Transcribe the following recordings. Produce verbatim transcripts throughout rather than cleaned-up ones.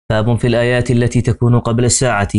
باب في الآيات التي تكون قبل الساعة.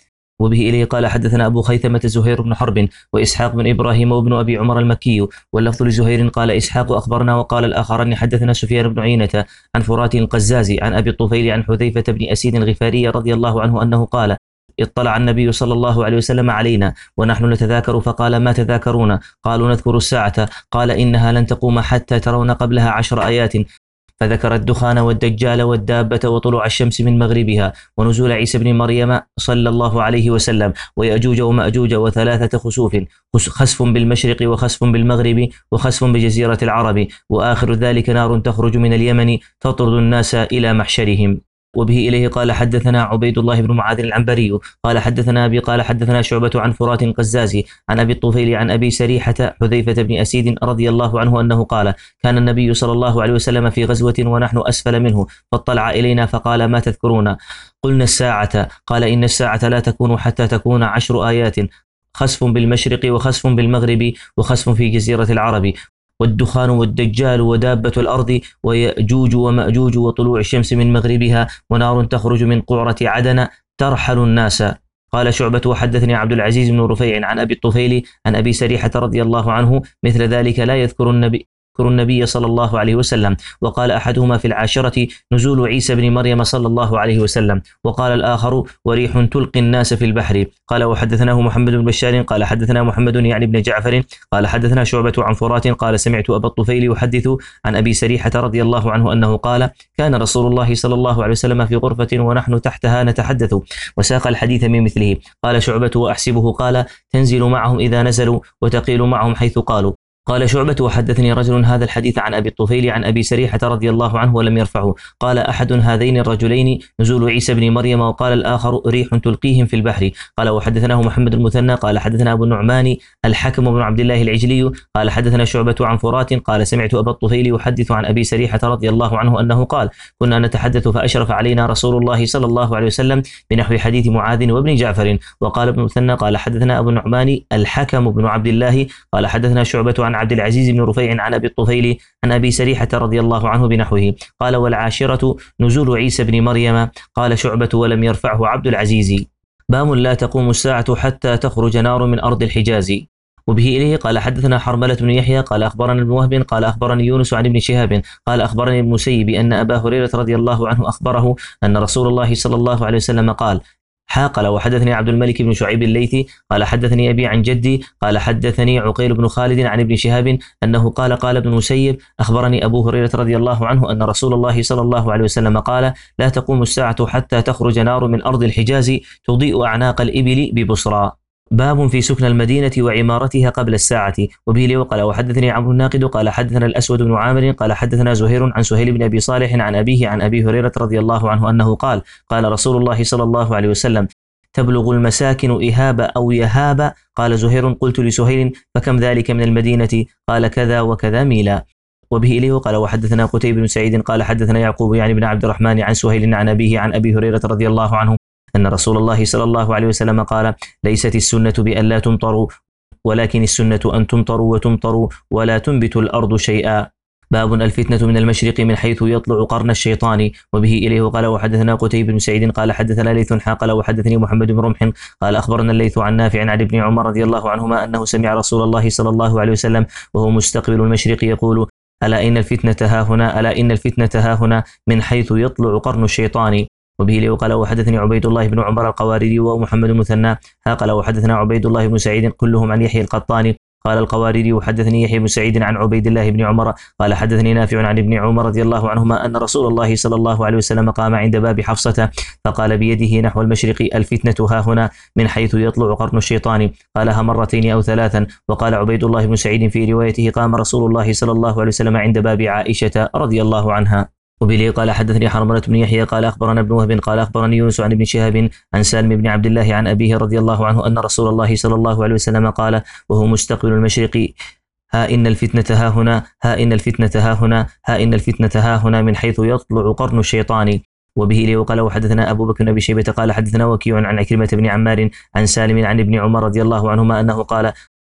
وبه إليه قال حدثنا أبو خيثمة زهير بن حرب وإسحاق بن إبراهيم وابن أبي عمر المكي، واللفظ لزهير قال إسحاق أخبرنا، وقال الآخران حدثنا سفيان بن عيينة عن فرات القزازي عن أبي الطفيل عن حذيفة بن أسيد الغفاري رضي الله عنه أنه قال: اطلع النبي صلى الله عليه وسلم علينا ونحن نتذاكر فقال: ما تذاكرون؟ قالوا: نذكر الساعة. قال: إنها لن تقوم حتى ترون قبلها عشر آيات، فذكر الدخان والدجال والدابة وطلوع الشمس من مغربها ونزول عيسى بن مريم صلى الله عليه وسلم ويأجوج ومأجوج وثلاثة خسوف، خسف بالمشرق وخسف بالمغرب وخسف بجزيرة العرب، وآخر ذلك نار تخرج من اليمن تطرد الناس إلى محشرهم. وبه إليه قال حدثنا عبيد الله بن معاذ العنبري قال حدثنا أبي قال حدثنا شعبة عن فرات قزازي عن أبي الطفيل عن أبي سريحة حذيفة بن أسيد رضي الله عنه أنه قال: كان النبي صلى الله عليه وسلم في غزوة ونحن أسفل منه، فاطلع إلينا فقال: ما تذكرون؟ قلنا: الساعة. قال: إن الساعة لا تكون حتى تكون عشر آيات، خسف بالمشرق وخسف بالمغرب وخسف في جزيرة العرب، والدخان والدجال ودابة الأرض ويأجوج ومأجوج وطلوع الشمس من مغربها ونار تخرج من قعرة عدن ترحل الناس. قال شعبة: وحدثني عبد العزيز بن رفيع عن أبي الطفيل عن أبي سريحة رضي الله عنه مثل ذلك لا يذكر النبي يذكر النبي صلى الله عليه وسلم. وقال أحدهما في العاشرة: نزول عيسى بن مريم صلى الله عليه وسلم. وقال الآخر: وريح تلقي الناس في البحر. قال وحدثناه محمد بن بشار قال حدثنا محمد يعني بن جعفر قال حدثنا شعبة عن فرات قال سمعت أبا الطفيل يحدث عن أبي سريحة رضي الله عنه أنه قال: كان رسول الله صلى الله عليه وسلم في غرفة ونحن تحتها نتحدث، وساق الحديث من مثله. قال شعبة: وأحسبه قال: تنزل معهم إذا نزلوا وتقيل معهم حيث قالوا. قال شعبة: وحدثني رجل هذا الحديث عن أبي الطفيل عن أبي سريحة رضي الله عنه ولم يرفعه. قال أحد هذين الرجلين: نزول عيسى بن مريم. وقال الآخر: ريح تلقيهم في البحر. قال وحدثناه محمد المثنى قال حدثنا أبو النعمان الحكم بن عبد الله العجلي قال حدثنا شعبة عن فرات قال سمعت أبا الطفيل يحدث عن أبي سريحة رضي الله عنه أنه قال: كنا نتحدث فأشرف علينا رسول الله صلى الله عليه وسلم بنحو حديث معاذ وابن جعفر. وقال ابن المثنى قال حدثنا أبو النعمان الحكم بن عبد الله قال حدثنا شعبة عن عبد العزيز بن رفيع عن أبي الطفيل عن أبي سريحة رضي الله عنه بنحوه. قال والعاشرة نزول عيسى بن مريم. قال شعبة ولم يرفعه عبد العزيز. باب لا تقوم الساعة حتى تخرج نار من أرض الحجاز. وبه إليه قال حدثنا حرملة بن يحيى قال أخبرنا ابن وهب قال أخبرني يونس عن ابن شهاب قال أخبرني ابن مسيب أن أبا هريرة رضي الله عنه أخبره أن رسول الله صلى الله عليه وسلم قال: حاقل. وحدثني عبد الملك بن شعيب الليثي قال حدثني أبي عن جدي قال حدثني عقيل بن خالد عن ابن شهاب أنه قال: قال ابن مسيب أخبرني أبو هريرة رضي الله عنه أن رسول الله صلى الله عليه وسلم قال: لا تقوم الساعة حتى تخرج نار من أرض الحجاز تضيء أعناق الإبل ببصرى. باب في سكن المدينة وعمارتها قبل الساعة. وبه لي وقال وحدثني عمرو الناقد قال حدثنا الأسود بن عامر قال حدثنا زهير عن سهيل بن أبي صالح عن أبيه عن أبي هريرة رضي الله عنه أنه قال: قال رسول الله صلى الله عليه وسلم: تبلغ المساكن إهاب أو يهاب. قال زهير: قلت لسهيل: فكم ذلك من المدينة؟ قال: كذا وكذا ميلا. وبه إليه قال وحدثنا قتيبة بن سعيد قال حدثنا يعقوب يعني بن عبد الرحمن عن سهيل عن أبيه عن أبي هريرة رضي الله عنه أن رسول الله صلى الله عليه وسلم قال: ليست السنة بأن لا تمطروا، ولكن السنة أن تمطروا وتمطروا ولا تنبت الأرض شيئا. باب الفتنة من المشرق من حيث يطلع قرن الشيطان. وبه إليه قال وحدثنا قتيبة بن سعيد قال حدثنا ليث قال وحدثني محمد بن رمح قال أخبرنا الليث عن نافع عن ابن عمر رضي الله عنهما أنه سمع رسول الله صلى الله عليه وسلم وهو مستقبل المشرق يقول: ألا إن الفتنة ها هنا، ألا إن الفتنة ها هنا من حيث يطلع قرن الشيطان. وبه لي قال وحدثني عبيد الله بن عمر القواردي ومحمد المثنى قال وحدثنا عبيد الله بن سعيد كلهم عن يحيى القطاني قال القواردي وحدثني يحيى بن سعيد عن عبيد الله بن عمر قال حدثني نافع عن ابن عمر رضي الله عنهما أن رسول الله صلى الله عليه وسلم قام عند باب حفصة فقال بيده نحو المشرق: الفتنة ها هنا من حيث يطلع قرن الشيطان. قالها مرتين أو ثلاثا. وقال عبيد الله بن سعيد في روايته: قام رسول الله صلى الله عليه وسلم عند باب عائشة رضي الله عنها. وبه قال حدثني حرملة بن يحيى قال أخبرنا ابن وهب قال أخبرني يونس عن ابن شهاب عن سالم بن عبد الله عن أبيه رضي الله عنه أن رسول الله صلى الله عليه وسلم قال وهو مستقبل المشرق: ها إن الفتنة ها هنا، ها إن الفتنة ها هنا، ها إن الفتنة ها هنا من حيث يطلع قرن الشيطان. وبه لي وقال وحدثنا أبو بكر بن أبي شيبة قال حدثنا وكيع عن عكرمة بن عمار عن سالم عن ابن عمر رضي الله عنهما أنه قال: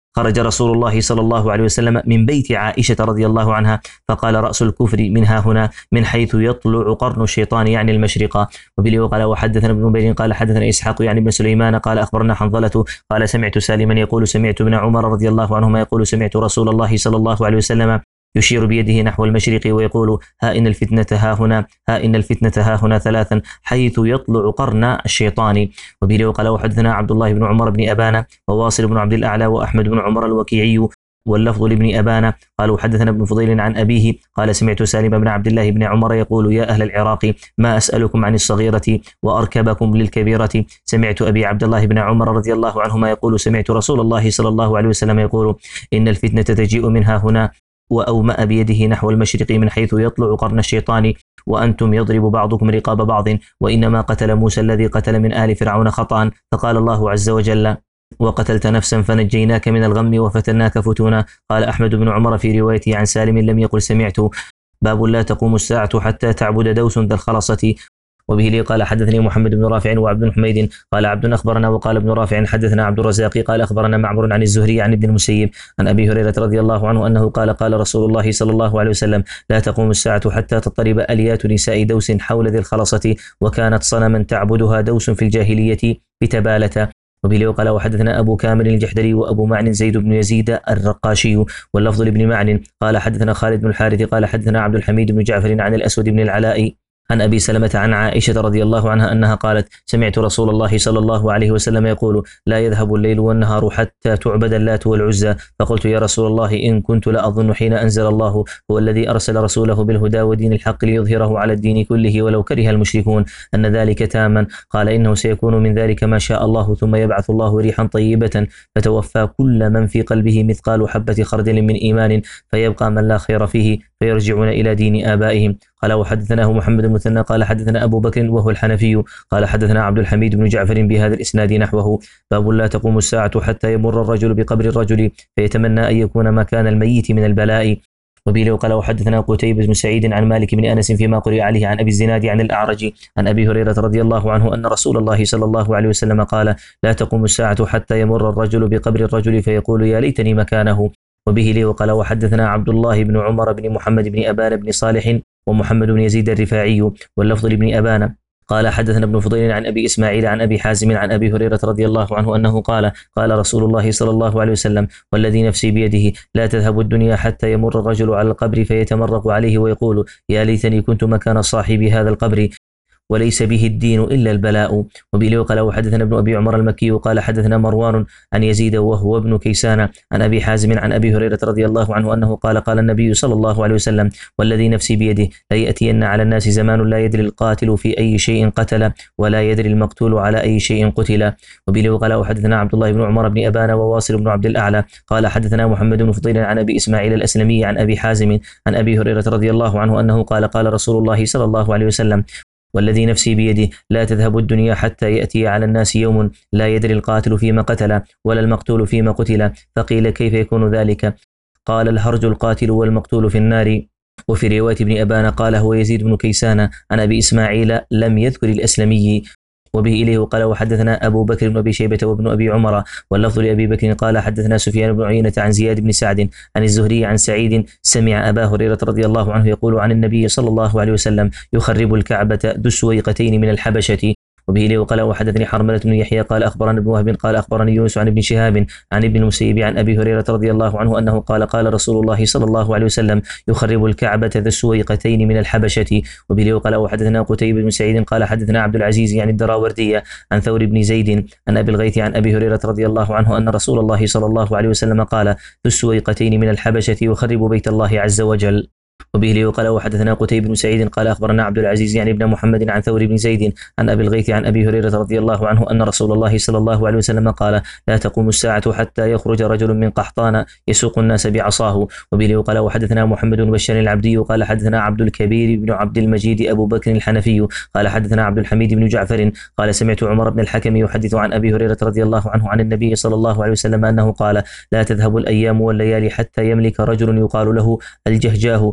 خرج رسول الله صلى الله عليه وسلم من بيت عائشة رضي الله عنها فقال رأس الكفر منها هنا من حيث يطلع قرن الشيطان يعني المشرق. وبه قال وحدثنا ابن نمير قال حدثنا إسحاق يعني ابن سليمان قال أخبرنا حنظلة قال سمعت سالما يقول سمعت ابن عمر رضي الله عنهما يقول سمعت رسول الله صلى الله عليه وسلم يشير بيده نحو المشرق ويقول ها إن الفتنة ها هنا ها إن الفتنة ها هنا ثلاثا حيث يطلع قرن الشيطان. وبه قال وحدثنا عبد الله بن عمر بن أبان وواصل بن عبد الأعلى وأحمد بن عمر الوكيعي واللفظ لابن أبان قالوا حدثنا ابن فضيل عن أبيه قال سمعت سالم بن عبد الله بن عمر يقول يا أهل العراق ما أسألكم عن الصغيرة وأركبكم للكبيرة سمعت أبي عبد الله بن عمر رضي الله عنهما يقول سمعت رسول الله صلى الله عليه وسلم يقول إن الفتنة تجيء منها هنا وأومأ بيده نحو المشرق من حيث يطلع قرن الشيطان وأنتم يضرب بعضكم رقاب بعض وإنما قتل موسى الذي قتل من آل فرعون خطأ فقال الله عز وجل وقتلت نفسا فنجيناك من الغم وفتناك فتونا. قال أحمد بن عمر في روايته عن سالم لم يقل سمعت. باب لا تقوم الساعة حتى تعبد دوس ذا الخلصة. وبه لي قال حدثني محمد بن رافع وعبد بن حميد قال عبد أخبرنا وقال ابن رافع حدثنا عبد الرزاق قال أخبرنا معمر عن الزهري عن ابن المسيب عن أبي هريرة رضي الله عنه أنه قال قال رسول الله صلى الله عليه وسلم لا تقوم الساعة حتى تضطرب أليات نساء دوس حول ذي الخلصة وكانت صنما تعبدها دوس في الجاهلية بتبالة. وبه قال وحدثنا أبو كامل الجحدري وأبو معن زيد بن يزيد الرقاشي واللفظ لابن معن قال حدثنا خالد بن الحارث قال حدثنا عبد الحميد بن جعفر عن الأسود بن العلاء عن أبي سلمة عن عائشة رضي الله عنها أنها قالت سمعت رسول الله صلى الله عليه وسلم يقول لا يذهب الليل والنهار حتى تعبد اللات والعزى. فقلت يا رسول الله إن كنت لأظن حين أنزل الله هو الذي أرسل رسوله بالهدى ودين الحق ليظهره على الدين كله ولو كره المشركون أن ذلك تاما. قال إنه سيكون من ذلك ما شاء الله ثم يبعث الله ريحا طيبة فتوفى كل من في قلبه مثقال حبة خردل من إيمان فيبقى من لا خير فيه فيرجعون إلى دين آبائهم. قال وحدثناه محمد بن مثنى قال حدثنا أبو بكر وهو الحنفي قال حدثنا عبد الحميد بن جعفر بهذا الإسناد نحوه. باب لا تقوم الساعة حتى يمر الرجل بقبر الرجل فيتمنى أن يكون مكان الميت من البلاء. وبه قال وحدثنا قتيبة بن سعيد عن مالك بن أنس فيما قرئ عليه عن أبي الزناد عن الأعرج عن أبي هريرة رضي الله عنه أن رسول الله صلى الله عليه وسلم قال لا تقوم الساعة حتى يمر الرجل بقبر الرجل فيقول يا ليتني مكانه. وبه لي وقال وحدثنا عبد الله بن عمر بن محمد بن أبان بن صالح ومحمد بن يزيد الرفاعي واللفظ لابن أبان قال حدثنا ابن فضيل عن أبي إسماعيل عن أبي حازم عن أبي هريرة رضي الله عنه أنه قال قال رسول الله صلى الله عليه وسلم والذي نفسي بيده لا تذهب الدنيا حتى يمر الرجل على القبر فيتمرق عليه ويقول يا ليتني كنت مكان صاحب هذا القبر وليس به الدين إلا البلاء. وبه قال وحدثنا ابن أبي عمر المكي قال حدثنا مروان عن يزيد وهو ابن كيسان عن أبي حازم عن أبي هريرة رضي الله عنه أنه قال قال النبي صلى الله عليه وسلم والذي نفسي بيده لا يأتين على الناس زمان لا يدري القاتل في أي شيء قتل ولا يدري المقتول على أي شيء قتل. وبه قال وحدثنا عبد الله بن عمر بن أبان وواصل بن عبد الأعلى قال حدثنا محمد بن فضيل عن أبي إسماعيل الأسلمي عن أبي حازم عن أبي هريرة رضي الله عنه أنه قال قال رسول الله صلى الله عليه وسلم والذي نفسي بيده لا تذهب الدنيا حتى يأتي على الناس يوم لا يدري القاتل فيما قتل ولا المقتول فيما قتل. فقيل كيف يكون ذلك؟ قال الهرج القاتل والمقتول في النار. وفي رواية ابن أبان قال هو يزيد بن كيسان عن أبي إسماعيل لم يذكر الأسلمي. وبه إليه قال وحدثنا أبو بكر بن أبي شيبة وابن أبي عمر واللفظ لأبي بكر قال حدثنا سفيان بن عيينة عن زياد بن سعد عن الزهري عن سعيد سمع أبا هريرة رضي الله عنه يقول عن النبي صلى الله عليه وسلم يخرب الكعبة ذو السويقتين من الحبشة. وبه لي وقال وحدثني حرملة بن يحيى قال أخبرنا ابن وهب قال أخبرني يونس عن ابن شهاب عن ابن المسيب عن أبي هريرة رضي الله عنه أنه قال قال رسول الله صلى الله عليه وسلم يخرب الكعبة ذو السويقتين من الحبشة. وبه لي وقال وحدثنا قتيبة بن سعيد قال حدثنا عبد العزيز عن الدراوردية عن ثور بن زيد عن أبي الغيث عن أبي هريرة رضي الله عنه أن رسول الله صلى الله عليه وسلم قال ذو السويقتين من الحبشة يخرب بيت الله عز وجل. وبه لي وقال وحدثنا قتيبة بن سعيد قال أخبرنا عبد العزيز يعني ابن محمد عن ثور بن زيد عن أبي الغيث عن أبي هريرة رضي الله عنه أن رسول الله صلى الله عليه وسلم قال لا تقوم الساعة حتى يخرج رجل من قحطان يسوق الناس بعصاه. وبه لي وقال وحدثنا محمد بن بشار العبدي قال حدثنا عبد الكبير بن عبد المجيد أبو بكر الحنفي قال حدثنا عبد الحميد بن جعفر قال سمعت عمر بن الحكم يحدث عن أبي هريرة رضي الله عنه عن النبي صلى الله عليه وسلم أنه قال لا تذهب الأيام والليالي حتى يملك رجل يقال له الجهجاه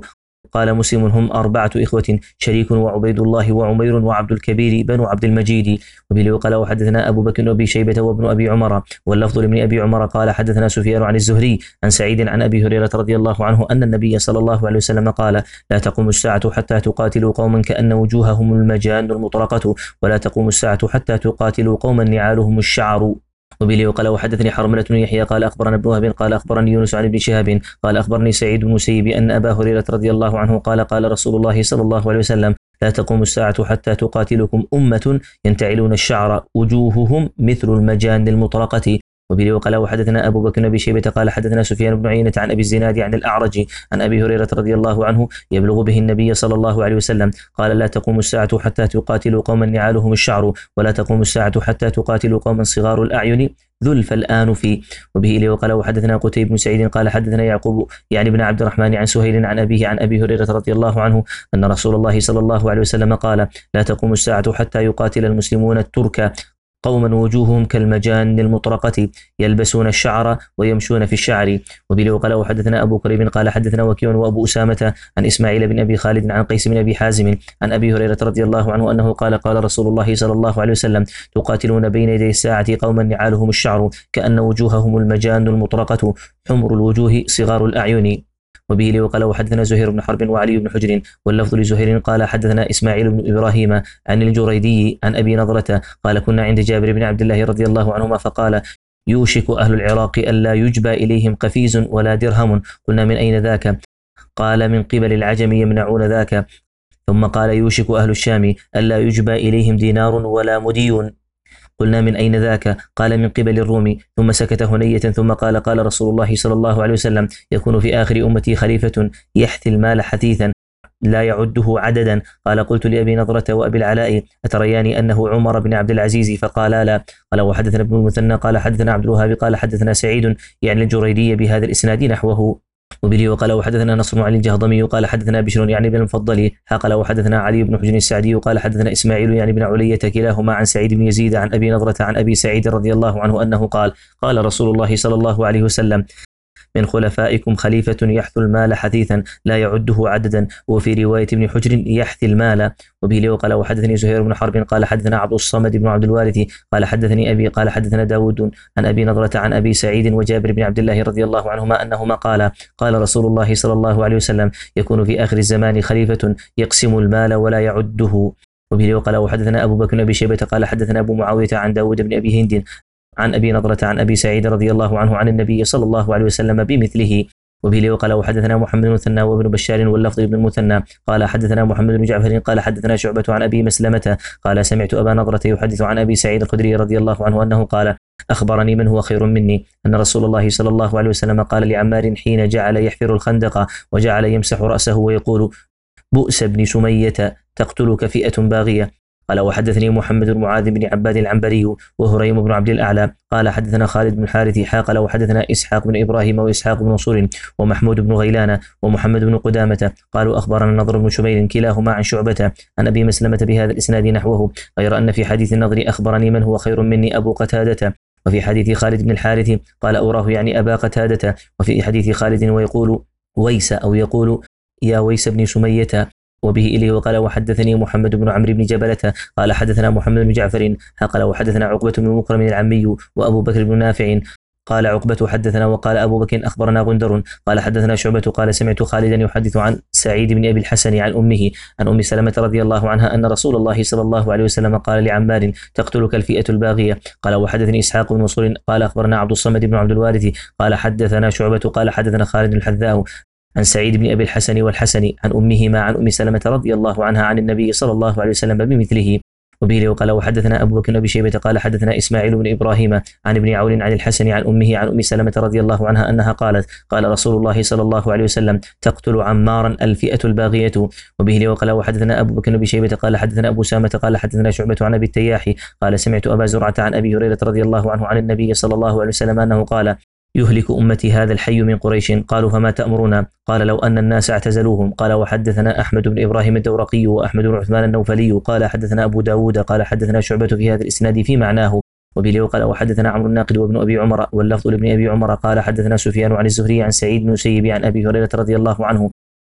قال مسلم هم أربعة إخوة شريك وعبيد الله وعمير وعبد الكبير بنو عبد المجيد. وبه قال وحدثنا أبو بكر وأبي شيبة وابن أبي عمر واللفظ لابن أبي عمر قال حدثنا سفيان عن الزهري عن سعيد عن أبي هريرة رضي الله عنه أن النبي صلى الله عليه وسلم قال لا تقوم الساعة حتى تقاتلوا قوما كأن وجوههم المجان المطرقة ولا تقوم الساعة حتى تقاتلوا قوما نعالهم الشعر. وبه قال وحدثني حرملة بن يحيى قال أخبرنا ابن وهب قال أخبرني يونس عن ابن شهاب قال أخبرني سعيد بن المسيب أن أبا هريرة رضي الله عنه قال قال رسول الله صلى الله عليه وسلم لا تقوم الساعة حتى تقاتلكم أمة ينتعلون الشعر وجوههم مثل المجان المطرقة. وبه قال وحدثنا أبو بكر بن شيبة قال حدثنا سفيان بن عيينة عن أبي الزناد عن الأعرج عن أبي هريرة رضي الله عنه يبلغ به النبي صلى الله عليه وسلم قال لا تقوم الساعة حتى تقاتلوا قوما نعالهم الشعر ولا تقوم الساعة حتى تقاتلوا قوما صغار الأعين ذلف الآنف. وبه إليه وقال وحدثنا قتيبة بن سعيد قال حدثنا يعقوب يعني بن عبد الرحمن عن سهيل عن أبيه عن أبي هريرة رضي الله عنه أن رسول الله صلى الله عليه وسلم قال لا تقوم الساعة حتى يقاتل المسلمون الترك قوما وجوههم كالمجان المطرقة يلبسون الشعر ويمشون في الشعر. وبه قال وحدثنا أبو كريب قال حدثنا وكيع وأبو أسامة عن إسماعيل بن أبي خالد عن قيس بن أبي حازم عن أبي هريرة رضي الله عنه أنه قال قال رسول الله صلى الله عليه وسلم تقاتلون بين يدي الساعة قوما نعالهم الشعر كأن وجوههم المجان المطرقة حمر الوجوه صغار الأعين. وبه وقال وحدثنا زهير بن حرب وعلي بن حجر واللفظ لزهير قال حدثنا إسماعيل بن إبراهيم عن الجريدي عن أبي نضرة قال كنا عند جابر بن عبد الله رضي الله عنهما فقال يوشك أهل العراق ألا يجبى إليهم قفيز ولا درهم قلنا من أين ذاك قال من قبل العجم يمنعون ذاك ثم قال يوشك أهل الشام ألا يجبى إليهم دينار ولا مدي قلنا من أين ذاك قال من قبل الروم ثم سكت هنية ثم قال قال رسول الله صلى الله عليه وسلم يكون في آخر أمتي خليفة يحثي المال حثيثا لا يعده عددا قال قلت لأبي نضرة وأبي العلاء أتريان أنه عمر بن عبد العزيز فقال لا قال وحدثنا ابن المثنى قال حدثنا عبد الوهاب قال حدثنا سعيد يعني الجريدي بهذا الإسناد نحوه. وبه وقال وحدثنا نصر علي الجهضمي قال حدثنا بشر يعني بن المفضل قال وحدثنا علي بن حجر السعدي قال حدثنا إسماعيل يعني بن علية كلاهما عن سعيد بن يزيد عن أبي نضرة عن أبي سعيد رضي الله عنه أنه قال قال رسول الله صلى الله عليه وسلم من خلفائكم خليفة يحث المال حثيثا لا يعده عددا وفي رواية ابن حجر يحثي المال. وبه وقال وحدثني زهير بن حرب قال حدثنا عبد الصمد بن عبد الوارث قال حدثني أبي قال حدثنا داود عن أبي نضرة عن أبي سعيد وجابر بن عبد الله رضي الله عنهما أنهما قال قال رسول الله صلى الله عليه وسلم يكون في آخر الزمان خليفة يقسم المال ولا يعده. وبه وقال وحدثنا أبو بكر بن أبي شيبة قال حدثنا أبو معاوية عن داود بن أبي هند عن أبي نضرة عن أبي سعيد رضي الله عنه عن النبي صلى الله عليه وسلم بمثله. وبه وقال وحدثنا محمد بن المثنى وابن بشار واللفظ ابن المثنى قال حدثنا محمد بن جعفر قال حدثنا شعبة عن أبي مسلمة قال سمعت أبا نضرة يحدث عن أبي سعيد الخدري رضي الله عنه أنه قال أخبرني من هو خير مني أن رسول الله صلى الله عليه وسلم قال لعمار حين جعل يحفر الخندق وجعل يمسح رأسه ويقول بؤس بن سمية تقتلك فئة باغية. قال وحدثني محمد بن معاذ بن عباد العنبري وهريم بن عبد الأعلى قال حدثنا خالد بن الحارث قال وحدثنا إسحاق بن إبراهيم وإسحاق بن نصور ومحمود بن غيلان ومحمد بن قدامة قالوا أخبرنا النضر بن شميل كلاهما عن شعبة عن أبي مسلمة بهذا الإسناد نحوه غير أن في حديث النضر أخبرني من هو خير مني أبو قتادة وفي حديث خالد بن الحارث قال أوراه يعني أبا قتادة وفي حديث خالد ويقول ويس أو يقول يا ويس بن سمية. وبه إليه وقال وحدثني محمد بن عمرو بن جبلة قال حدثنا محمد بن جعفر قال وحدثنا عقبة بن مكرم العمي وأبو بكر بن نافع قال عقبة حدثنا وقال أبو بكر أخبرنا غندر قال حدثنا شعبة قال سمعت خالدا يحدث عن سعيد بن أبي الحسن عن أمه عن أم سلمة رضي الله عنها أن رسول الله صلى الله عليه وسلم قال لعمار تقتلك الفئة الباغية. قال وحدثني إسحاق بن نصر قال أخبرنا عبد الصمد بن عبد الوارث قال حدثنا شعبة قال حدثنا خالد الحذاء عن سعيد بن أبي الحسن والحسن عن أمهما عن أم سلمة رضي الله عنها عن النبي صلى الله عليه وسلم بمثله. وبه وقال وحدثنا أبو بكر بن أبي شيبة قال حدثنا إسماعيل بن إبراهيم عن ابن عون عن الحسن عن أمه عن أم سلمة رضي الله عنها أنها قالت قال رسول الله صلى الله عليه وسلم تقتل عمارا الفئة الباغية. وبه وقال وحدثنا أبو بكر بن أبي شيبة قال حدثنا أبو سامة قال حدثنا شعبة عن أبي التياح قال سمعت أبا زرعة عن أبي هريرة رضي الله عنه عن النبي صلى الله عليه وسلم أنه قال يهلك أمتي هذا الحي من قريش. قالوا فما تأمرنا؟ قال لو أن الناس اعتزلوهم. قال وحدثنا أحمد بن إبراهيم الدورقي وأحمد بن عثمان النوفلي قال حدثنا أبو داود قال حدثنا شعبة في هذا الإسناد في معناه. وبه وقال وحدثنا عمرو الناقد وابن أبي عمر واللفظ لابن أبي عمر قال حدثنا سفيان عن الزهري عن سعيد بن المسيب عن أبي هريرة رضي الله عنه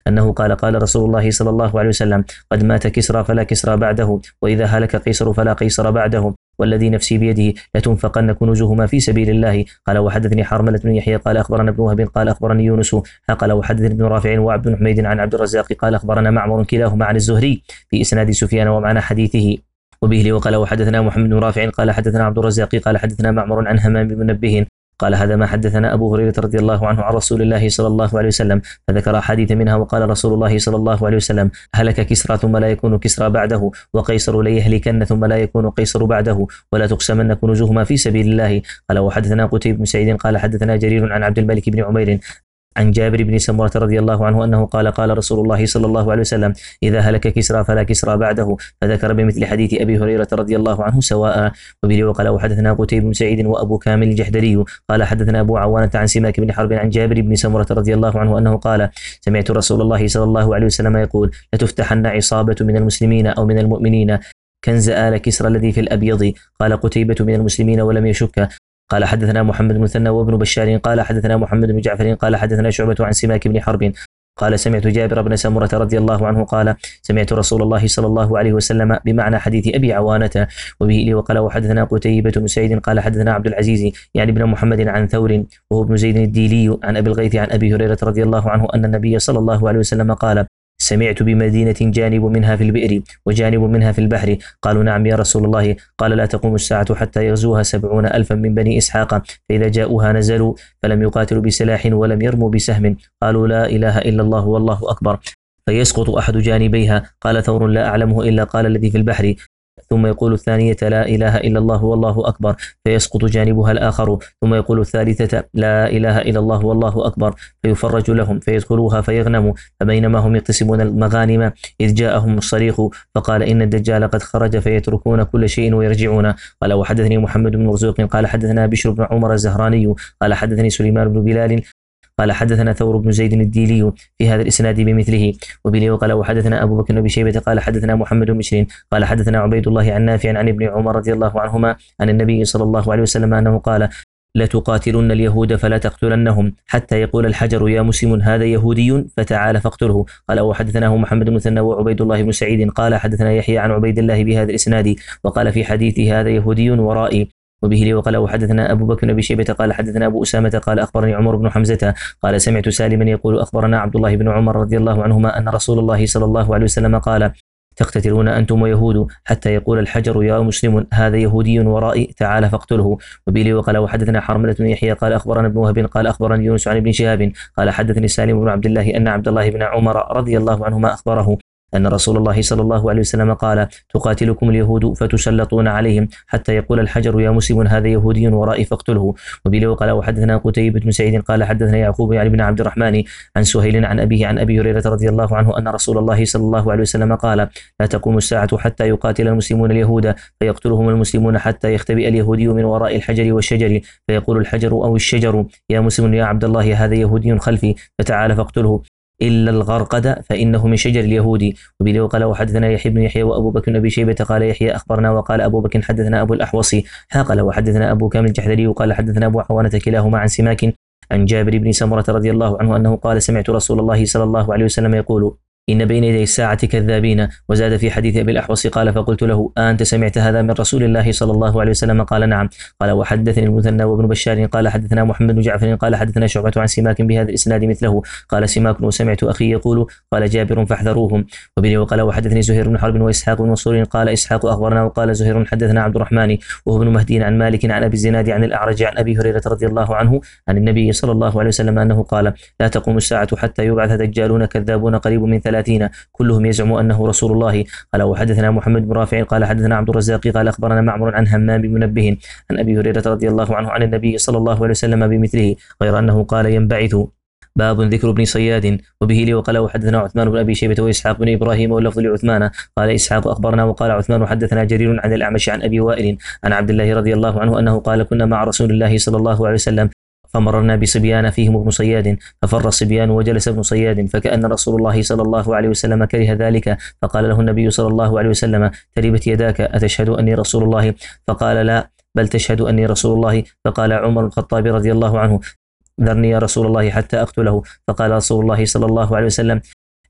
أنه قال قال رسول الله صلى الله عليه وسلم قد مات كسرى فلا كسرى بعده، وإذا هلك قيصر فلا قيصر بعده، والذي نفسي بيده لتنفقن كنوزهما في سبيل الله. قال وحدثني حرملة بن يحيى قال أخبرنا ابن وهب قال أخبرني يونس قال وحدثني ابن رافع وعبد بن حميد عن عبد الرزاق قال أخبرنا معمر كلاهما عن الزهري في إسناد سفيان ومعنى حديثه. وبه وقال وحدثنا محمد بن رافع قال حدثنا عبد الرزاق قال حدثنا معمر عن همام بن منبه قال هذا ما حدثنا أبو هريرة رضي الله عنه عن رسول الله صلى الله عليه وسلم، فذكر أحاديث منها وقال رسول الله صلى الله عليه وسلم هلك كسرى ثم لا يكون كسرى بعده، وقيصر لا يهلكن ثم لا يكون قيصر بعده، ولا تقسمن كنوزهما في سبيل الله. قال وحدثنا قتيبة بن سعيد قال حدثنا جرير عن عبد الملك بن عمير عن جابر بن سمرة رضي الله عنه أنه قال قال رسول الله صلى الله عليه وسلم إذا هلك كسرى فلا كسرى بعده، فذكر بمثل حديث أبي هريرة رضي الله عنه سواء. وبه وقال وحدثنا قتيبة بن سعيد وأبو كامل الجحدري قال حدثنا أبو عوانة عن سماك بن حرب عن جابر بن سمرة رضي الله عنه أنه قال سمعت رسول الله صلى الله عليه وسلم يقول لتفتحن عصابة من المسلمين أو من المؤمنين كنز آل كسرى الذي في الأبيض. قال قتيبة من المسلمين ولم يشك. قال حدثنا محمد بن مثنى وابن بشار قال حدثنا محمد بن جعفر قال حدثنا شعبة عن سماك بن حرب قال سمعت جابر بن سمرة رضي الله عنه قال سمعت رسول الله صلى الله عليه وسلم بمعنى حديث أبي عوانة. وبه وقال وحدثنا قتيبة بن سعيد قال حدثنا عبد العزيز يعني ابن محمد عن ثور وهو ابن زيد الديلي عن أبي الغيث عن أبي هريرة رضي الله عنه أن النبي صلى الله عليه وسلم قال سمعت بمدينة جانب منها في البئر وجانب منها في البحر. قالوا نعم يا رسول الله. قال لا تقوم الساعة حتى يغزوها سبعون ألفا من بني إسحاق، فإذا جاءوها نزلوا فلم يقاتلوا بسلاح ولم يرموا بسهم، قالوا لا إله إلا الله والله أكبر، فيسقط أحد جانبيها. قال ثور لا أعلمه إلا قال الذي في البحر، ثم يقول الثانية لا إله إلا الله والله أكبر، فيسقط جانبها الآخر، ثم يقول الثالثة لا إله إلا الله والله أكبر، فيفرج لهم فيدخلوها فيغنموا. فبينما هم يقتسمون المغانم إذ جاءهم الصريخ فقال إن الدجال قد خرج، فيتركون كل شيء ويرجعون. قال وحدثني محمد بن مرزوق قال حدثنا بشر بن عمر الزهراني قال حدثني سليمان بن بلال قال حدثنا ثور بن زيد الديلي في هذا الإسناد بمثله. وبه وقال وحدثنا أبو بكر بن شيبة قال حدثنا محمد بن بشير قال حدثنا عبيد الله عن نافع عن ابن عمر رضي الله عنهما عن النبي صلى الله عليه وسلم أنه قال لتقاتلن اليهود فلا تقتلنهم حتى يقول الحجر يا مسلم هذا يهودي فتعال فاقتله. قال وحدثناه محمد بن مثنى وعبيد الله بن سعيد قال حدثنا يحيى عن عبيد الله بهذا الإسناد وقال في حديثه هذا يهودي ورائي. وبه وقال وحدثنا أبو بكر بن شيبة قال حدثنا أبو أسامة قال أخبرني عمر بن حمزة قال سمعت سالما يقول أخبرنا عبد الله بن عمر رضي الله عنهما أن رسول الله صلى الله عليه وسلم قال تقتتلون أنتم ويهود حتى يقول الحجر يا مسلم هذا يهودي ورائي تعال فاقتله. وبه وقال وحدثنا حرملة بن يحيى قال أخبرنا ابن وهب قال أخبرني يونس عن ابن شهاب قال حدثني سالم بن عبد الله أن عبد الله بن عمر رضي الله عنهما أخبره أن رسول الله صلى الله عليه وسلم قال تقاتلكم اليهود فتسلطون عليهم حتى يقول الحجر يا مسلم هذا يهودي ورائي فاقتله. وبه وقال وحدثنا قتيبة بن سعيد قال حدثنا يعقوب يعني بن عبد الرحمن عن سهيل عن أبيه عن أبي هريرة رضي الله عنه أن رسول الله صلى الله عليه وسلم قال لا تقوم الساعة حتى يقاتل المسلمون اليهود فيقتلهم المسلمون حتى يختبئ اليهودي من وراء الحجر والشجر، فيقول الحجر أو الشجر يا مسلم يا عبد الله هذا يهودي خلفي فتعال فاقتله إلا الغرقد فإنه من شجر اليهود. وبه وقال وحدثنا يحيى بن يحيى وأبو بكر بن أبي شيبة قال يحيى أخبرنا وقال أبو بكر حدثنا أبو الأحوص قال وحدثنا أبو كامل الجحدري وقال حدثنا أبو عوانة كلاهما عن سماك عن جابر بن سمرة رضي الله عنه أنه قال سمعت رسول الله صلى الله عليه وسلم يقول إن بين يدي الساعة كذابين. وزاد في حديث أبي الأحوص قال فقلت له أنت سمعت هذا من رسول الله صلى الله عليه وسلم؟ قال نعم. قال وحدثني المثنى وابن بشار قال حدثنا محمد بن جعفر قال حدثنا شعبة عن سماك بهذا الإسناد مثله. قال سماك وسمعت أخي يقول قال جابر فاحذروهم. وبه وقال وحدثني زهير بن حرب وإسحاق بن منصور قال إسحاق أخبرنا وقال زهير حدثنا عبد الرحمن وهو ابن مهدي عن مالك عن أبي الزناد عن الأعرج عن أبي هريرة رضي الله عنه عن النبي صلى الله عليه وسلم أنه قال لا تقوم الساعة حتى يبعث دجالون كذابون قريب من ثلاثين كلهم يزعم أنه رسول الله. قال وحدثنا محمد بن رافع قال حدثنا عبد الرزاق قال أخبرنا معمر عن همام بن منبه عن أبي هريرة رضي الله عنه عن النبي صلى الله عليه وسلم بمثله غير أنه قال ينبعث. باب ذكر ابن صياد. وبه لي وقال وحدثنا عثمان بن أبي شيبة وإسحاق بن إبراهيم واللفظ لعثمان قال إسحاق أخبرنا وقال عثمان حدثنا جرير عن الأعمش عن أبي وائل عن عبد الله رضي الله عنه أنه قال كنا مع رسول الله صلى الله عليه وسلم فمررنا بصبيان فيهم ابن صياد ففر الصبيان وجلس ابن صياد فكأن رسول الله صلى الله عليه وسلم كره ذلك فقال له النبي صلى الله عليه وسلم تربت يداك أتشهد أني رسول الله؟ فقال لا بل تشهد أني رسول الله. فقال عمر بن الخطاب رضي الله عنه ذرني يا رسول الله حتى أقتله. فقال رسول الله صلى الله عليه وسلم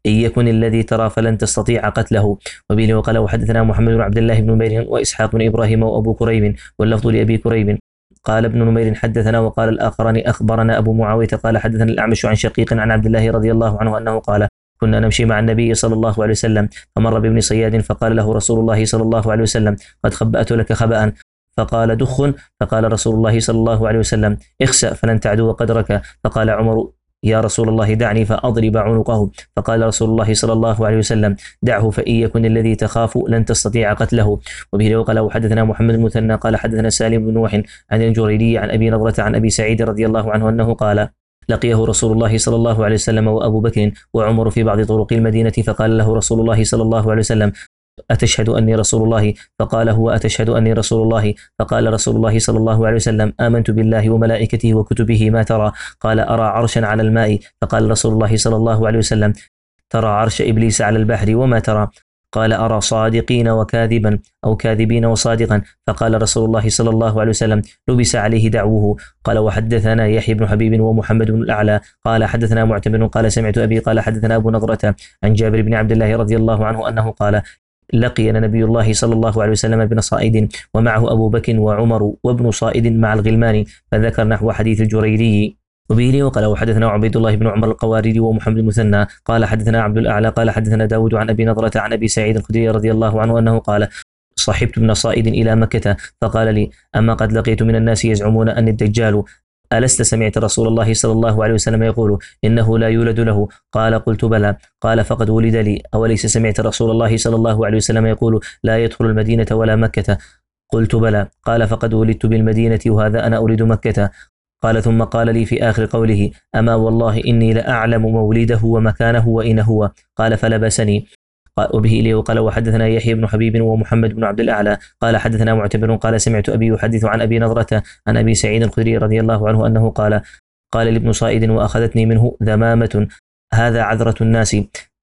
إن يكن الذي ترى فلن تستطيع قتله. وبه وقال وحدثنا محمد بن عبد الله بن نمير وإسحاق بن إبراهيم وأبو كريب واللفظ لأبي كريب قال ابن نمير حدثنا وقال الآخران أخبرنا أبو معاوية قال حدثنا الأعمش عن شقيق عن عبد الله رضي الله عنه أنه قال كنا نمشي مع النبي صلى الله عليه وسلم فمر بابن صياد فقال له رسول الله صلى الله عليه وسلم قد خبأت لك خبأ فقال دخ فقال رسول الله صلى الله عليه وسلم اخسأ فلن تعدو قدرك فقال عمر يا رسول الله دعني فأضرب عنقه فقال رسول الله صلى الله عليه وسلم دعه فإن يكن الذي تخاف لن تستطيع قتله. وبه وقال حدثنا محمد المثنى قال حدثنا سالم بن نوح عن الجريري عن أبي نضرة عن أبي سعيد رضي الله عنه أنه قال لقيه رسول الله صلى الله عليه وسلم وأبو بكر وعمر في بعض طرق المدينة فقال له رسول الله صلى الله عليه وسلم أتشهد أني رسول الله فقال هو أتشهد أني رسول الله فقال رسول الله صلى الله عليه وسلم آمنت بالله وملائكته وكتبه ما ترى قال أرى عرشا على الماء فقال رسول الله صلى الله عليه وسلم ترى عرش إبليس على البحر وما ترى قال أرى صادقين وكاذبا أو كاذبين وصادقا فقال رسول الله صلى الله عليه وسلم لبس عليه دعوه. قال وحدثنا يحيى بن حبيب ومحمد بن الأعلى قال حدثنا معتمر قال سمعت أبي قال حدثنا أبو نضرة عن جابر بن عبد الله رضي الله عنه أنه قال لقينا نبي الله صلى الله عليه وسلم بن صائد ومعه أبو بكر وعمر وابن صائد مع الغلمان فذكر نحو حديث الجريري. وبه وقال وحدثنا عبيد الله بن عمر القواريري ومحمد المثنى قال حدثنا عبد الأعلى قال حدثنا داود عن أبي نضرة عن أبي سعيد الخدري رضي الله عنه أنه قال صحبت ابن صائد إلى مكة فقال لي أما قد لقيت من الناس يزعمون أن الدجال ألست سمعت رسول الله صلى الله عليه وسلم يقول إنه لا يولد له قال قلت بلى قال فقد ولد لي أوليس سمعت رسول الله صلى الله عليه وسلم يقول لا يدخل المدينة ولا مكة قلت بلى قال فقد ولدت بالمدينة وهذا أنا أريد مكة قال ثم قال لي في آخر قوله أما والله إني لأعلم مولده ومكانه وإن هو قال فلبسني. وبه إليه وقال وحدثنا يحيى بن حبيب ومحمد بن عبد الأعلى قال حدثنا معتبر قال سمعت أبي يحدث عن أبي نضرة عن أبي سعيد الخدري رضي الله عنه أنه قال قال لابن صائد وأخذتني منه ذمامة هذا عذرة الناس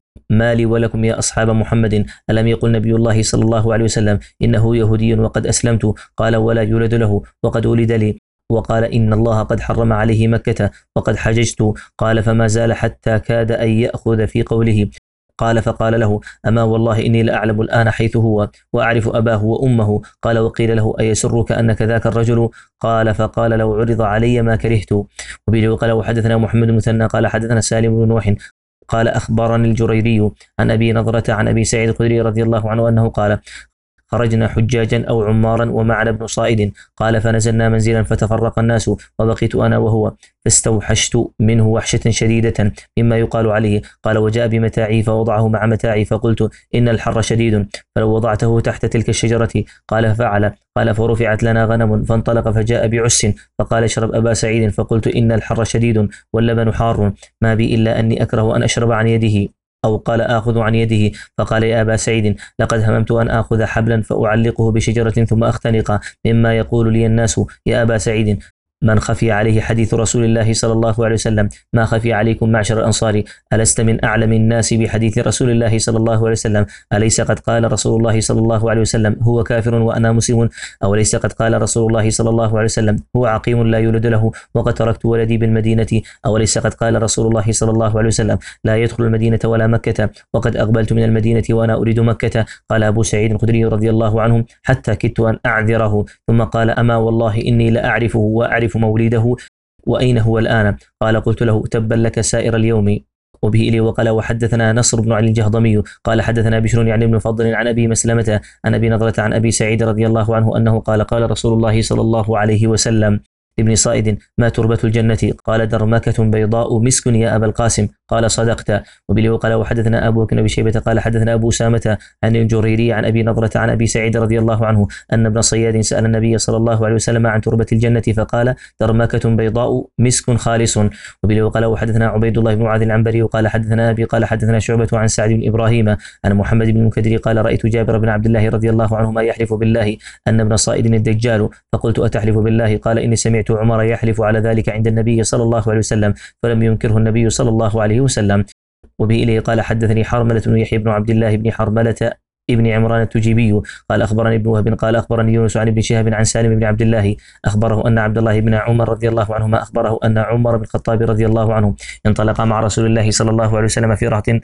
ما لي ولكم يا أصحاب محمد ألم يقل نبي الله صلى الله عليه وسلم إنه يهودي وقد أسلمت قال ولا يولد له وقد ولد لي وقال إن الله قد حرم عليه مكة وقد حججت قال فما زال حتى كاد أن يأخذ في قوله قال فقال له أما والله إني لأعلم الآن حيث هو وأعرف أباه وأمه قال وقيل له أيسرك أنك ذاك الرجل قال فقال لو عرض علي ما كرهت. وبه وقال وحدثنا محمد المثنى قال حدثنا سالم بن نوح قال أخبرني الجريري عن أبي نضرة عن أبي سعيد الخدري رضي الله عنه أنه قال خرجنا حجاجا أو عمارا ومعنا ابن صائد قال فنزلنا منزلا فتفرق الناس وبقيت أنا وهو فاستوحشت منه وحشة شديدة مما يقال عليه قال وجاء بمتاعي فوضعه مع متاعي فقلت إن الحر شديد فلو وضعته تحت تلك الشجرة قال ففعل قال فرفعت لنا غنم فانطلق فجاء بعس فقال اشرب أبا سعيد فقلت إن الحر شديد واللبن حار ما بي إلا أني أكره أن أشرب عن يده أو قال آخذ عن يده فقال يا أبا سعيد لقد هممت أن آخذ حبلا فأعلقه بشجرة ثم أختنق مما يقول لي الناس يا أبا سعيد من خفي عليه حديث رسول الله صلى الله عليه وسلم ما خفي عليكم معشر الأنصار ألست من أعلم الناس بحديث رسول الله صلى الله عليه وسلم أليس قد قال رسول الله صلى الله عليه وسلم هو كافر وأنا مسلم أو ليس قد قال رسول الله صلى الله عليه وسلم هو عقيم لا يولد له وقد تركت ولدي بالمدينة أو ليس قد قال رسول الله صلى الله عليه وسلم لا يدخل المدينة ولا مكة وقد أقبلت من المدينة وأنا أريد مكة قال أبو سعيد الخدري رضي الله عنه حتى كدت أن أعذره ثم قال أما والله إني لأعرفه وأعرف مولده وأين هو الآن قال قلت له تبا لك سائر اليوم. وبه إليه وقال وحدثنا نصر بن علي الجهضمي قال حدثنا بشر يعني بن فضل عن أبي مسلمة عن أبي نضرة عن أبي سعيد رضي الله عنه أنه قال قال رسول الله صلى الله عليه وسلم ابن صائد ما تربة الجنة قال درمكة بيضاء مسك يا أبا القاسم قال صدقت. وبه وقال وحدثنا أبو بكر بن شيبة قال حدثنا أبو أسامة عن الجريري عن أبي نضرة عن أبي سعيد رضي الله عنه أن ابن صياد سأل النبي صلى الله عليه وسلم عن تربة الجنة فقال درمكة بيضاء مسك خالص. وبه وقال وحدثنا عبيد الله بن معاذ العنبري وقال حدثنا أبي قال حدثنا شعبة عن سعد بن إبراهيم عن محمد بن المكدري قال رأيت جابر بن عبد الله رضي الله عنهما يحلف بالله أن ابن صائد الدجال فقلت أتحلف بالله قال إني سمعت عمر يحلف على ذلك عند النبي صلى الله عليه وسلم فلم ينكره النبي صلى الله عليه وسلم. وبه إليه قال حدثني حرملة بن يحيى بن عبد الله بن حرملة ابن عمران التجيبي قال أخبرني ابن وهب قال أخبرني يونس عن ابن شهاب عن سالم بن عبد الله أخبره أن عبد الله بن عمر رضي الله عنهما أخبره أن عمر بن الخطاب رضي الله عنه انطلق مع رسول الله صلى الله عليه وسلم في رهط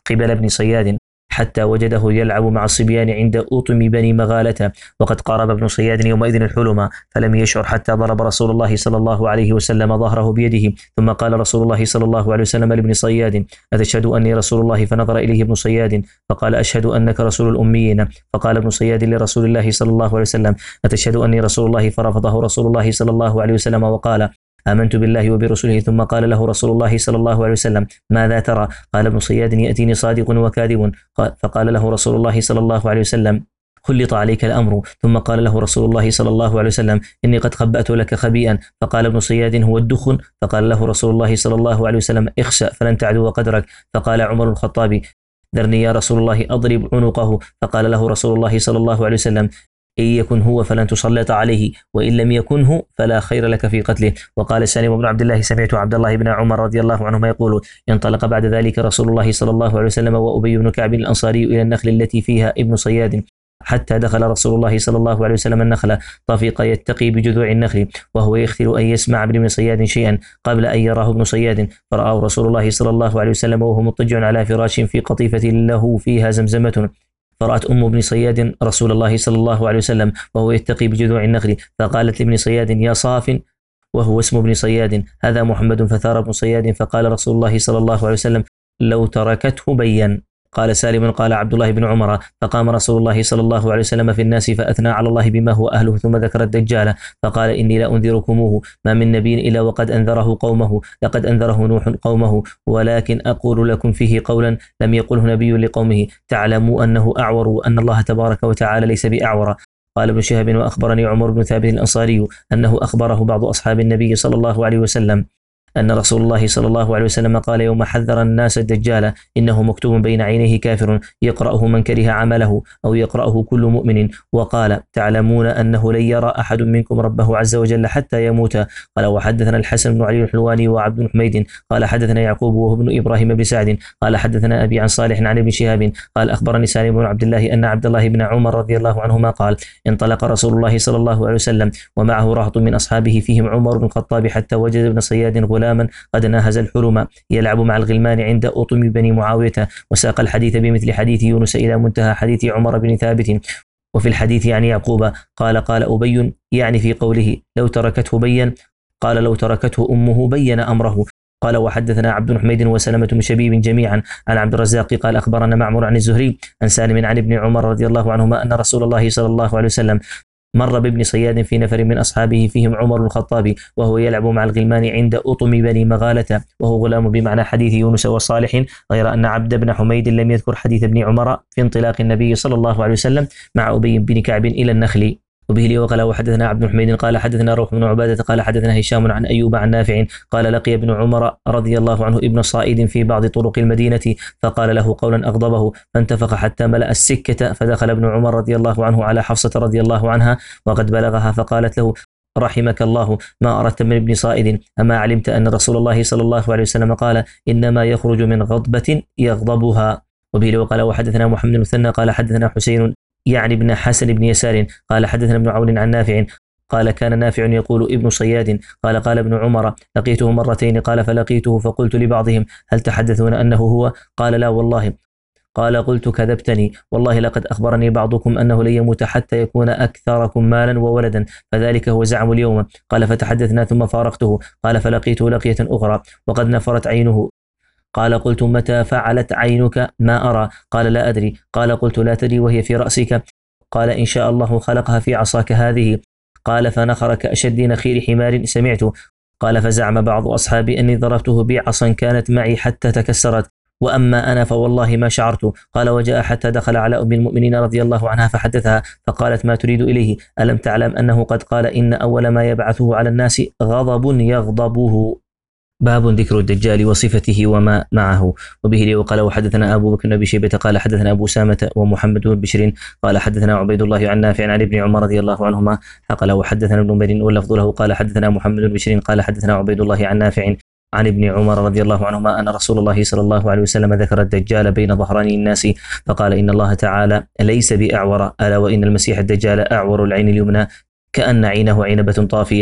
قبل ابن صياد حتى وجده يلعب مع الصبيان عند أطم بني مغالة، وقد قارب ابن صياد يومئذ الحلم فلم يشعر حتى ضرب رسول الله صلى الله عليه وسلم ظهره بيده، ثم قال رسول الله صلى الله عليه وسلم لابن صياد: أتشهد أني رسول الله؟ فنظر إليه ابن صياد فقال: أشهد أنك رسول الأميين. فقال ابن صياد لرسول الله صلى الله عليه وسلم: أتشهد أني رسول الله؟ فرفضه رسول الله صلى الله عليه وسلم وقال: آمنت بالله وبرسله. ثم قال له رسول الله صلى الله عليه وسلم: ماذا ترى؟ قال ابن صياد: يأتيني صادق وكاذب. فقال له رسول الله صلى الله عليه وسلم: خلط عليك الأمر. ثم قال له رسول الله صلى الله عليه وسلم: إني قد خبأت لك خبيئا. فقال ابن صياد: هو الدخن. فقال له رسول الله صلى الله عليه وسلم: اخسأ فلن تعدو قدرك. فقال عمر الخطاب: ذرني يا رسول الله أضرب عنقه. فقال له رسول الله صلى الله عليه وسلم: إن يكن هو فلن تسلط عليه، وإن لم يكنه فلا خير لك في قتله. وقال سالم بن عبد الله: سمعت عبد الله بن عمر رضي الله عنهما يقول: انطلق بعد ذلك رسول الله صلى الله عليه وسلم وأبي بن كعب الأنصاري إلى النخل التي فيها ابن صياد، حتى دخل رسول الله صلى الله عليه وسلم النخل، طفق يتقي بجذوع النخل وهو يختل أن يسمع ابن صياد شيئا قبل أن يراه ابن صياد، فرآه رسول الله صلى الله عليه وسلم وهو مضطجع على فراش في قطيفة له فيها زمزمة. فرأت أم ابن صياد رسول الله صلى الله عليه وسلم وهو يتقي بجذوع النخل، فقالت لابن صياد: يا صاف، وهو اسم ابن صياد: هذا محمد. فثار ابن صياد فقال رسول الله صلى الله عليه وسلم: لو تركته بين. قال سالم: قال عبد الله بن عمر: فقام رسول الله صلى الله عليه وسلم في الناس فأثنى على الله بما هو أهله، ثم ذكر الدجال فقال: إني لأنذركموه، ما من نبي إلا وقد أنذره قومه، لقد أنذره نوح قومه، ولكن أقول لكم فيه قولا لم يقله نبي لقومه، تعلموا أنه أعور وأن الله تبارك وتعالى ليس بأعور. قال ابن شهاب: وأخبرني عمر بن ثابت الأنصاري أنه أخبره بعض أصحاب النبي صلى الله عليه وسلم أن رسول الله صلى الله عليه وسلم قال يوم حذر الناس الدجال: إنه مكتوب بين عينيه كافر يقرأه من كره عمله أو يقرأه كل مؤمن. وقال: تعلمون أنه لن يرى أحد منكم ربه عز وجل حتى يموت. قال: وحدثنا الحسن بن علي الحلواني وعبد بن حميد قال حدثنا يعقوب وهو ابن إبراهيم بن سعد قال حدثنا أبي عن صالح عن ابن شهاب قال أخبرني سالم بن عبد الله أن عبد الله بن عمر رضي الله عنهما قال: انطلق رسول الله صلى الله عليه وسلم ومعه رهط من أصحابه فيهم عمر بن الخطاب حتى وجد ابن صياد غلام قد ناهز الحلم يلعب مع الغلمان عند أطم بني معاوية، وساق الحديث بمثل حديث يونس إلى منتهى حديث عمر بن ثابت. وفي الحديث يعني يعقوب قال: قال أبي، يعني في قوله لو تركته بين، قال لو تركته أمه بين أمره. قال: وحدثنا عبد بن حميد وسلمة بن شبيب جميعا عن عبد الرزاق قال أخبرنا معمر عن الزهري عن سالم عن ابن عمر رضي الله عنهما أن رسول الله صلى الله عليه وسلم مر بابن صياد في نفر من أصحابه فيهم عمر الخطاب وهو يلعب مع الغلمان عند أطم بني مغالة، وهو غلام بمعنى حديث يونس وصالح، غير أن عبد بن حميد لم يذكر حديث ابن عمر في انطلاق النبي صلى الله عليه وسلم مع أبي بن كعب إلى النخل. وبه لي وقال: وحدثنا عبد بن حميد قال حدثنا روح بن عبادة قال حدثنا هشام عن أيوب عن نافع قال: لقي ابن عمر رضي الله عنه ابن صائد في بعض طرق المدينة فقال له قولا أغضبه فانتفخ حتى ملأ السكة، فدخل ابن عمر رضي الله عنه على حفصة رضي الله عنها وقد بلغها فقالت له: رحمك الله، ما أردت من ابن صائد؟ أما علمت أن رسول الله صلى الله عليه وسلم قال: إنما يخرج من غضبة يغضبها. وبه لي وقال: وحدثنا محمد بن مثنى قال حدثنا حسين يعني ابن حسن بن يسار قال حدثنا ابن عون عن نافع قال: كان نافع يقول ابن صياد قال: قال ابن عمر: لقيته مرتين قال: فلقيته فقلت لبعضهم: هل تحدثون أنه هو؟ قال: لا والله. قال: قلت: كذبتني والله، لقد أخبرني بعضكم أنه لن يموت حتى يكون أكثركم مالا وولدا، فذلك هو زعم اليوم. قال: فتحدثنا ثم فارقته. قال: فلقيته لقية أخرى وقد نفرت عينه. قال: قلت: متى فعلت عينك؟ ما أرى. قال: لا أدري. قال: قلت: لا تدري وهي في رأسك؟ قال: إن شاء الله خلقها في عصاك هذه. قال: فنخر كأشد نخير حمار سمعت. قال: فزعم بعض أصحابي أني ضربته بعصا كانت معي حتى تكسرت، وأما أنا فوالله ما شعرت. قال: وجاء حتى دخل على أم المؤمنين رضي الله عنها فحدثها فقالت: ما تريد إليه؟ ألم تعلم أنه قد قال: إن أول ما يبعثه على الناس غضب يغضبه. باب ذكر الدجال وصفته وما معه. وبه لي وقال: وحدثنا أبو بكر بن أبي شيبة قال حدثنا أبو سامة ومحمد بن بشر قال حدثنا عبيد الله عن نافع عن ابن عمر رضي الله عنهما قال: وحدثنا ابن عمر واللفظ له قال حدثنا محمد بن بشر قال حدثنا عبيد الله عن نافع عن ابن عمر رضي الله عنهما أن رسول الله صلى الله عليه وسلم ذكر الدجال بين ظهراني الناس فقال: إن الله تعالى ليس بأعور، ألا وإن المسيح الدجال أعور العين اليمنى كأن عينه عنبة طافية.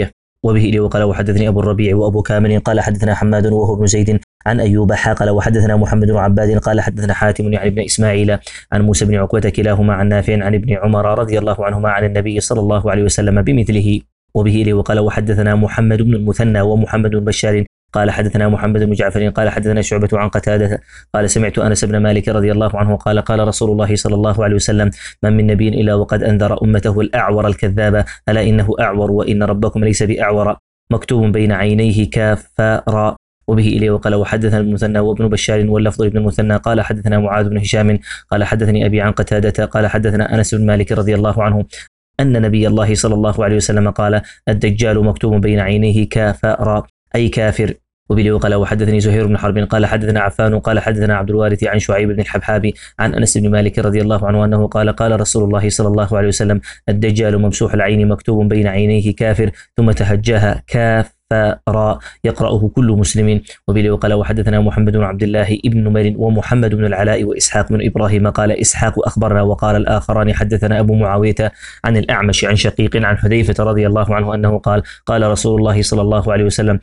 وبه إلي وقال وحدثني أبو الربيع وأبو كامل قال حدثنا حماد وهو ابن زيد عن أيوب حاقل وحدثنا محمد بن عباد قال حدثنا حاتم يعني بن إسماعيل عن موسى بن عقبة كلاهما عن نافع عن ابن عمر رضي الله عنهما عن النبي صلى الله عليه وسلم بمثله. وبه إلي وقال وحدثنا محمد بن المثنى ومحمد بن بشار قال حدثنا محمد بن جعفر قال حدثنا شعبة عن قتادة قال سمعت أنس بن مالك رضي الله عنه قال قال رسول الله صلى الله عليه وسلم من من نبي إلا وقد أنذر أمته الأعور الكذاب ألا إنه أعور وإن ربكم ليس بأعور مكتوب بين عينيه كافرا. وبه إليه وقال وحدثنا المثنى وابن بشار واللفظ ابن المثنى قال حدثنا معاذ بن هشام قال حدثني أبي عن قتادة قال حدثنا أنس بن مالك رضي الله عنه أن نبي الله صلى الله عليه وسلم قال الدجال مكتوب بين عينيه كافرا أي كافر. وبه وقال وحدثني زهير بن حرب قال حدثنا عفان قال حدثنا عبد الوارث عن شعيب بن الحبحابي عن أنس بن مالك رضي الله عنه أنه قال قال رسول الله صلى الله عليه وسلم الدجال ممسوح العين مكتوب بين عينيه كافر ثم تهجاها كافرا يقرأه كل مسلم. وبه وقال وحدثنا محمد بن عبد الله ابن نمير ومحمد بن العلاء وإسحاق بن إبراهيم قال إسحاق أخبرنا وقال الآخران حدثنا أبو معاوية عن الأعمش عن شقيق عن حذيفة رضي الله عنه أنه قال قال رسول الله صلى الله عليه وسلم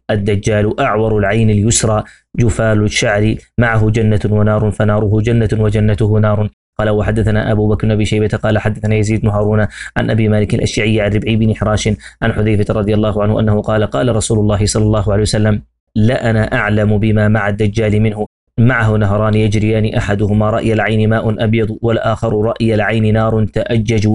الدجال أعور العين اليسرى جفال الشعر معه جنة ونار فناره جنة وجنته نار. قال وحدثنا أبو بكر بن شيبة قال حدثنا يزيد بن هارون عن أبي مالك الأشعري عن ربعي بن حراش عن حذيفة رضي الله عنه أنه قال قال رسول الله صلى الله عليه وسلم لا أنا أعلم بما مع الدجال منه معه نهران يجريان أحدهما رأي العين ماء أبيض والآخر رأي العين نار تأجج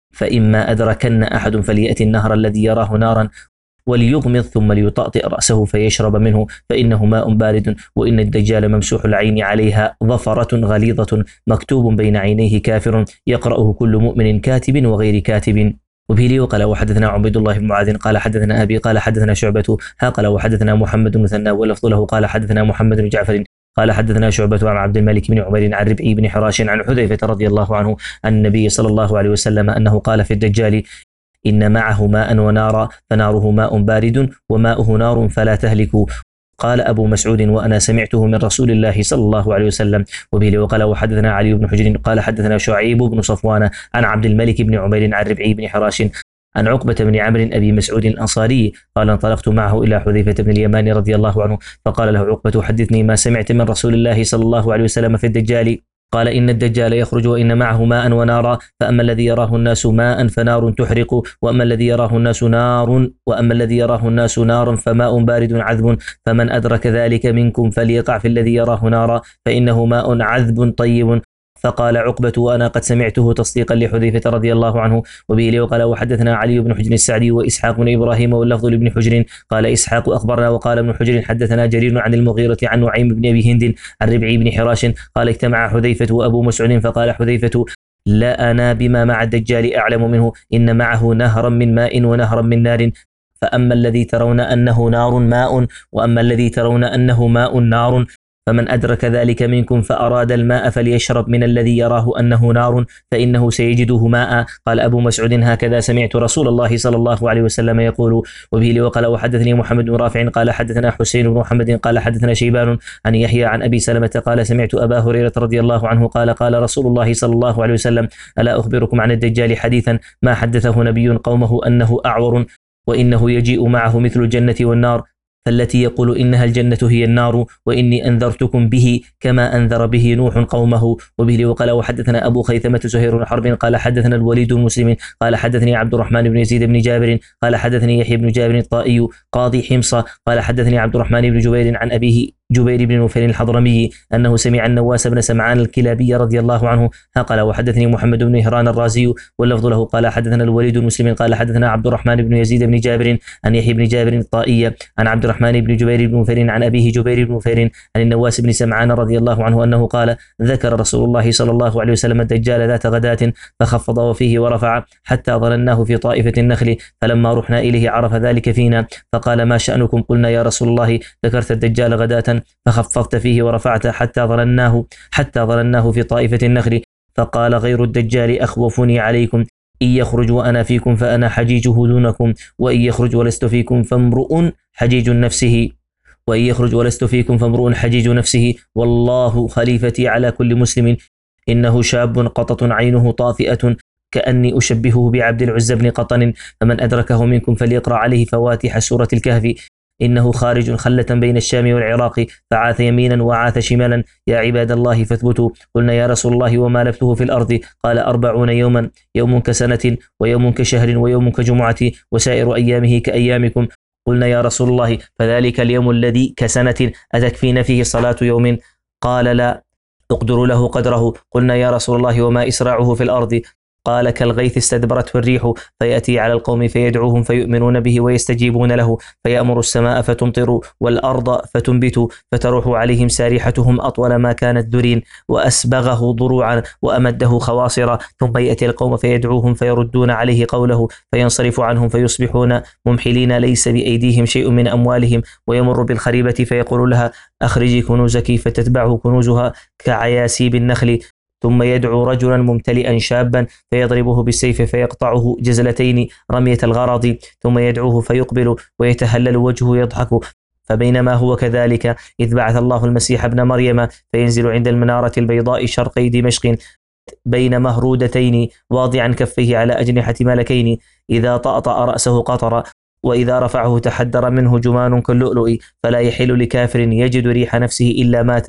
فإما أدركن أحد فليأتي النهر الذي يراه نارا وليغمض ثم ليطأطئ رأسه فيشرب منه فإنه ماء بارد وإن الدجال ممسوح العين عليها ظفرة غليظة مكتوب بين عينيه كافر يقرأه كل مؤمن كاتب وغير كاتب. وبه لي وقال وحدثنا عبيد الله بن معاذ قال حدثنا أبي قال حدثنا شعبة ها قال وحدثنا محمد بن مثنى واللفظ له قال حدثنا محمد بن جعفر قال حدثنا شعبة عن عبد الملك بن عمير عن ربعي بن حراش عن حذيفة رضي الله عنه عن النبي صلى الله عليه وسلم أنه قال في الدجال إن معه ماء ونارا فناره ماء بارد وماؤه نار فلا تهلكوا. قال أبو مسعود وأنا سمعته من رسول الله صلى الله عليه وسلم. وبه وقال وحدثنا علي بن حجر قال حدثنا شعيب بن صفوان عن عبد الملك بن عمير عن ربعي بن حراش عن عقبة بن عمرو أبي مسعود الأنصاري قال انطلقت معه إلى حذيفة بن اليمان رضي الله عنه فقال له عقبة حدثني ما سمعت من رسول الله صلى الله عليه وسلم في الدجال. قال إن الدجال يخرج وإن معه ماء ونارا فأما الذي يراه الناس ماء فنار تحرق وأما الذي يراه الناس نار وأما الذي يراه الناس نار فماء بارد عذب فمن أدرك ذلك منكم فليقع في الذي يراه نارا فإنه ماء عذب طيب. فقال عقبة وأنا قد سمعته تصديقا لحذيفة رضي الله عنه. وبه وقال وحدثنا علي بن حجر السعدي وإسحاق بن إبراهيم واللفظ لابن حجر قال إسحاق أخبرنا وقال ابن حجر حدثنا جرير عن المغيرة عن نعيم بن أبي هند عن ربعي بن حراش قال اجتمع حذيفة وأبو مسعود فقال حذيفة لا أنا بما مع الدجال أعلم منه إن معه نهرا من ماء ونهرا من نار فأما الذي ترون أنه نار ماء وأما الذي ترون أنه ماء نار فمن أدرك ذلك منكم فأراد الماء فليشرب من الذي يراه أنه نار فإنه سيجده ماء. قال أبو مسعود هكذا سمعت رسول الله صلى الله عليه وسلم يقول. وبه وقال وحدثني محمد بن رافع قال حدثنا حسين بن محمد قال حدثنا شيبان عن يحيى عن أبي سلمة قال سمعت أبا هريرة رضي الله عنه قال قال رسول الله صلى الله عليه وسلم ألا أخبركم عن الدجال حديثا ما حدثه نبي قومه أنه أعور وإنه يجيء معه مثل الجنة والنار فالتي يقول إنها الجنة هي النار وإني أنذرتكم به كما أنذر به نوح قومه. وبه وقال وحدثنا أبو خيثمة زهير بن حرب قال حدثنا الوليد بن مسلم قال حدثني عبد الرحمن بن يزيد بن جابر قال حدثني يحيى بن جابر الطائي قاضي حمص قال حدثني عبد الرحمن بن جبير عن أبيه جبير بن نوفل الحضرمي أنه سمع النواس بن سمعان الكلابي رضي الله عنه قال وحدثني محمد بن هران الرازي واللفظ له قال حدثنا الوليد بن مسلم قال حدثنا عبد الرحمن بن يزيد بن جابر عن يحيى بن جابر الطائي عن عبد الرحمن بن جبير بن نوفل عن أبيه جبير بن نوفل عن النواس بن سمعان رضي الله عنه أنه قال ذكر رسول الله صلى الله عليه وسلم الدجال ذات غداة فخفض وفيه ورفع حتى ظنناه في طائفة النخل فلما رحنا إليه عرف ذلك فينا فقال ما شأنكم قلنا يا رسول الله ذكرت الدجال غداة فخفضت فيه ورفعت حتى ظنناه حتى ظنناه في طائفة النخل فقال غير الدجال أخوفني عليكم إن يخرج وأنا فيكم فأنا حجيجه دونكم وإن يخرج ولست فيكم فامرؤ حجيج نفسه وإن يخرج ولست فيكم فامرؤ حجيج نفسه والله خليفتي على كل مسلم إنه شاب قطط عينه طافئة كأني أشبهه بعبد العزى بن قطن، فمن أدركه منكم فليقرأ عليه فواتح سورة الكهف، إنه خارج خلة بين الشام والعراق، فعاث يمينا وعاث شمالا. يا عباد الله فاثبتوا. قلنا يا رسول الله وما لبثه في الأرض؟ قال أربعون يوما، يوم كسنة ويوم كشهر ويوم كجمعة وسائر أيامه كأيامكم. قلنا يا رسول الله فذلك اليوم الذي كسنة أتكفين فيه صلاة يوم؟ قال لا أقدر له قدره. قلنا يا رسول الله وما إسراعه في الأرض؟ قال كالغيث استدبرته الريح، فيأتي على القوم فيدعوهم فيؤمنون به ويستجيبون له، فيأمر السماء فتمطر والأرض فتنبت، فتروح عليهم سارحتهم أطول ما كانت درين، وأسبغه ضروعا وأمده خواصرا، ثم يأتي القوم فيدعوهم فيردون عليه قوله، فينصرف عنهم فيصبحون ممحلين ليس بأيديهم شيء من أموالهم، ويمر بالخريبة فيقول لها أخرجي كنوزك، فتتبعه كنوزها كعياسيب النخل، ثم يدعو رجلا ممتلئا شابا فيضربه بالسيف فيقطعه جزلتين رمية الغرض، ثم يدعوه فيقبل ويتهلل وجهه يضحك. فبينما هو كذلك إذ بعث الله المسيح ابن مريم فينزل عند المنارة البيضاء شرقي دمشق بين مهرودتين واضعا كفيه على أجنحة ملكين، إذا طأطأ رأسه قطر، وإذا رفعه تحدر منه جمان كاللؤلؤ، فلا يحل لكافر يجد ريح نفسه إلا مات،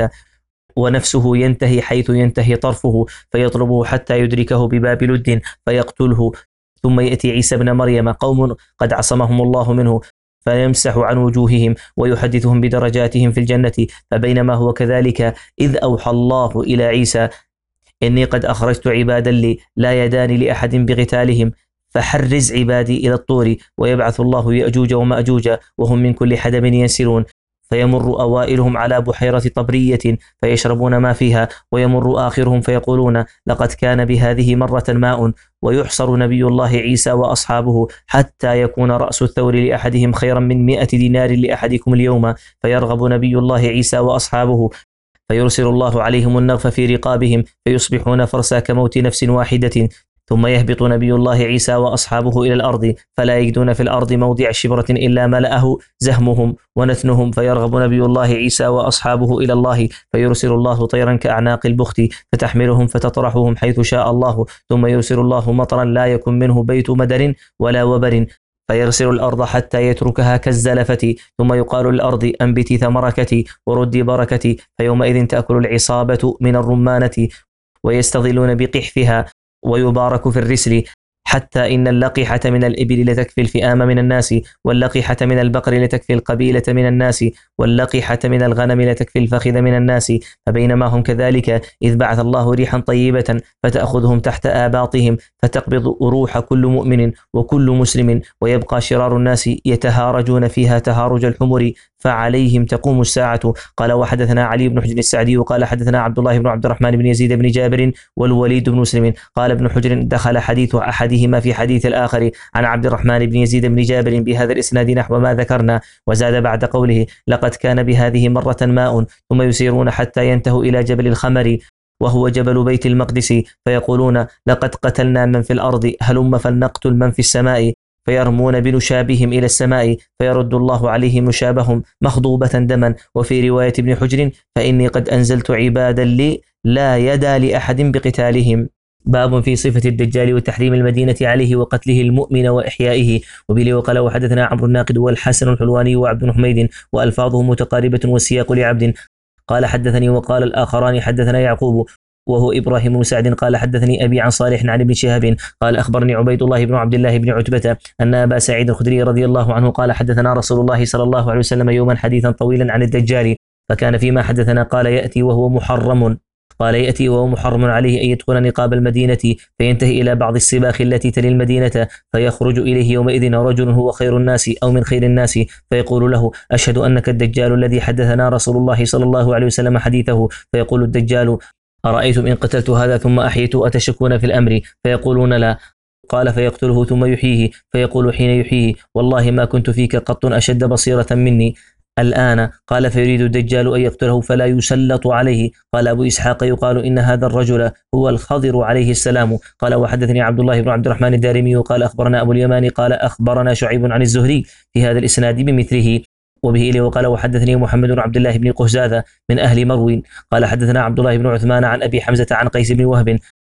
ونفسه ينتهي حيث ينتهي طرفه، فيطلبه حتى يدركه بباب لد فيقتله. ثم يأتي عيسى بن مريم قوم قد عصمهم الله منه، فيمسح عن وجوههم ويحدثهم بدرجاتهم في الجنة. فبينما هو كذلك إذ أوحى الله إلى عيسى إني قد أخرجت عبادا لي لا يدان لأحد بقتالهم، فحرز عبادي إلى الطور، ويبعث الله يأجوج ومأجوج وهم من كل حدب ينسلون، فيمر أوائلهم على بحيرة طبرية فيشربون ما فيها، ويمر آخرهم فيقولون لقد كان بهذه مرة ماء، ويحصر نبي الله عيسى وأصحابه حتى يكون رأس الثور لأحدهم خيرا من مئة دينار لأحدكم اليوم، فيرغب نبي الله عيسى وأصحابه، فيرسل الله عليهم النغف في رقابهم فيصبحون فرسا كموت نفس واحدة، ثم يهبط نبي الله عيسى وأصحابه إلى الأرض، فلا يجدون في الأرض موضع شبرة إلا ملأه زهمهم ونتنهم، فيرغب نبي الله عيسى وأصحابه إلى الله، فيرسل الله طيرا كأعناق البخت فتحملهم فتطرحهم حيث شاء الله، ثم يرسل الله مطرا لا يكن منه بيت مدر ولا وبر، فيرسل الأرض حتى يتركها كالزلفة، ثم يقال للأرض أنبتي ثمركتي وردي بركتي، فيومئذ تأكل العصابة من الرمانة ويستظلون بقحفها ويبارك في الرسل، حتى إن اللقحة من الإبل لتكفي الفئام من الناس، واللقحة من البقر لتكفي القبيلة من الناس، واللقحة من الغنم لتكفي الفخذ من الناس. فبينما هم كذلك إذ بعث الله ريحا طيبة فتأخذهم تحت آباطهم، فتقبض روح كل مؤمن وكل مسلم، ويبقى شرار الناس يتهارجون فيها تهارج الحمر، فعليهم تقوم الساعة. قال وحدثنا علي بن حجر السعدي وقال حدثنا عبد الله بن عبد الرحمن بن يزيد بن جابر والوليد بن مسلم. قال ابن حجر دخل حديث أحدهما في حديث الآخر عن عبد الرحمن بن يزيد بن جابر بهذا الإسناد نحو ما ذكرنا، وزاد بعد قوله لقد كان بهذه مرة ماء، ثم يسيرون حتى ينتهوا إلى جبل الخمر وهو جبل بيت المقدس، فيقولون لقد قتلنا من في الأرض هلم فلنقتل من في السماء، فيرمون بنشابهم إلى السماء، فيرد الله عليهم نشابهم مخضوبة دما. وفي رواية ابن حجر فإني قد أنزلت عبادا لي لا يدى لأحد بقتالهم. باب في صفة الدجال وتحريم المدينة عليه وقتله المؤمن وإحيائه. وبلي وقال وحدثنا عمرو الناقد والحسن الحلواني وعبد حميد وألفاظه متقاربة والسياق لعبد. قال حدثني وقال الآخران حدثنا يعقوب وهو إبراهيم بن سعد قال حدثني أبي عن صالح عن ابن شهاب قال أخبرني عبيد الله بن عبد الله بن عتبة أن أبا سعيد الخدري رضي الله عنه قال حدثنا رسول الله صلى الله عليه وسلم يوما حديثا طويلا عن الدجال، فكان فيما حدثنا قال يأتي وهو محرم قال يأتي وهو محرم عليه أن يدخل نقاب المدينة فينتهي إلى بعض السباخ التي تلي المدينة، فيخرج إليه يومئذ رجل هو خير الناس أو من خير الناس، فيقول له أشهد أنك الدجال الذي حدثنا رسول الله صلى الله عليه وسلم حديثه، فيقول الدجال أرأيتم إن قتلت هذا ثم أحييت أتشكون في الأمر؟ فيقولون لا. قال فيقتله ثم يحييه، فيقول حين يحييه والله ما كنت فيك قط أشد بصيرة مني الآن. قال فيريد الدجال أن يقتله فلا يسلط عليه. قال أبو إسحاق يقال إن هذا الرجل هو الخضر عليه السلام. قال وحدثني عبد الله بن عبد الرحمن الدارمي قال أخبرنا أبو اليمان قال أخبرنا شعيب عن الزهري في هذا الإسناد بمثله. وبه إليه وقال وحدثني محمد بن عبد الله بن قهزاذة من أهل مروي قال حدثنا عبد الله بن عثمان عن أبي حمزة عن قيس بن وهب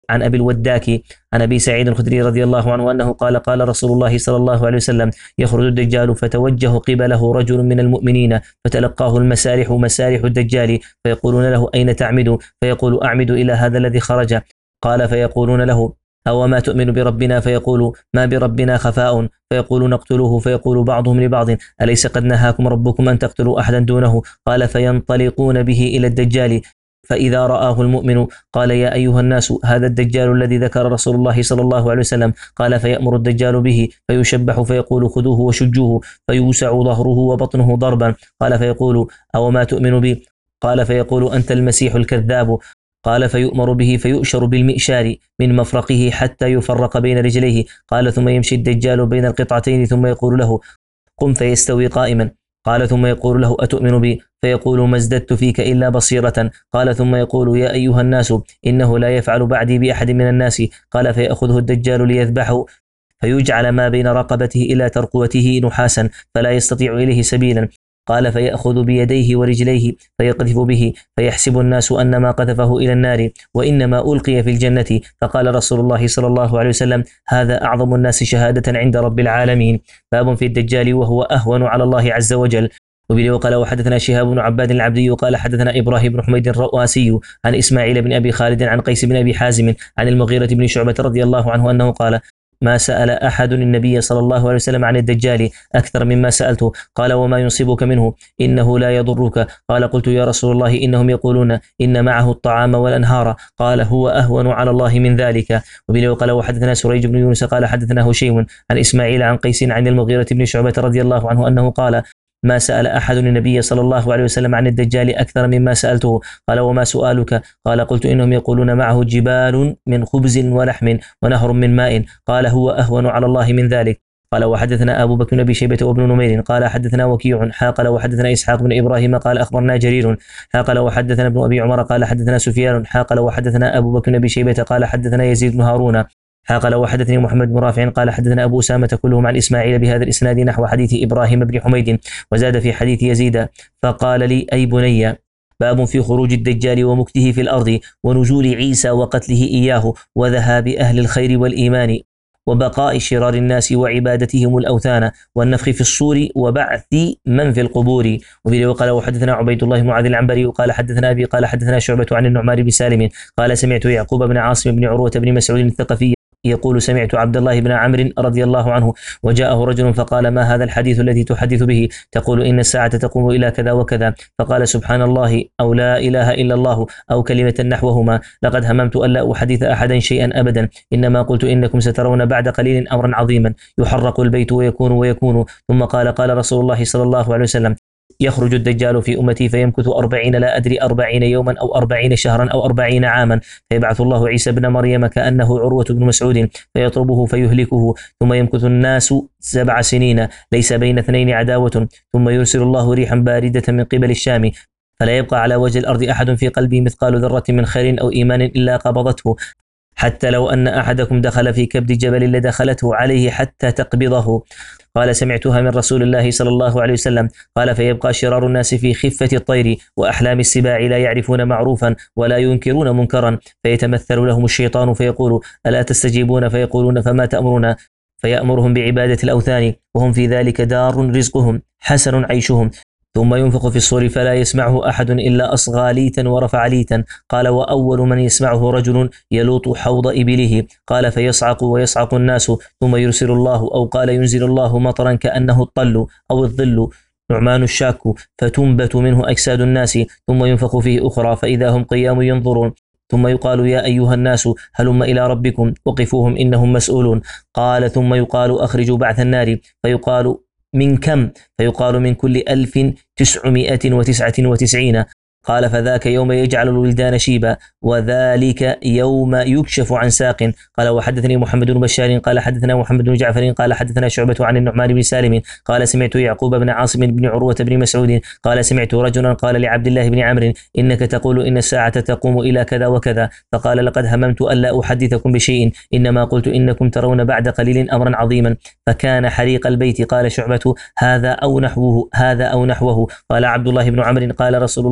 عن أبي الوداك عن أبي سعيد الخدري رضي الله عنه أنه قال قال رسول الله صلى الله عليه وسلم يخرج الدجال فتوجه قبله رجل من المؤمنين فتلقاه المسارح مسارح الدجال فيقولون له أين تعمد؟ فيقول أعمد إلى هذا الذي خرج. قال فيقولون له أو ما تؤمن بربنا؟ فيقول ما بربنا خفاء. فيقول نقتلوه. فيقول بعضهم لبعض أليس قد نهاكم ربكم أن تقتلوا أحدا دونه؟ قال فينطلقون به إلى الدجال فإذا رآه المؤمن قال يا أيها الناس هذا الدجال الذي ذكر رسول الله صلى الله عليه وسلم. قال فيأمر الدجال به فيشبح فيقول خذوه وشجوه فيوسع ظهره وبطنه ضربا. قال فيقول أو ما تؤمن بي؟ قال فيقول أنت المسيح الكذاب. قال فيؤمر به فيؤشر بالمئشار من مفرقه حتى يفرق بين رجليه. قال ثم يمشي الدجال بين القطعتين ثم يقول له قم فيستوي قائما. قال ثم يقول له أتؤمن بي؟ فيقول ما ازددت فيك إلا بصيرة. قال ثم يقول يا أيها الناس إنه لا يفعل بعدي بأحد من الناس. قال فيأخذه الدجال ليذبحه فيجعل ما بين رقبته إلى ترقوته نحاسا فلا يستطيع إليه سبيلا. قال فيأخذ بيديه ورجليه فيقذف به فيحسب الناس أن ما قذفه إلى النار وإنما ألقي في الجنة. فقال رسول الله صلى الله عليه وسلم هذا أعظم الناس شهادة عند رب العالمين. باب في الدجال وهو أهون على الله عز وجل. وبه وقال وحدثنا شهاب بن عباد العبدي قال حدثنا إبراهيم بن حميد الرؤاسي عن إسماعيل بن أبي خالد عن قيس بن أبي حازم عن المغيرة بن شعبة رضي الله عنه أنه قال ما سأل أحد النبي صلى الله عليه وسلم عن الدجال أكثر مما سألته. قال وما ينصبك منه؟ إنه لا يضرك. قال قلت يا رسول الله إنهم يقولون إن معه الطعام والأنهار. قال هو أهون على الله من ذلك. وبه وقال وحدثنا سريج بن يونس قال حدثنا هشيم عن إسماعيل عن قيس عن المغيرة بن شعبة رضي الله عنه أنه قال ما سأل أحد النبي صلى الله عليه وسلم عن الدجال أكثر مما سألته. قال وما سؤالك؟ قال قلت إنهم يقولون معه جبال من خبز ولحم ونهر من ماء. قال هو أهون على الله من ذلك. قال وحدثنا أبو بكر بن أبي شيبة وابن نمير قال حدثنا وكيع قال وحدثنا إسحاق بن إبراهيم قال أخبرنا جرير قال وحدثنا ابن أبي عمر قال حدثنا سفيان قال وحدثنا أبو بكر بن أبي شيبة قال حدثنا يزيد بن هارون قال وحدثني محمد بن رافع قال حدثنا أبو أسامة كلهم عن إسماعيل بهذا الإسناد نحو حديث إبراهيم بن حميد وزاد في حديث يزيد فقال لي أي بني باب في خروج الدجال ومكته في الأرض ونزول عيسى وقتله إياه وذهاب أهل الخير والإيمان وبقاء شرار الناس وعبادتهم الأوثان والنفخ في الصور وبعث من في القبور. وبه وقال وحدثنا عبيد الله بن معاذ العنبري قال حدثنا أبي قال حدثنا شعبة عن النعمان بن سالم قال سمعت يعقوب بن عاصم بن عروة بن مسعود الثقفي يقول سمعت عبد الله بن عمرو رضي الله عنه وجاءه رجل فقال ما هذا الحديث الذي تحدث به تقول إن الساعة تقوم إلى كذا وكذا؟ فقال سبحان الله أو لا إله إلا الله أو كلمة نحوهما لقد هممت ألا أحدث أحدا شيئا أبدا إنما قلت إنكم سترون بعد قليل أمرا عظيما يحرق البيت ويكون ويكون. ثم قال قال رسول الله صلى الله عليه وسلم يخرج الدجال في أمتي فيمكث أربعين لا أدري أربعين يوما أو أربعين شهرا أو أربعين عاما فيبعث الله عيسى بن مريم كأنه عروة بن مسعود فيطلبه فيهلكه ثم يمكث الناس سبع سنين ليس بين اثنين عداوة ثم يرسل الله ريحا باردة من قبل الشام فلا يبقى على وجه الأرض أحد في قلبه مثقال ذرة من خير أو إيمان إلا قبضته حتى لو أن أحدكم دخل في كبد جبل لدخلته عليه حتى تقبضه. قال سمعتها من رسول الله صلى الله عليه وسلم قال فيبقى شرار الناس في خفة الطير وأحلام السباع لا يعرفون معروفا ولا ينكرون منكرا فيتمثل لهم الشيطان فيقول ألا تستجيبون؟ فيقولون فما تأمرنا؟ فيأمرهم بعبادة الأوثان وهم في ذلك دار رزقهم حسن عيشهم ثم ينفخ في الصور فلا يسمعه أحد إلا أصغى ليتا ورفع ليتا. قال وأول من يسمعه رجل يلوط حوض إبله. قال فيصعق ويصعق الناس ثم يرسل الله أو قال ينزل الله مطرا كأنه الطل أو الظل نعمان الشاك فتنبت منه أجساد الناس ثم ينفخ فيه أخرى فإذا هم قيام ينظرون ثم يقال يا أيها الناس هلم إلى ربكم وقفوهم إنهم مسؤولون. قال ثم يقال أخرجوا بعث النار فيقال من كم؟ فيقال من كل ألف تسعمائة وتسعة وتسعين. قال فذاك يوم يجعل الولدان شيبا وذلك يوم يكشف عن ساق. قال وحدثني محمد بن بشار قال حدثنا محمد بن جعفر قال حدثنا شعبة عن النعمان بن سالم قال سمعت يعقوب بن عاصم بن عروة بن مسعود قال سمعت رجلا قال لعبد الله بن عمرو إنك تقول إن الساعة تقوم إلى كذا وكذا فقال لقد هممت ألا أحدثكم بشيء إنما قلت إنكم ترون بعد قليل أمرا عظيما فكان حريق البيت. قال شعبة هذا أو نحوه هذا أو نحوه. قال عبد الله بن عمرو قال رسول الله صلى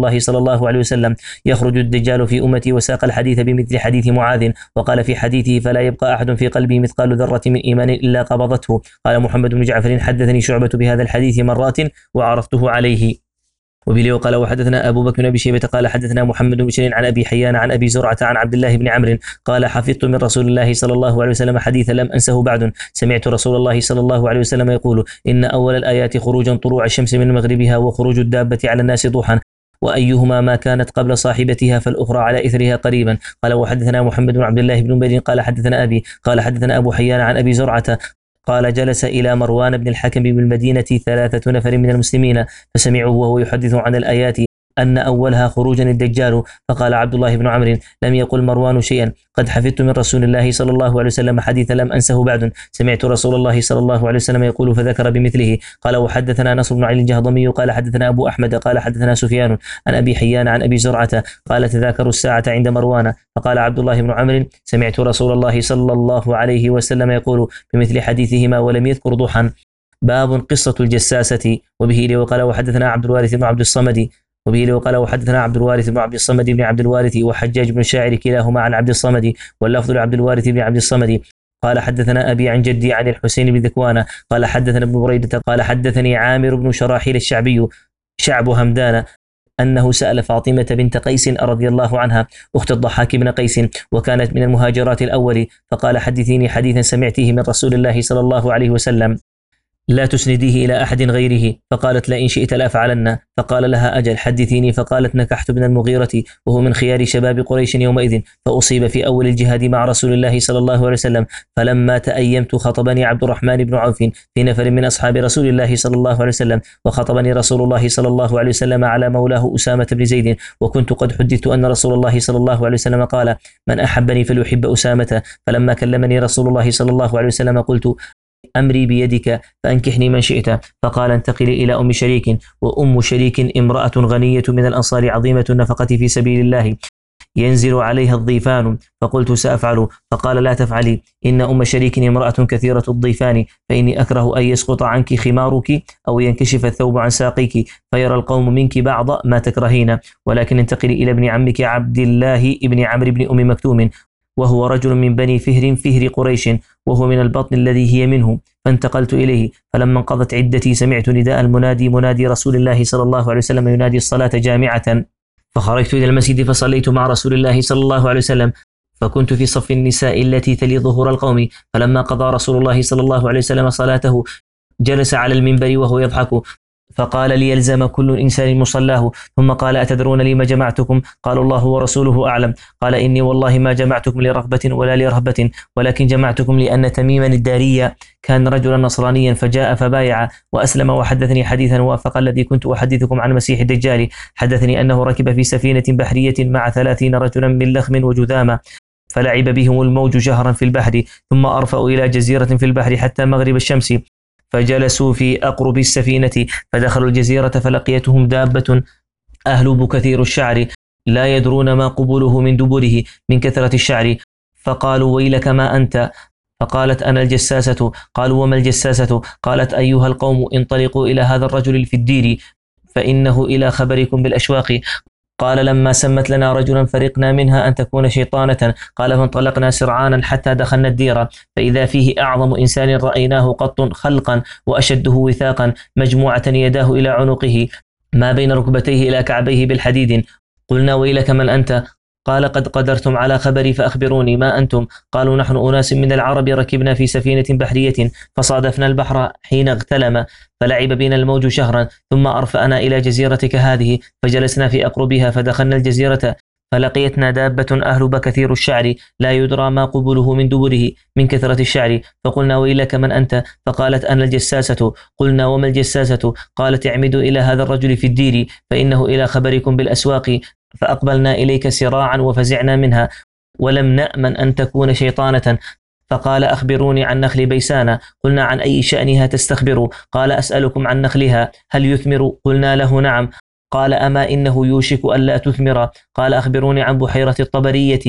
الله عليه وسلم: يخرج الدجال في أمتي، وساق الحديث بمثل حديث معاذ. وقال في حديثه: فلا يبقى أحد في قلبه مثقال ذرة من إيمان إلا قبضته. قال محمد بن جعفر: حدثني شعبة بهذا الحديث مرات وعرفته عليه. وبه قال وحدثنا أبو بكر بن أبي شيبة قال حدثنا محمد بن بشير عن أبي حيان عن أبي زرعة عن عبد الله بن عمرو قال: حفظت من رسول الله صلى الله عليه وسلم حديثا لم أنسه بعد. سمعت رسول الله صلى الله عليه وسلم يقول: إن أول الآيات خروجا طلوع الشمس من مغربها، وخروج الدابة على الناس ضحى، وأيهما ما كانت قبل صاحبتها فالأخرى على إثرها قريبا. قال وحدثنا محمد بن عبد الله بن بدر قال حدثنا أبي قال حدثنا أبو حيان عن أبي زرعة قال: جلس إلى مروان بن الحكم بالمدينة ثلاثة نفر من المسلمين فسمعوه وهو يحدث عن الآيات أن أولها خروجا الدجال، فقال عبد الله بن عمرو: لم يقل مروان شيئا، قد حفظت من رسول الله صلى الله عليه وسلم حديثا لم أنسه بعد. سمعت رسول الله صلى الله عليه وسلم يقول، فذكر بمثله. قال وحدثنا نصر بن علي الجهضمي قال حدثنا أبو أحمد قال حدثنا سفيان عن أبي حيان عن أبي زرعة قال: تذاكروا الساعة عند مروان. فقال عبد الله بن عمرو: سمعت رسول الله صلى الله عليه وسلم يقول بمثل حديثهما ولم يذكر ضحى. باب قصة الجساسة. وبه لي وقال وحدثنا عبد الوارث بن عبد الصمد وبه لي وقال وحدثنا عبد الوارث بن عبد الصمد بن عبد الوارث وحجاج بن شاعر كلاهما عن عبد الصمد، واللفظ لعبد الوارث بن عبد الصمد قال حدثنا أبي عن جدي عن الحسين بن ذكوان قال حدثنا ابن بريدة قال حدثني عامر بن شراحيل الشعبي شعب همدان أنه سأل فاطمة بنت قيس رضي الله عنها أخت الضحاك بن قيس، وكانت من المهاجرات الأول، فقال: حدثيني حديثا سمعته من رسول الله صلى الله عليه وسلم لا تسنديه إلى أحد غيره. فقالت: لئن شئت لأفعلن. فقال لها: أجل، حدثيني. فقالت: نكحت بن المغيرة وهو من خيار شباب قريش يومئذ، فأصيب في أول الجهاد مع رسول الله صلى الله عليه وسلم، فلما تأيمت خطبني عبد الرحمن بن عوف في نفر من أصحاب رسول الله صلى الله عليه وسلم، وخطبني رسول الله صلى الله عليه وسلم على مولاه أسامة بن زيد، وكنت قد حدثت أن رسول الله صلى الله عليه وسلم قال: من أحبني فليحب أسامة. فلما كلمني رسول الله صلى الله عليه وسلم قلت: أمري بيدك فأنكحني من شئت. فقال: انتقلي إلى أم شريك. وأم شريك امرأة غنية من الأنصار عظيمة النفقة في سبيل الله، ينزل عليها الضيفان. فقلت: سأفعل. فقال: لا تفعلي، إن أم شريك امرأة كثيرة الضيفان، فإني أكره أن يسقط عنك خمارك أو ينكشف الثوب عن ساقيك فيرى القوم منك بعض ما تكرهين، ولكن انتقلي إلى ابن عمك عبد الله ابن عمرو بن أم مكتوم، وهو رجل من بني فهر فهر قريش، وهو من البطن الذي هي منه. فانتقلت إليه. فلما انقضت عدتي سمعت نداء المنادي منادي رسول الله صلى الله عليه وسلم ينادي الصلاة جامعة، فخرجت إلى المسجد فصليت مع رسول الله صلى الله عليه وسلم، فكنت في صف النساء التي تلي ظهور القوم. فلما قضى رسول الله صلى الله عليه وسلم صلاته جلس على المنبر وهو يضحك، فقال: ليلزم كل إنسان مصلاه. ثم قال: أتدرون لي ما جمعتكم؟ قالوا: الله ورسوله أعلم. قال: إني والله ما جمعتكم لرغبة ولا لرهبة، ولكن جمعتكم لأن تميما الدارية كان رجلا نصرانيا فجاء فبايع وأسلم، وحدثني حديثا وافق الذي كنت أحدثكم عن مسيح الدجال. حدثني أنه ركب في سفينة بحرية مع ثلاثين رجلا من لخم وجذامة، فلعب بهم الموج جهرا في البحر، ثم أرفأوا إلى جزيرة في البحر حتى مغرب الشمس، فجلسوا في أقرب السفينة، فدخلوا الجزيرة فلقيتهم دابة أهلب كثير الشعر لا يدرون ما قبله من دبره من كثرة الشعر، فقالوا: ويلك ما أنت؟ فقالت: أنا الجساسة. قالوا: وما الجساسة؟ قالت: أيها القوم، انطلقوا إلى هذا الرجل في الدير فإنه إلى خبركم بالأشواق. قال: لما سمت لنا رجلا فرقنا منها أن تكون شيطانة. قال: فانطلقنا سرعانا حتى دخلنا الدير، فإذا فيه أعظم إنسان رأيناه قط خلقا وأشده وثاقا، مجموعة يداه إلى عنقه ما بين ركبتيه إلى كعبيه بالحديد. قلنا: ويلك من أنت؟ قال: قد قدرتم على خبري فأخبروني ما أنتم؟ قالوا: نحن أناس من العرب ركبنا في سفينة بحرية فصادفنا البحر حين اغتلم، فلعب بنا الموج شهرا، ثم أرفأنا إلى جزيرتك هذه، فجلسنا في أقربها، فدخلنا الجزيرة فلقيتنا دابة أهلب كثير الشعر لا يدرى ما قبله من دبره من كثرة الشعر. فقلنا: ويلك من أنت؟ فقالت: أنا الجساسة. قلنا: وما الجساسة؟ قالت: اعمدوا إلى هذا الرجل في الدير فإنه إلى خبركم بالأسواق. فأقبلنا إليك سراعا وفزعنا منها، ولم نأمن أن تكون شيطانة. فقال: أخبروني عن نخل بيسان. قلنا: عن أي شأنها تستخبر؟ قال: أسألكم عن نخلها، هل يثمر؟ قلنا له: نعم. قال: أما إنه يوشك ألا تثمر. قال: أخبروني عن بحيرة الطبرية.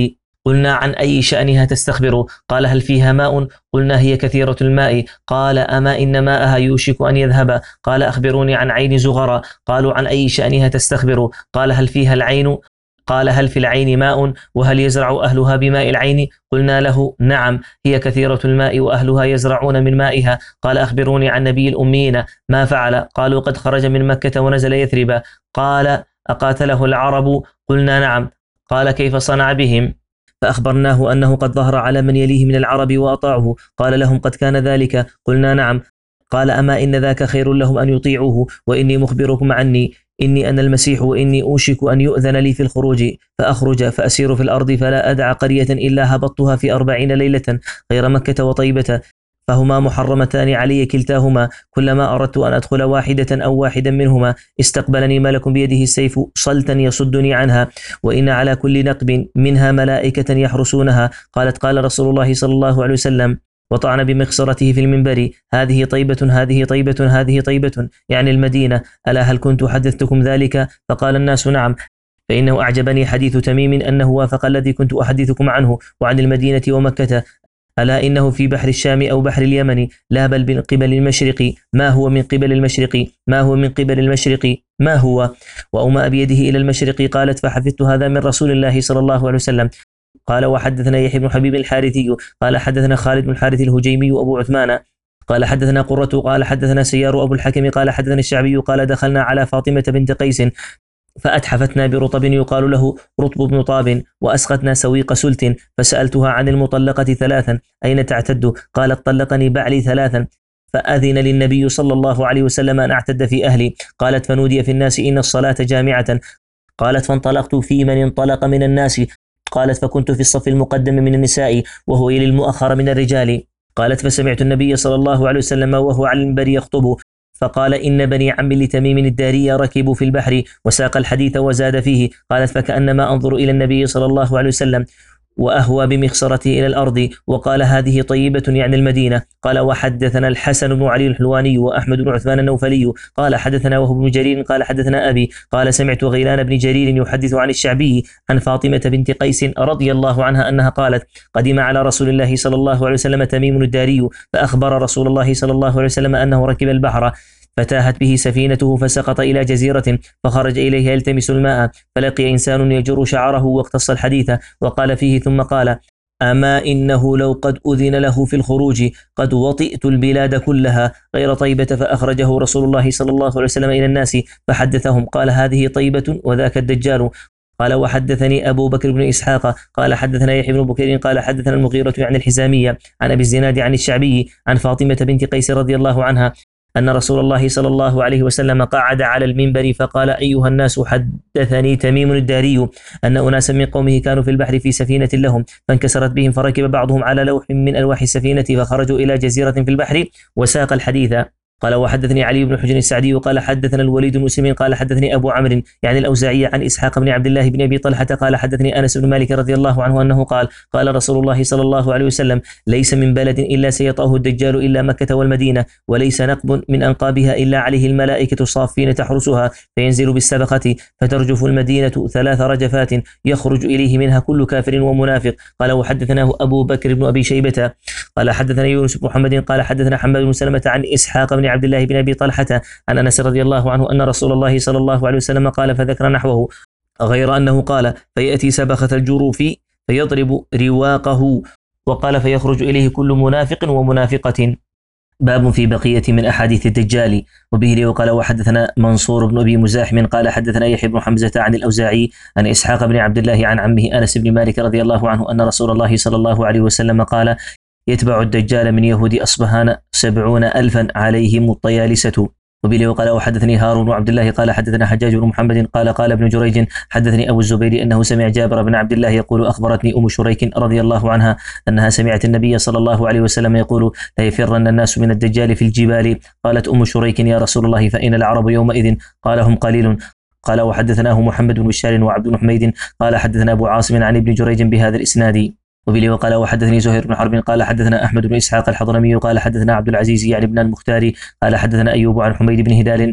قلنا عن أي شأنها تستخبر؟ قال هل فيها ماء؟ قلنا هي كثيرة الماء. قال أما إن ماءها يوشك أن يذهب. قال أخبروني عن عين زغر. قالوا عن أي شأنها تستخبر؟ قال هل فيها العين؟ قال هل في العين ماء؟ وهل يزرع أهلها بماء العين؟ قلنا له نعم، هي كثيرة الماء وأهلها يزرعون من مائها. قال أخبروني عن نبي الأميين ما فعل؟ قالوا قد خرج من مكة ونزل يثرب. قال أقاتله العرب؟ قلنا نعم. قال كيف صنع بهم؟ فأخبرناه أنه قد ظهر على من يليه من العرب وأطاعه. قال لهم قد كان ذلك؟ قلنا نعم. قال أما إن ذاك خير لهم أن يطيعوه، وإني مخبركم عني إني أنا المسيح، وإني أوشك أن يؤذن لي في الخروج فأخرج فأسير في الأرض فلا أدع قرية إلا هبطتها في أربعين ليلة غير مكة وطيبة، فهما محرمتان علي كلتاهما، كلما أردت أن أدخل واحدة أو واحدا منهما استقبلني ملك بيده السيف صلتا يصدني عنها، وإن على كل نقب منها ملائكة يحرسونها. قالت قال رسول الله صلى الله عليه وسلم وطعن بمخصرته في المنبر هذه طيبة هذه طيبة هذه طيبة، يعني المدينة، ألا هل كنت حدثتكم ذلك؟ فقال الناس نعم، فإنه أعجبني حديث تميم أنه وافق الذي كنت أحدثكم عنه، وعن المدينة ومكة ألا إنه في بحر الشام أو بحر اليمن، لا بل من قبل المشرق. ما هو من قبل المشرق؟ ما هو من قبل المشرق؟ ما هو؟ وأومأ بيده إلى المشرق. قالت فحفظت هذا من رسول الله صلى الله عليه وسلم. قال وحدثنا يحيى بن حبيب الحارثي قال حدثنا خالد بن الحارث الهجيمي وأبو عثمان قال حدثنا قرة قال حدثنا سيار أبو الحكم قال حدثنا الشعبي قال دخلنا على فاطمة بنت قيس فأتحفتنا برطب يقال له رطب بن طاب، وأسقتنا سويق سلت، فسألتها عن المطلقة ثلاثا أين تعتد؟ قالت طلقني بعلي ثلاثا، فأذن للنبي صلى الله عليه وسلم أن أعتد في أهلي. قالت فنودي في الناس إن الصلاة جامعة. قالت فانطلقت في من انطلق من الناس. قالت فكنت في الصف المقدم من النساء وهو يلي المؤخر من الرجال. قالت فسمعت النبي صلى الله عليه وسلم وهو على المنبر يخطب فقال إن بني عم لتميم الداري ركبوا في البحر، وساق الحديث وزاد فيه. قالت فكأنما أنظر إلى النبي صلى الله عليه وسلم وأهوى بمخصرته إلى الأرض، وقال هذه طيبة يعني المدينة. قال وحدثنا الحسن بن علي الحلواني وأحمد بن عثمان النوفلي قال حدثنا وهو بن جرير قال حدثنا أبي قال سمعت غيلان بن جرير يحدث عن الشعبي عن فاطمة بنت قيس رضي الله عنها أنها قالت قدم على رسول الله صلى الله عليه وسلم تميم الداري فأخبر رسول الله صلى الله عليه وسلم أنه ركب البحر فتاهت به سفينته فسقط إلى جزيرة فخرج إليها يلتمس الماء، فلقي إنسان يجر شعره واقتص الحديث وقال فيه ثم قال أما إنه لو قد أذن له في الخروج قد وطئت البلاد كلها غير طيبة، فأخرجه رسول الله صلى الله عليه وسلم إلى الناس فحدثهم قال هذه طيبة وذاك الدجال. قال وحدثني أبو بكر بن إسحاق قال حدثنا يحيى بن بكير قال حدثنا المغيرة عن الحزامية عن أبي الزناد عن الشعبي عن فاطمة بنت قيس رضي الله عنها أن رسول الله صلى الله عليه وسلم قعد على المنبر فقال أيها الناس حدثني تميم الداري أن أناسا من قومه كانوا في البحر في سفينة لهم فانكسرت بهم فركب بعضهم على لوح من ألواح السفينة فخرجوا إلى جزيرة في البحر وساق الحديث. قال وحدثني علي بن حجر السعدي قال حدثنا الوليد بن مسلم قال حدثني أبو عمرو يعني الأوزاعي عن إسحاق بن عبد الله بن أبي طلحة قال حدثني أنس بن مالك رضي الله عنه أنه قال قال رسول الله صلى الله عليه وسلم ليس من بلد إلا سيطأه الدجال إلا مكة والمدينة، وليس نقب من أنقابها إلا عليه الملائكة صافين تحرسها، فينزل بالسبقة فترجف المدينة ثلاث رجفات يخرج إليه منها كل كافر ومنافق. قال وحدثناه أبو بكر بن أبي شيبة قال حدثنا يونس بن محمد قال حدثنا حماد بن سلمة عن إسحاق بن عبد الله بن أبي طلحة عن أنس رضي الله عنه أن رسول الله صلى الله عليه وسلم قال فذكر نحوه غير أنه قال فيأتي سبخة الجروف فيضرب رواقه، وقال فيخرج إليه كل منافق ومنافقة. باب في بقية من أحاديث الدجال. وبه لي وقال وحدثنا منصور بن أبي مزاحم قال حدثنا يحيى بن حمزة عن الأوزاعي عن إسحاق بن عبد الله عن عمه أنس بن مالك رضي الله عنه أن رسول الله صلى الله عليه وسلم قال يتبع الدجال من يهود أصبهان سبعون ألفا عليهم الطيالسة. وبه وقال وحدثني هارون بن عبد الله قال حدثنا حجاج بن محمد قال قال ابن جريج حدثني أبو الزبير أنه سمع جابر بن عبد الله يقول أخبرتني أم شريك رضي الله عنها أنها سمعت النبي صلى الله عليه وسلم يقول لا يفرن الناس من الدجال في الجبال. قالت أم شريك يا رسول الله فإن العرب يومئذ؟ قال هم قليل. قال وحدثناه محمد بن بشار وعبد بن حميد قال حدثنا أبو عاصم عن ابن جريج بهذا الإسناد. وبلي وقال وحدثني زهير بن حرب قال حدثنا أحمد بن إسحاق الحضرمي قال حدثنا عبد العزيز يعني ابن المختار قال حدثنا أيوب عن حميد بن هلال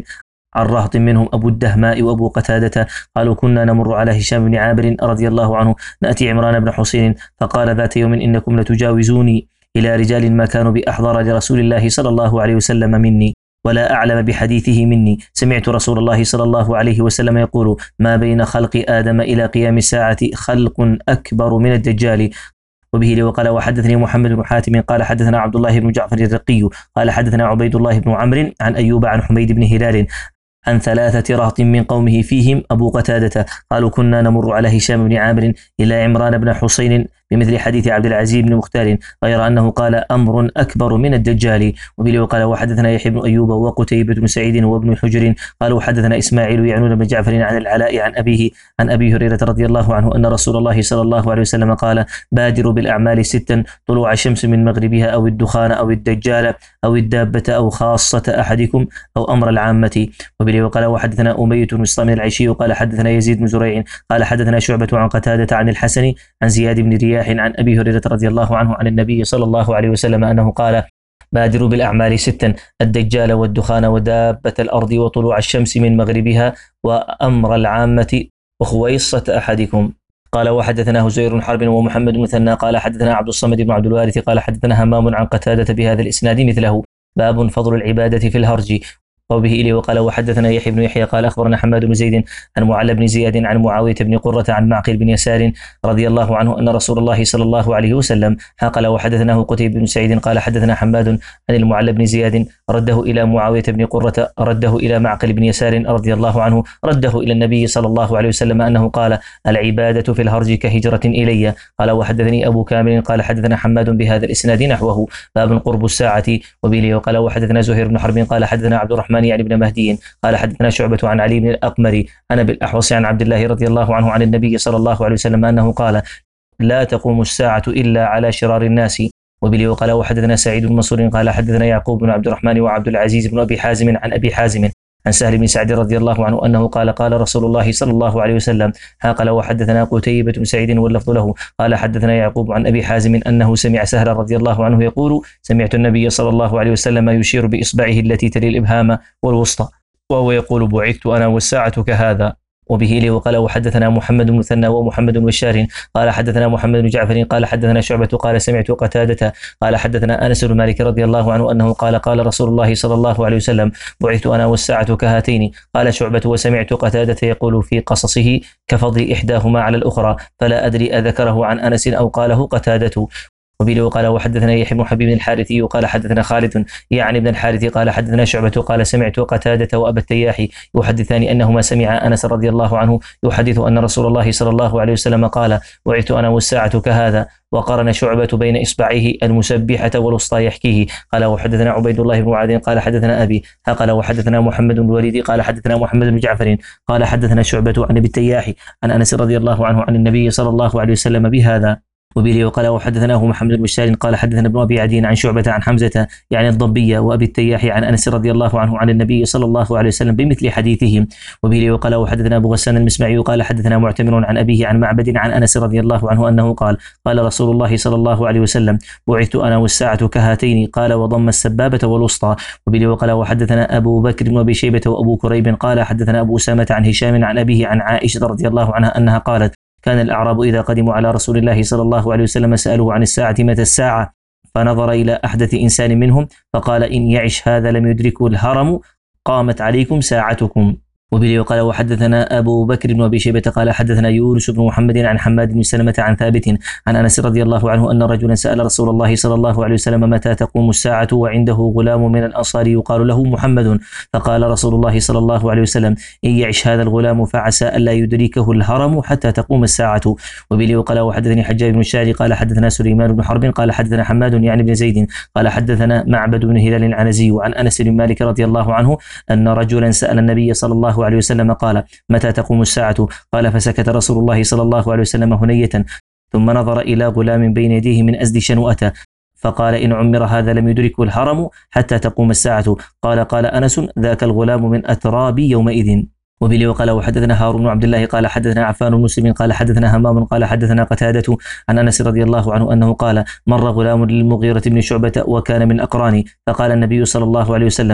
عن رهط منهم أبو الدهماء وأبو قتادة قالوا كنا نمر على هشام بن عامر رضي الله عنه نأتي عمران بن حسين فقال ذات يوم إنكم لتجاوزوني إلى رجال ما كانوا بأحضر لرسول الله صلى الله عليه وسلم مني ولا أعلم بحديثه مني. سمعت رسول الله صلى الله عليه وسلم يقول ما بين خلق آدم إلى قيام الساعة خلق أكبر من الدجال. وبه لي وقال وحدثني محمد بن حاتم قال حدثنا عبد الله بن جعفر الرقي قال حدثنا عبيد الله بن عمرو عن أيوب عن حميد بن هلال عن ثلاثة رهط من قومه فيهم أبو قتادة قالوا كنا نمر على هشام بن عامر إلى عمران بن حسين بمثل حديث عبد العزيز بن مختار غير أنه قال أمر أكبر من الدجال. وبه وقال وحدثنا يحيى بن أيوب وقتيبة بن سعيد وابن حجر قالوا حدثنا إسماعيل يعنون بن جعفر عن العلاء عن أبيه عن أبي هريرة رضي الله عنه أن رسول الله صلى الله عليه وسلم قال بادروا بالأعمال ستا طلوع الشمس من مغربها أو الدخان أو الدجال أو الدابة أو خاصة أحدكم أو أمر العامة. وبه وقال وحدثنا أمية بن مسلم العيشي قال حدثنا يزيد بن زريع قال حدثنا شعبة عن قتادة عن الحسن عن زياد بن رياح عن أبي هريرة رضي الله عنه عن النبي صلى الله عليه وسلم أنه قال بادروا بالأعمال ستا الدجال والدخان ودابة الأرض وطلوع الشمس من مغربها وأمر العامة وخويصة أحدكم. قال وحدثنا هزير بن حرب ومحمد بن مثنى قال حدثنا عبد الصمد بن عبد الوارث قال حدثنا همام عن قتادة بهذا الإسناد مثله باب فضل العبادة في الهرج. وبه إلي وقال وحدثنا يحيى بن يحيى قال أخبرنا حماد بن زيد عن معل بن زياد عن معاوية بن قرة عن معقل بن يسار رضي الله عنه أن رسول الله صلى الله عليه وسلم قال وحدثناه قتيبة بن سعيد قال حدثنا حماد عن المعل بن زياد رده إلى معاوية بن قرة رده إلى معقل بن يسار رضي الله عنه رده إلى النبي صلى الله عليه وسلم أنه قال العبادة في الهرج كهجرة إلي. قال وحدثني أبو كامل قال حدثنا حماد بهذا الإسناد نحوه باب قرب الساعة. وبه وقال وحدثنا زهير بن حرب قال حدثنا عبد الرحمن يعني ابن مهدي قال حدثنا شعبة عن علي بن الأقمري أنا بالأحوص عن عبد الله رضي الله عنه عن النبي صلى الله عليه وسلم أنه قال لا تقوم الساعة إلا على شرار الناس. وبه وقال وحدثنا سعيد بن منصور قال حدثنا يعقوب بن عبد الرحمن وعبد العزيز بن أبي حازم عن أبي حازم عن سهل بن سعد رضي الله عنه أنه قال قال رسول الله صلى الله عليه وسلم قال وحدثنا قتيبة بن سعيد واللفظ له قال حدثنا يعقوب عن أبي حازم أنه سمع سهل رضي الله عنه يقول سمعت النبي صلى الله عليه وسلم يشير بإصبعه التي تلي الإبهام والوسطى وهو يقول بعثت أنا والساعة كهذا. وبه لي وقال وحدثنا محمد بن مثنى ومحمد بن بشار قال حدثنا محمد بن جعفر قال حدثنا شعبة قال سمعت قتادة قال حدثنا أنس بن مالك رضي الله عنه أنه قال قال رسول الله صلى الله عليه وسلم بعثت أنا والساعة كهاتين. قال شعبة وسمعت قتادة يقول في قصصه كفضل إحداهما على الأخرى فلا أدري أذكره عن أنس أو قاله قتادة. وبه وقال وحدثنا يحيى بن حبيب الحارثي وقال حدثنا خالد يعني ابن الحارث قال حدثنا شعبة قال سمعت قتادة وأبا التياح يحدثان أنهما سمع أنس رضي الله عنه يحدث أن رسول الله صلى الله عليه وسلم قال وعدت أنا والساعة كهذا وقرن شعبة بين إصبعيه المسبحة والوسطى يحكيه. قال وحدثنا عبيد الله بن معاذ قال حدثنا أبي قال وحدثنا محمد بن الوليد قال حدثنا محمد بن جعفر قال حدثنا شعبة عن أبي التياح عن أنس رضي الله عنه عن النبي صلى الله عليه وسلم بهذا. وبه وقال وحدثناه محمد بن بشار قال حدثنا ابن أبي عدي عن شعبة عن حمزة يعني الضبية وأبي التياح عن أنس رضي الله عنه عن النبي صلى الله عليه وسلم بمثل حديثهم. وبه وقال وحدثنا أبو غسان المسمعي قال حدثنا معتمر عن أبيه عن معبد عن أنس رضي الله عنه أنه قال قال رسول الله صلى الله عليه وسلم بعثت أنا والساعة كهاتين قال وضم السبابة والوسطى. وبه وقال وحدثنا أبو بكر بن أبي شيبة وأبو كريب قال حدثنا أبو أسامة عن هشام عن أبيه عن عائشة رضي الله عنها أنها قالت كان الأعراب إذا قدموا على رسول الله صلى الله عليه وسلم سألوه عن الساعة متى الساعة فنظر إلى أحدث إنسان منهم فقال إن يعش هذا لم يدركه الهرم قامت عليكم ساعتكم. وبه وقال وحدثنا أبو بكر بن أبي شيبة قال حدثنا يونس بن محمد عن حماد بن سلمة عن ثابت عن أنس رضي الله عنه أن رجلا سأل رسول الله صلى الله عليه وسلم متى تقوم الساعة وعنده غلام من الأنصار يقال له محمد فقال رسول الله صلى الله عليه وسلم إن يعش هذا الغلام فعسى ألا يدركه الهرم حتى تقوم الساعة. وبه وقال وحدثني حجاج بن الشاعري قال حدثنا سليمان بن حرب قال حدثنا حماد يعني بن زيد قال حدثنا معبد بن هلال العنزي عن أنس بن مالك رضي الله عنه أن رجلا سأل النبي صلى الله عليه وسلم قال متى تقوم الساعة قال فسكت رسول الله صلى الله عليه وسلم هنية ثم نظر إلى غلام بين يديه من أزد شنوءة فقال إن عمر هذا لم يدركه الهرم حتى تقوم الساعة. قال قال أنس ذاك الغلام من أترابي يومئذ. وبه وقال وحدثنا هارون بن عبد الله قال حدثنا عفان بن مسلم قال حدثنا همام قال حدثنا قتادة عن أنس رضي الله عنه أنه قال مر غلام للمغيرة بن شعبة وكان من أقراني فقال النبي صلى الله عليه وسلم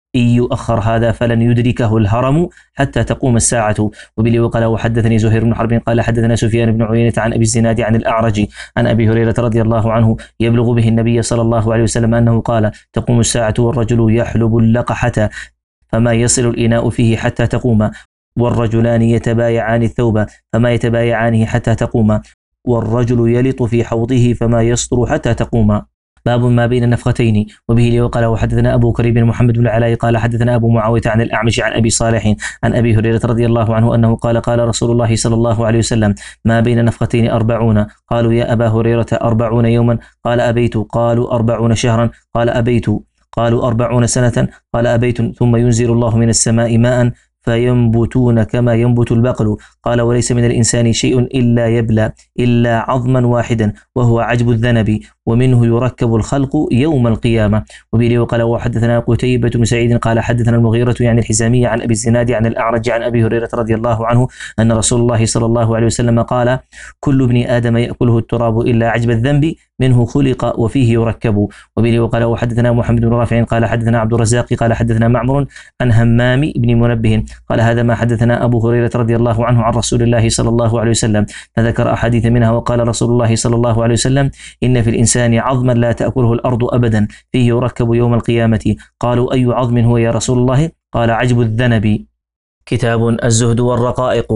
إن يؤخر هذا فلن يدركه الهرم حتى تقوم الساعة. وبه قال وحدثني زهير بن حرب قال حدثنا سفيان بن عيينة عن أبي الزناد عن الأعرج عن أبي هريرة رضي الله عنه يبلغ به النبي صلى الله عليه وسلم أنه قال تقوم الساعة والرجل يحلب اللقحة فما يصل الإناء فيه حتى تقوم، والرجلان يتبايعان الثوب فما يتبايعانه حتى تقوم، والرجل يلط في حوضه فما يسطر حتى تقوم. باب ما بين النفختين. وبه لي وقال وحدثنا أبو كريب بن محمد بن العلاء قال حدثنا أبو معاوية عن الأعمش عن أبي صالح عن أبي هريرة رضي الله عنه أنه قال قال رسول الله صلى الله عليه وسلم ما بين نفختين أربعون. قالوا يا أبا هريرة أربعون يوما؟ قال أبيت. قالوا أربعون شهرا؟ قال أبيت. قالوا أربعون سنة؟ قال أبيت. ثم ينزل الله من السماء ماء فينبتون كما ينبت البقل. قال وليس من الإنسان شيء إلا يبلى إلا عظما واحدا وهو عجب الذنب ومنه يركب الخلق يوم القيامة. وبه قال وحدثنا قتيبة بن سعيد قال حدثنا المغيرة يعني الحزامية عن أبي الزناد عن الأعرج عن أبي هريرة رضي الله عنه أن رسول الله صلى الله عليه وسلم قال كل ابن آدم يأكله التراب إلا عجب الذنب منه خلق وفيه يركب. وبه قال وحدثنا محمد بن رافع قال حدثنا عبد الرزاق قال حدثنا معمر عن همام بن منبه قال هذا ما حدثنا أبو هريرة رضي الله عنه عن رسول الله صلى الله عليه وسلم، فذكر أحاديث منها وقال رسول الله صلى الله عليه وسلم إن في الإنسان عظما لا تأكله الأرض أبدا فيه يركب يوم القيامة. قالوا أي عظم هو يا رسول الله؟ قال عجب الذنب. كتاب الزهد والرقائق.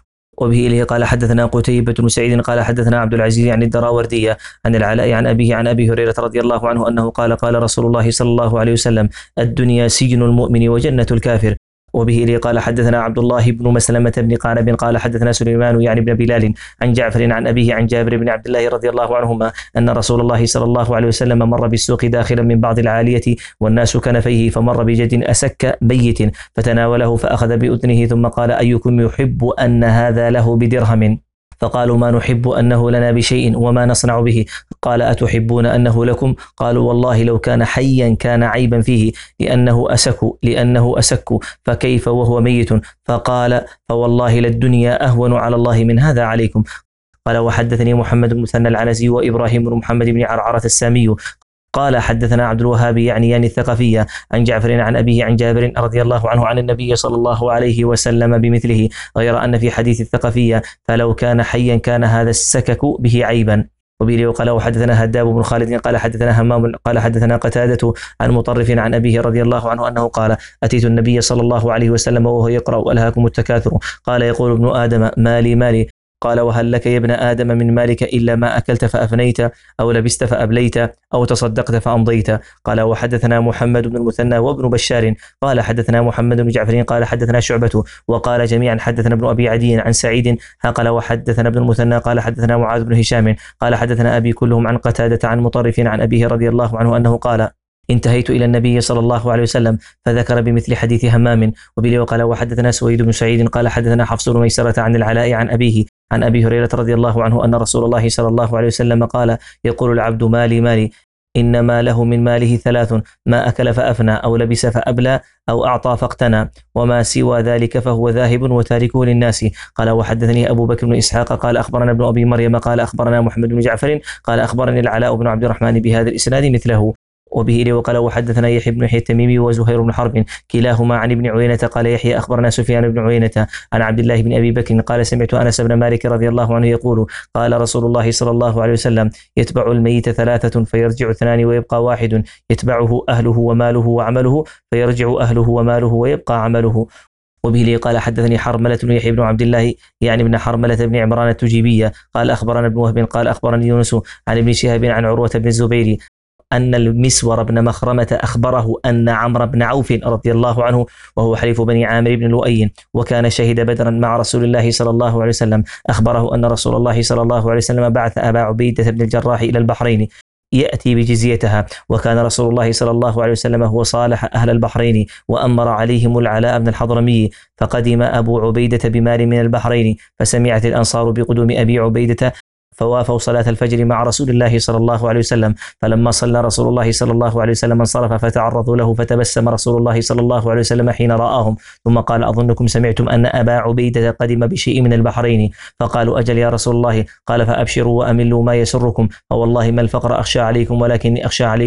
وبه إليه قال حدثنا قتيبة بن سعيد قال حدثنا عبد العزيز عن الدراوردية عن العلاء عن أبيه عن أبي هريرة رضي الله عنه أنه قال قال رسول الله صلى الله عليه وسلم الدنيا سجن المؤمن وجنة الكافر. وبه إليه قال حدثنا عبد الله بن مسلمة بن قعنب قال حدثنا سليمان يعني بن بلال عن جعفر عن أبيه عن جابر بن عبد الله رضي الله عنهما أن رسول الله صلى الله عليه وسلم مر بالسوق داخلا من بعض العالية والناس كنفيه فمر بجد أسك ميت فتناوله فأخذ بأذنه ثم قال أيكم يحب أن هذا له بدرهم؟ فقالوا ما نحب أنه لنا بشيء وما نصنع به. قال أتحبون أنه لكم؟ قالوا والله لو كان حيا كان عيبا فيه لأنه أسك لأنه أسك فكيف وهو ميت؟ فقال فوالله للدنيا أهون على الله من هذا عليكم. قال وحدثني محمد بن مثنى العنزي وإبراهيم بن محمد بن عرعرة السامي قال حدثنا عبد الوهاب يعني يعني الثقفية عن جعفر عن أبيه عن جابر رضي الله عنه عن النبي صلى الله عليه وسلم بمثله غير أن في حديث الثقفية فلو كان حيا كان هذا السكك به عيبا. وبه قال وحدثنا هداب بن خالد قال حدثنا همام قال حدثنا قتادة عن مطرف عن أبيه رضي الله عنه أنه قال أتيت النبي صلى الله عليه وسلم وهو يقرأ ألهاكم التكاثر قال يقول ابن آدم مالي مالي قال وهل لك يا ابن آدم من مالك إلا ما أكلت فأفنيت أو لبست فأبليت أو تصدقت فأمضيت. قال وحدثنا محمد بن المثنى وابن بشار قال حدثنا محمد بن جعفر قال حدثنا شعبة وقال جميعا حدثنا ابن أبي عدي عن سعيد قال وحدثنا ابن المثنى قال حدثنا معاذ بن هشام قال حدثنا أبي كلهم عن قتادة عن مطرف عن أبيه رضي الله عنه أنه قال انتهيت إلى النبي صلى الله عليه وسلم فذكر بمثل حديث همام. وبه وقال وحدثنا سويد بن سعيد قال حدثنا حفص بن ميسرة عن العلاء عن أبيه عن أبي هريرة رضي الله عنه أن رسول الله صلى الله عليه وسلم قال يقول العبد مالي مالي إنما له من ماله ثلاث ما أكل فأفنى أو لبس فأبلى أو أعطى فاقتنى وما سوى ذلك فهو ذاهب وتاركه للناس. قال وحدثني أبو بكر بن إسحاق قال أخبرنا ابن أبي مريم قال أخبرنا محمد بن جعفر قال أخبرني العلاء بن عبد الرحمن بهذا الإسناد مثله. وبه لي وقال وحدثنا يحيى بن يحيى التميمي وزهير بن حرب كلاهما عن ابن عيينة قال يحيى أخبرنا سفيان بن عيينة عن عبد الله بن أبي بكر قال سمعت أنس بن مالك رضي الله عنه يقول قال رسول الله صلى الله عليه وسلم يتبع الميت ثلاثة فيرجع اثنان ويبقى واحد يتبعه أهله وماله وعمله فيرجع أهله وماله ويبقى عمله. وبه لي قال حدثني حرملة بن يحيى بن عبد الله يعني ابن حرملة بن عمران التجيبية قال أخبرنا ابن وهب قال أخبرني يونس عن ابن شهاب عن عروة بن الزبير أن المسور بن مخرمة أخبره أن عمرو بن عوف رضي الله عنه وهو حليف بني عامر بن لؤي وكان شهد بدرا مع رسول الله صلى الله عليه وسلم أخبره أن رسول الله صلى الله عليه وسلم بعث أبا عبيدة بن الجراح إلى البحرين يأتي بجزيتها وكان رسول الله صلى الله عليه وسلم هو صالح أهل البحرين وأمر عليهم العلاء بن الحضرمي فقدم أبو عبيدة بمال من البحرين فسمعت الأنصار بقدوم أبي عبيدة فوافوا صلاة الفجر مع رسول الله صلى الله عليه وسلم فلما صلى رسول الله صلى الله عليه وسلم انصرف فتعرضوا له فتبسم رسول الله صلى الله عليه وسلم حين رآهم ثم قال أظنكم سمعتم أن أبا عبيدة قدم بشيء من البحرين فقالوا أجل يا رسول الله قال فأبشروا وأملوا ما يسركم فوالله ما الفقر أخشى عليكم ولكني أخشى عليكم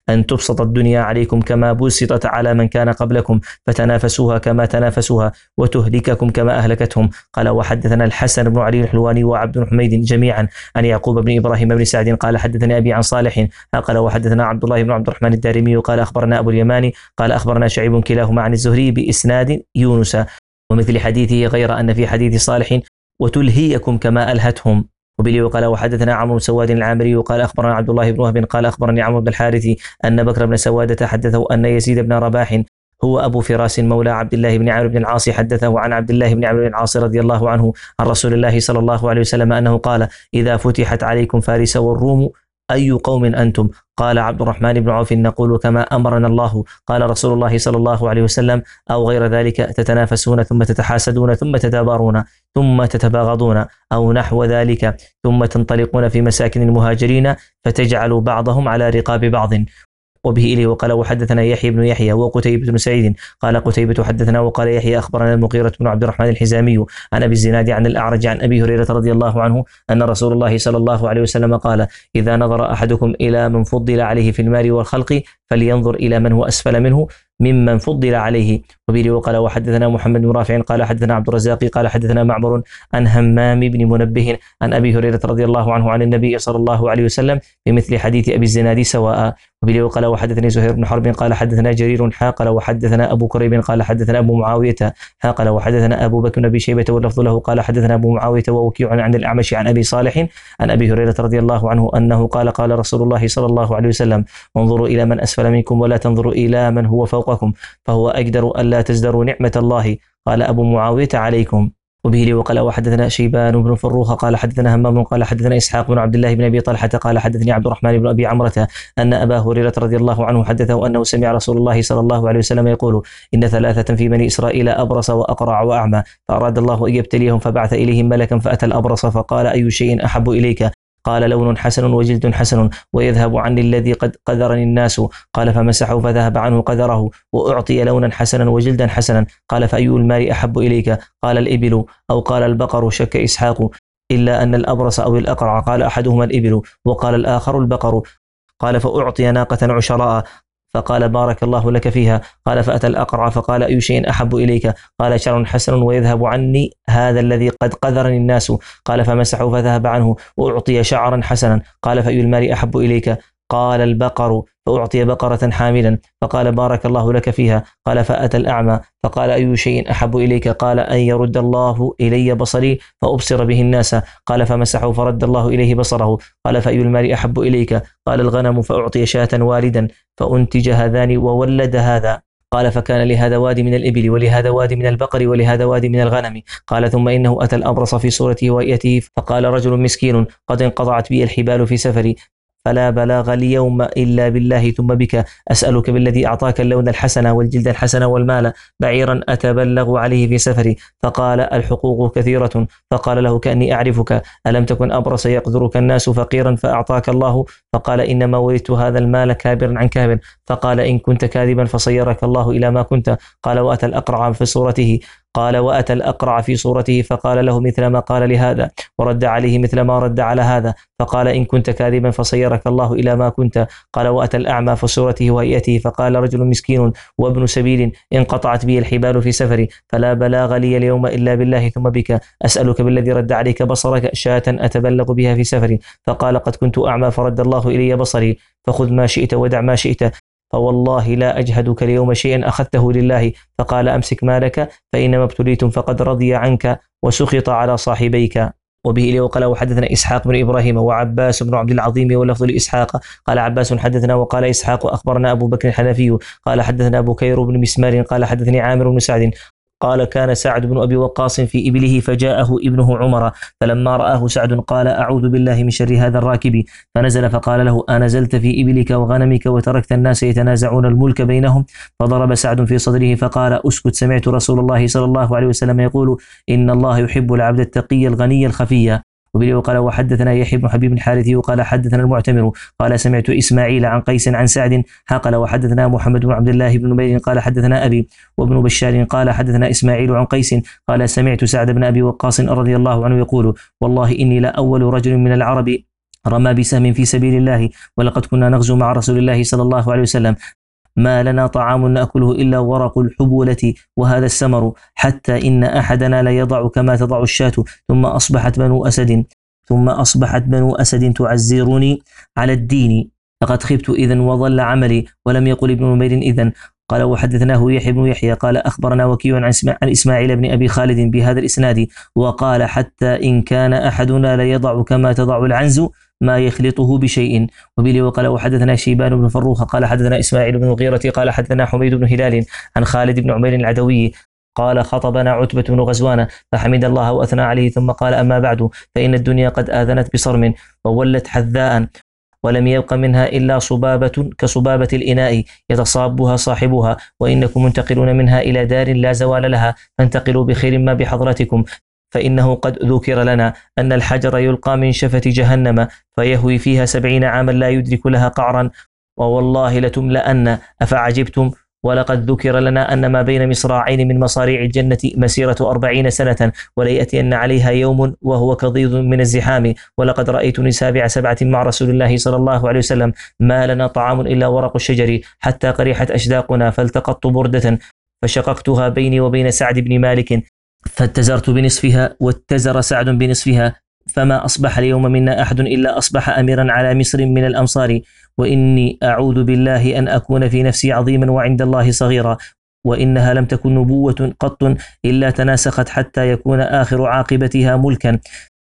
أن تبسط الدنيا عليكم كما بسطت على من كان قبلكم فتنافسوها كما تنافسوها وتهلككم كما أهلكتهم. قال وحدثنا الحسن بن علي الحلواني وعبد بن حميد جميعا عن يعقوب بن إبراهيم بن سعد قال حدثنا أبي عن صالح قال وحدثنا عبد الله بن عبد الرحمن الدارمي قال أخبرنا أبو اليماني قال أخبرنا شعيب كلاهما عن الزهري بإسناد يونس ومثل حديثه غير أن في حديث صالح وتلهيكم كما ألهتهم. وبلي وقال وحدثنا عمرو بن سواد العامري وقال أخبرنا عبد الله بن وهب قال أخبرني عمرو بن الحارث أن بكر بن سوادة حدثه أن يزيد بن رباح هو أبو فراس مولى عبد الله بن عمرو بن العاص حدثه عن عبد الله بن عمرو بن العاص رضي الله عنه عن رسول الله صلى الله عليه وسلم أنه قال إذا فتحت عليكم فارس والروم أي قوم أنتم؟ قال عبد الرحمن بن عوف نقول كما أمرنا الله. قال رسول الله صلى الله عليه وسلم أو غير ذلك تتنافسون ثم تتحاسدون ثم تتبارون ثم تتباغضون أو نحو ذلك ثم تنطلقون في مساكن المهاجرين فتجعلوا بعضهم على رقاب بعض. وبه إليه وقال وحدثنا يحيى بن يحيى وقتيبة بن سعيد قال قتيبة حدثنا وقال يحيى أخبرنا المغيرة بن عبد الرحمن الحزامي عن أبي الزناد عن الأعرج عن أبي هريرة رضي الله عنه أن رسول الله صلى الله عليه وسلم قال إذا نظر أحدكم إلى من فضل عليه في المال والخلق فلينظر إلى من هو أسفل منه ممن فضل عليه. وبه وقال وحدثنا محمد بن رافع قال حدثنا عبد الرزاق قال حدثنا معمر عن همام بن منبه عن أبي هريرة رضي الله عنه عن النبي صلى الله عليه وسلم بمثل حديث أبي الزناد سواء. وبه وقال وحدثني زهير بن حرب قال حدثنا جرير حاقل وحدثنا أبو كريب قال حدثنا أبو معاوية حاقل وحدثنا أبو بكر بن أبي شيبة واللفظ له قال حدثنا أبو معاوية ووكيع عن الأعمش عن أبي صالح عن أبي هريرة رضي الله عنه أنه قال قال رسول الله صلى الله عليه وسلم انظروا إلى من أسفل منكم ولا تنظروا إلى من هو فوقكم فهو أقدر ألا تزدروا نعمة الله. قال أبو معاوية عليكم. وبه لي وقال وحدثنا شيبان بن فروخ قال حدثنا همام قال حدثنا إسحاق بن عبد الله بن أبي طلحة قال حدثني عبد الرحمن بن أبي عمرة أن أبا هريرة رضي الله عنه حدثه أنه سمع رسول الله صلى الله عليه وسلم يقول إن ثلاثة في بني إسرائيل أبرص وأقرع وأعمى فأراد الله أن يبتليهم فبعث إليهم ملكا فأتى الأبرص فقال أي شيء أحب إليك؟ قال لون حسن وجلد حسن ويذهب عني الذي قد قذرني الناس. قال فمسحه فذهب عنه قذره وأعطي لونا حسنا وجلدا حسنا. قال فأي المال أحب إليك؟ قال الإبل أو قال البقر شك إسحاق إلا أن الأبرص أو الأقرع قال أحدهما الإبل وقال الآخر البقر. قال فأعطي ناقة عشراء فقال بارك الله لك فيها. قال فأتى الأقرع فقال أي شيء أحب إليك؟ قال شر حسن ويذهب عني هذا الذي قد قذرني الناس. قال فمسحه فذهب عنه وأعطي شعرا حسنا. قال فأي المال أحب إليك؟ قال البقر فأعطي بقرة حاملا فقال بارك الله لك فيها. قال فأتى الأعمى فقال أي شيء أحب إليك؟ قال أن يرد الله إلي بصري فأبصر به الناس. قال فمسحه فرد الله إليه بصره. قال فأي المال أحب إليك؟ قال الغنم فأعطي شاة والدا فأنتج هذان وولد هذا. قال فكان لهذا وادي من الإبل ولهذا وادي من البقر ولهذا وادي من الغنم. قال ثم إنه أتى الأبرص في صورته وإيته فقال رجل مسكين قد انقطعت بي الحبال في سفري فلا بلاغ اليوم إلا بالله ثم بك أسألك بالذي أعطاك اللون الحسن والجلد الحسن والمال بعيرا أتبلغ عليه في سفري. فقال الحقوق كثيرة. فقال له كأني أعرفك ألم تكن أبرص يقدرك الناس فقيرا فأعطاك الله؟ فقال إنما ولدت هذا المال كابرا عن كابر. فقال إن كنت كاذبا فصيرك الله إلى ما كنت. قال وأتى الأقرع في صورته قال وأتى الأقرع في صورته فقال له مثل ما قال لهذا ورد عليه مثل ما رد على هذا. فقال إن كنت كاذبا فصيرك الله إلى ما كنت. قال وأتى الأعمى في صورته وهيئته فقال رجل مسكين وابن سبيل انقطعت بي الحبال في سفري فلا بلاغ لي اليوم إلا بالله ثم بك أسألك بالذي رد عليك بصرك شاة أتبلغ بها في سفري. فقال قد كنت أعمى فرد الله إلي بصري فخذ ما شئت ودع ما شئت فوالله لا أجهدك اليوم شيئا أخذته لله. فقال أمسك مالك فإنما ابتليتم فقد رضي عنك وسخط على صاحبيك. وبه إليه وقال وحدثنا إسحاق بن إبراهيم وعباس بن عبد العظيم واللفظ لإسحاق قال عباس حدثنا وقال إسحاق أخبرنا أبو بكر الحنفي قال حدثنا أبو كير بن مسمار قال حدثني عامر بن سعد قال كان سعد بن أبي وقاص في إبله فجاءه ابنه عمر فلما رآه سعد قال أعوذ بالله من شر هذا الراكب فنزل فقال له أنزلت في إبلك وغنمك وتركت الناس يتنازعون الملك بينهم؟ فضرب سعد في صدره فقال أسكت سمعت رسول الله صلى الله عليه وسلم يقول إن الله يحب العبد التقي الغني الخفي. وبه وقال وحدثنا يحيى بن حبيب الحارثي وقال حدثنا المعتمر قال سمعت إسماعيل عن قيس عن سعد قال وحدثنا محمد بن عبد الله بن نمير قال حدثنا أبي وابن بشار قال حدثنا إسماعيل عن قيس قال سمعت سعد بن أبي وقاص رضي الله عنه يقول والله إني لأول رجل من العرب رمى بسهم في سبيل الله، ولقد كنا نغزو مع رسول الله صلى الله عليه وسلم، ما لنا طعام نأكله إلا ورق الحبولة وهذا السمر، حتى إن أحدنا ليضع كما تضع الشاة. ثم أصبحت بنو أسد ثم أصبحت بنو أسد تعزرني على الدين، لقد خبت إذن وضل عملي. ولم يقل ابن نمير إذن. قال وحدثناه يحيى بن يحيى قال أخبرنا وكيع عن إسماعيل بن أبي خالد بهذا الإسناد، وقال حتى إن كان أحدنا ليضع كما تضع العنز ما يخلطه بشيء. وبه وقال وحدثنا شيبان بن فروخ قال حدثنا إسماعيل بن الغيرة قال حدثنا حميد بن هلال عن خالد بن عمير العدوي قال خطبنا عتبة بن غزوان فحمد الله وأثنى عليه، ثم قال أما بعد فإن الدنيا قد آذنت بصرم وولت حذاء، ولم يبق منها إلا صبابة كصبابة الإناء يتصابها صاحبها، وإنكم منتقلون منها إلى دار لا زوال لها، فانتقلوا بخير ما بحضرتكم، فإنه قد ذكر لنا أن الحجر يلقى من شفة جهنم فيهوي فيها سبعين عاما لا يدرك لها قعرا، ووالله لتملأن. أفعجبتم؟ ولقد ذكر لنا أن ما بين مصراعين من مصاريع الجنة مسيرة أربعين سنة، وليأتين عليها يوم وهو كضيض من الزحام. ولقد رأيتني سابع سبعة مع رسول الله صلى الله عليه وسلم، ما لنا طعام إلا ورق الشجر، حتى قريحت أشداقنا، فالتقطت بردة فشققتها بيني وبين سعد بن مالك، فاتزرت بنصفها واتزر سعد بنصفها، فما أصبح اليوم منا أحد إلا أصبح أميرا على مصر من الأمصار. وإني أعوذ بالله أن أكون في نفسي عظيما وعند الله صغيرا، وإنها لم تكن نبوة قط إلا تناسخت حتى يكون آخر عاقبتها ملكا،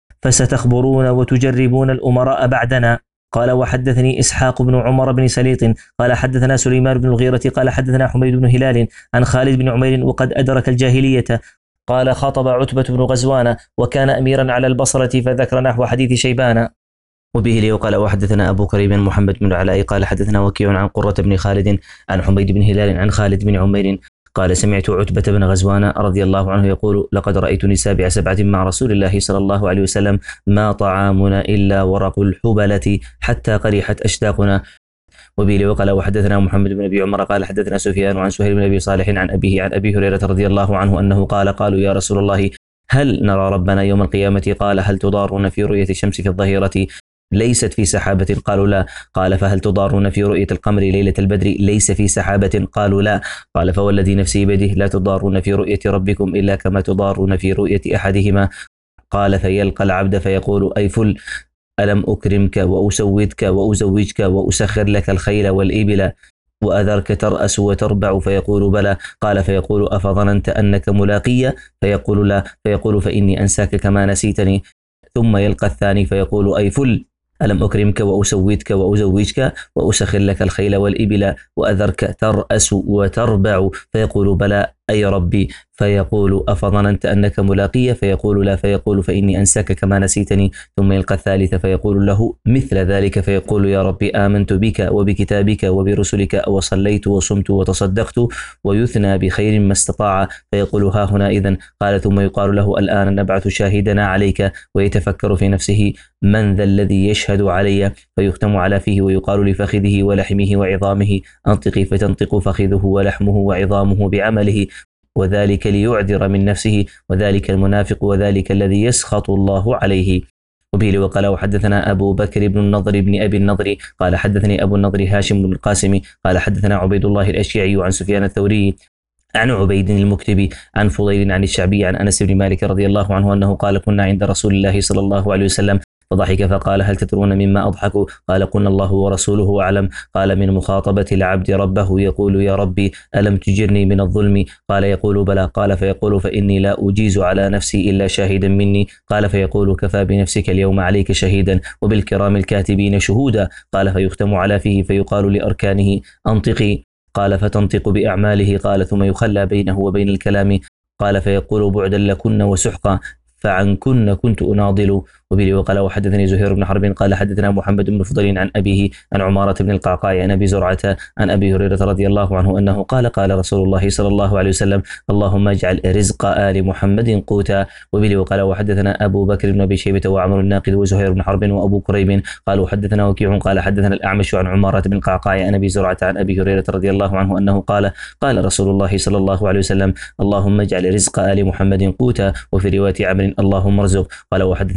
فستخبرون وتجربون الأمراء بعدنا. قال وحدثني إسحاق بن عمر بن سليط قال حدثنا سليمان بن الغيرة قال حدثنا حميد بن هلال عن خالد بن عمير وقد أدرك الجاهلية، قال خطب عتبة بن غزوان وكان أميرا على البصرة، فذكر نحو حديث شيبان. وبه لي وقال وحدثنا أبو كريم محمد بن العلاء قال حدثنا وكيع عن قرة بن خالد عن حميد بن هلال عن خالد بن عمير قال سمعت عتبة بن غزوان رضي الله عنه يقول لقد رأيتني سابع سبعة مع رسول الله صلى الله عليه وسلم، ما طعامنا إلا ورق الحبلة حتى قريحت أشداقنا. وبه لي وقال وحدثنا محمد بن أبي عمر قال حدثنا سفيان عن سهيل بن أبي صالح عن أبيه عن أبي هريرة رضي الله عنه أنه قال قالوا يا رسول الله هل نرى ربنا يوم القيامة؟ قال هل تضارون في رؤية الشمس في الظهيرة ليست في سحابة؟ قالوا لا. قال فهل تضارون في رؤية القمر ليلة البدر ليس في سحابة؟ قالوا لا. قال فوالذي نفسي بيده لا تضارون في رؤية ربكم إلا كما تضارون في رؤية أحدهما. قال فيلقى العبد فيقول أي فل ألم أكرمك وأسودك وأزوجك وأسخر لك الخيل والإبل وأذرك ترأس وتربع؟ فيقول بلى. قال فيقول أفظننت أنك ملاقية؟ فيقول لا. فيقول فإني أنساك كما نسيتني. ثم يلقى الثاني فيقول أي فل ألم أكرمك وأسودك وأزوجك وأسخر لك الخيل والإبل وأذرك ترأس وتربع؟ فيقول بلى أي ربي. فيقول أفظننت أنك ملاقية؟ فيقول لا. فيقول فإني أنساك كما نسيتني. ثم يلقى الثالث فيقول له مثل ذلك، فيقول يا ربي آمنت بك وبكتابك وبرسلك وصليت وصمت وتصدقت، ويثنى بخير ما استطاع. فيقول ها هنا إذن. قال ثم يقال له الآن نبعث شاهدنا عليك، ويتفكر في نفسه من ذا الذي يشهد علي؟ فيختم على فيه ويقال لفخذه ولحمه وعظامه أنطقي، فتنطق فخذه ولحمه وعظامه بعمله، وذلك ليعذر من نفسه، وذلك المنافق، وذلك الذي يسخط الله عليه. وبه وقال وحدثنا أبو بكر بن النضر بن أبي النضر قال حدثني أبو النضر هاشم بن القاسم قال حدثنا عبيد الله الأشيعي عن سفيان الثوري عن عبيد المكتبي عن فضيل عن الشعبي عن أنس بن مالك رضي الله عنه أنه قال كنا عند رسول الله صلى الله عليه وسلم فضحك فقال هل تدرون مما أضحك؟ قال قلنا الله ورسوله أعلم. قال من مخاطبة العبد ربه يقول يا ربي ألم تجرني من الظلم؟ قال يقول بلى. قال فيقول فإني لا أجيز على نفسي إلا شاهدا مني. قال فيقول كفى بنفسك اليوم عليك شهيدا وبالكرام الكاتبين شهودا. قال فيختم على فيه فيقال لأركانه أنطقي. قال فتنطق بأعماله. قال ثم يخلى بينه وبين الكلام. قال فيقول بعدا لكن وسحقا فعن كن كنت أناضل. وبه وقال وحدثني زهير بن حرب قال حدثنا محمد بن فضيل عن أبيه عن عمارة بن القعقاع عن أبي زرعة عن أبي هريرة رضي الله عنه أنه قال قال رسول الله صلى الله عليه وسلم اللهم اجعل رزق آل محمد قوتا. وبه وقال وحدثنا أبو بكر بن أبي شيبة وعمر الناقد وزهير بن حرب وأبو كريب قالوا حدثنا وكيع قال حدثنا الأعمش عن عمارة بن القعقاع عن أبي زرعة عن أبي هريرة رضي الله عنه أنه قال قال رسول الله صلى الله عليه وسلم اللهم اجعل رزق آل محمد قوتا. وفي رواية عمرو اللهم ارزق. قال وحدثنا أبو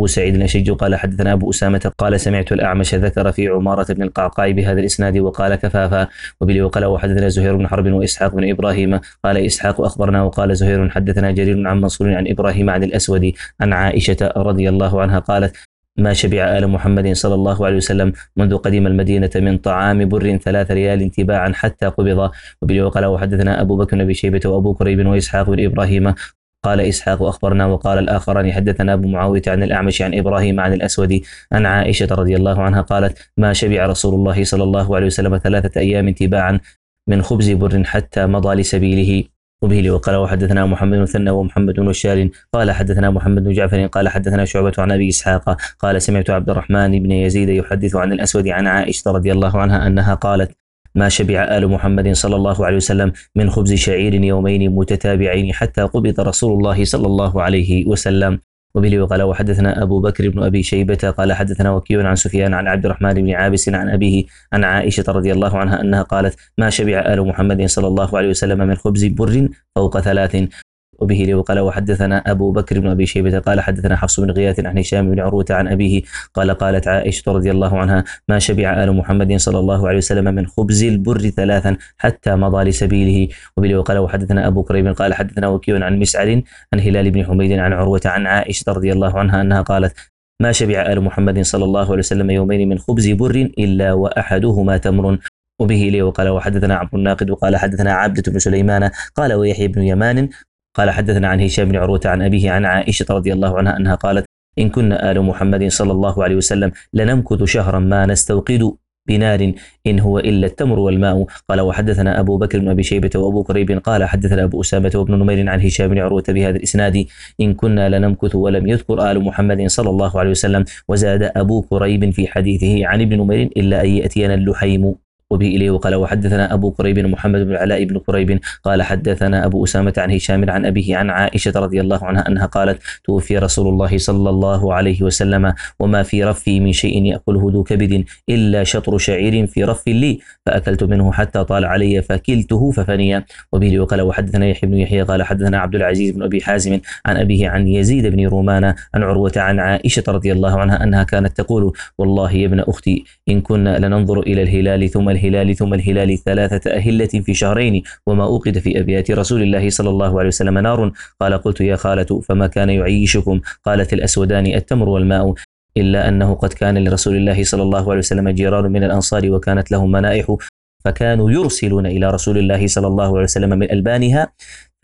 سعيد الأشج قال حدثنا أبو أسامة قال سمعت الأعمش ذكر في عمارة بن القعقاع بهذا الإسناد وقال كفافا. وبه وقال وحدثنا زهير بن حرب وإسحاق بن إبراهيم قال إسحاق أخبرنا وقال زهير حدثنا جرير عن منصور عن إبراهيم عن الأسود عن عائشة رضي الله عنها قالت ما شبع آل محمد صلى الله عليه وسلم منذ قدم المدينة من طعام بر ثلاث ريال تباعا حتى قبض. وبه وقال وحدثنا أبو بكر بن شيبة وأبو كريب وإسحاق بن إبراهيم قال إسحاق أخبرنا وقال الآخران حدثنا أبو معاوية عن الأعمش عن إبراهيم عن الأسود عن عائشة رضي الله عنها قالت ما شبع رسول الله صلى الله عليه وسلم ثلاثة أيام تباعا من خبز بر حتى مضى لسبيله. وبه وقال وحدثنا محمد بن مثنى ومحمد بن بشار قال حدثنا محمد بن جعفر قال حدثنا شعبة عن أبي إسحاق قال سمعت عبد الرحمن بن يزيد يحدث عن الأسود عن عائشة رضي الله عنها أنها قالت ما شبع آل محمد صلى الله عليه وسلم من خبز شعير يومين متتابعين حتى قبض رسول الله صلى الله عليه وسلم. وبه وقال وحدثنا أبو بكر بن أبي شيبة قال حدثنا وكيع عن سفيان عن عبد الرحمن بن عابس عن أبيه عن عائشة رضي الله عنها أنها قالت ما شبع آل محمد صلى الله عليه وسلم من خبز بر فوق ثلاث. وبه وقال وحدثنا أبو بكر بن أبي شيبة قال حدثنا حفص بن غياث عن هشام بن عروة عن أبيه قال قالت عائشة رضي الله عنها ما شبع آل محمد صلى الله عليه وسلم من خبز البر ثلاثا حتى مضى لسبيله. وبه وقال وحدثنا أبو كريب قال حدثنا وكيع عن مسعر عن هلال بن حميد عن عروة عن عائشة رضي الله عنها أنها قالت ما شبع آل محمد صلى الله عليه وسلم يومين من خبز بر إلا وأحدهما تمر. وبه لي وقال وحدثنا عبد الناقد وقال حدثنا عبدة بن سليمان قال ويحيى بن يمان قال حدثنا عن هشام بن عروة عن أبيه عن عائشة رضي الله عنها أنها قالت إن كنا آل محمد صلى الله عليه وسلم لنمكث شهرا ما نستوقد بنار إن هو إلا التمر والماء. قال وحدثنا أبو بكر بن أبي شيبة وأبو كريب قال حدثنا أبو أسامة وابن نمير عن هشام بن عروة بهذا الإسناد إن كنا لنمكث ولم يذكر آل محمد صلى الله عليه وسلم. وزاد أبو كريب في حديثه عن ابن نمير إلا أن يأتينا اللحيم. وبه إليه وقال وحدثنا أبو كريب محمد بن العلاء بن كريب قال حدثنا أبو أسامة عن هشام عن أبيه عن عائشة رضي الله عنها أنها قالت توفي رسول الله صلى الله عليه وسلم وما في رفي من شيء يأكله ذو كبد إلا شطر شعير في رف لي فأكلت منه حتى طال علي فكلته ففني. وبه وقال وحدثنا يحيى بن يحيى قال حدثنا عبد العزيز بن أبي حازم عن أبيه عن يزيد بن رومان عن عروة عن عائشة رضي الله عنها أنها كانت تقول والله يا ابن أختي إن كنا لننظر إلى الهلال ثم الهلال ثم الهلال ثلاثة أهلة في شهرين وما أوقد في أبيات رسول الله صلى الله عليه وسلم نار. قال قلت يا خالة فما كان يعيشكم؟ قالت الأسودان التمر والماء إلا أنه قد كان لرسول الله صلى الله عليه وسلم جيران من الأنصار وكانت لهم منائح فكانوا يرسلون إلى رسول الله صلى الله عليه وسلم من ألبانها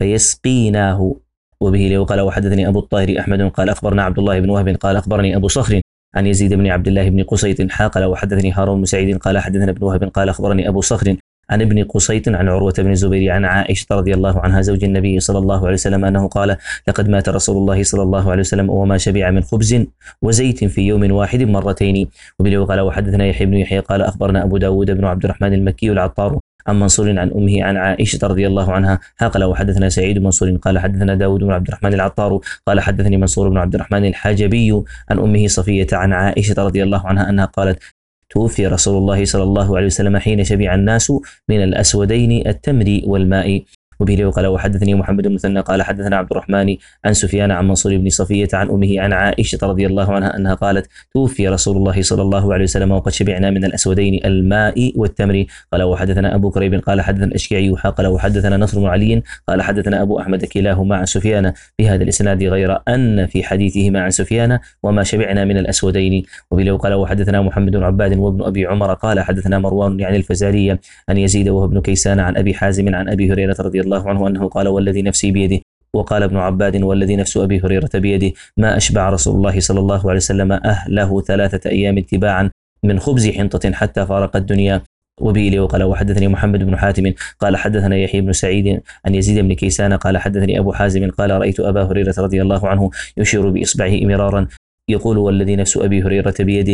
فيسقيناه. وبه لو قال وحدثني أبو الطاهر أحمد قال أخبرنا عبد الله بن وهب قال أخبرني أبو صخر عن يزيد بن عبد الله بن قصيط حاقل وحدثني هارون بن سعيد قال حدثنا ابن وهب قال أخبرني أبو صخر عن ابن قصيط عن عروة بن الزبير عن عائشة رضي الله عنها زوج النبي صلى الله عليه وسلم أنه قال لقد مات رسول الله صلى الله عليه وسلم وما شبع من خبز وزيت في يوم واحد مرتين. وبه قال وحدثنا يحيى بن يحيى قال أخبرنا أبو داود بن عبد الرحمن المكي العطار عن منصور عن أمه عن عائشة رضي الله عنها قال وحدثنا سعيد بن منصور قال حدثنا داود بن عبد الرحمن العطار قال حدثني منصور بن عبد الرحمن الحاجبي عن أمه صفية عن عائشة رضي الله عنها أنها قالت توفي رسول الله صلى الله عليه وسلم حين شبع الناس من الأسودين التمر والماء. وبه قال وحدثني محمد بن مثنى قال حدثنا عبد الرحمن عن سفيان عن منصور بن صفية عن أمه عن عائشة رضي الله عنها أنها قالت توفي رسول الله صلى الله عليه وسلم وقد شبعنا من الأسودين الماء والتمر. قال وحدثنا أبو كريب قال حدثنا الأشكعي قال وحدثنا نصر بن علي قال حدثنا أبو أحمد كلاهما عن سفيان بهذا الإسناد غير أن في حديثهما عن سفيان وما شبعنا من الأسودين. وبه قال وحدثنا محمد بن عباد وابن أبي عمر قال حدثنا مروان يعني الفزارية عن يزيد وهو ابن كيسان عن أبي حازم عن أبي هريرة رضي الله عنه أنه قال والذي نفسي بيده وقال ابن عباد والذي نفس أبي هريرة بيده ما أشبع رسول الله صلى الله عليه وسلم أهله ثلاثة أيام اتباعا من خبز حنطة حتى فارق الدنيا. وبه وقال وحدثني محمد بن حاتم قال حدثنا يحيى بن سعيد عن يزيد بن كيسان قال حدثني أبو حازم قال رأيت أبا هريرة رضي الله عنه يشير بإصبعه مرارا يقول والذي نفس أبي هريرة بيده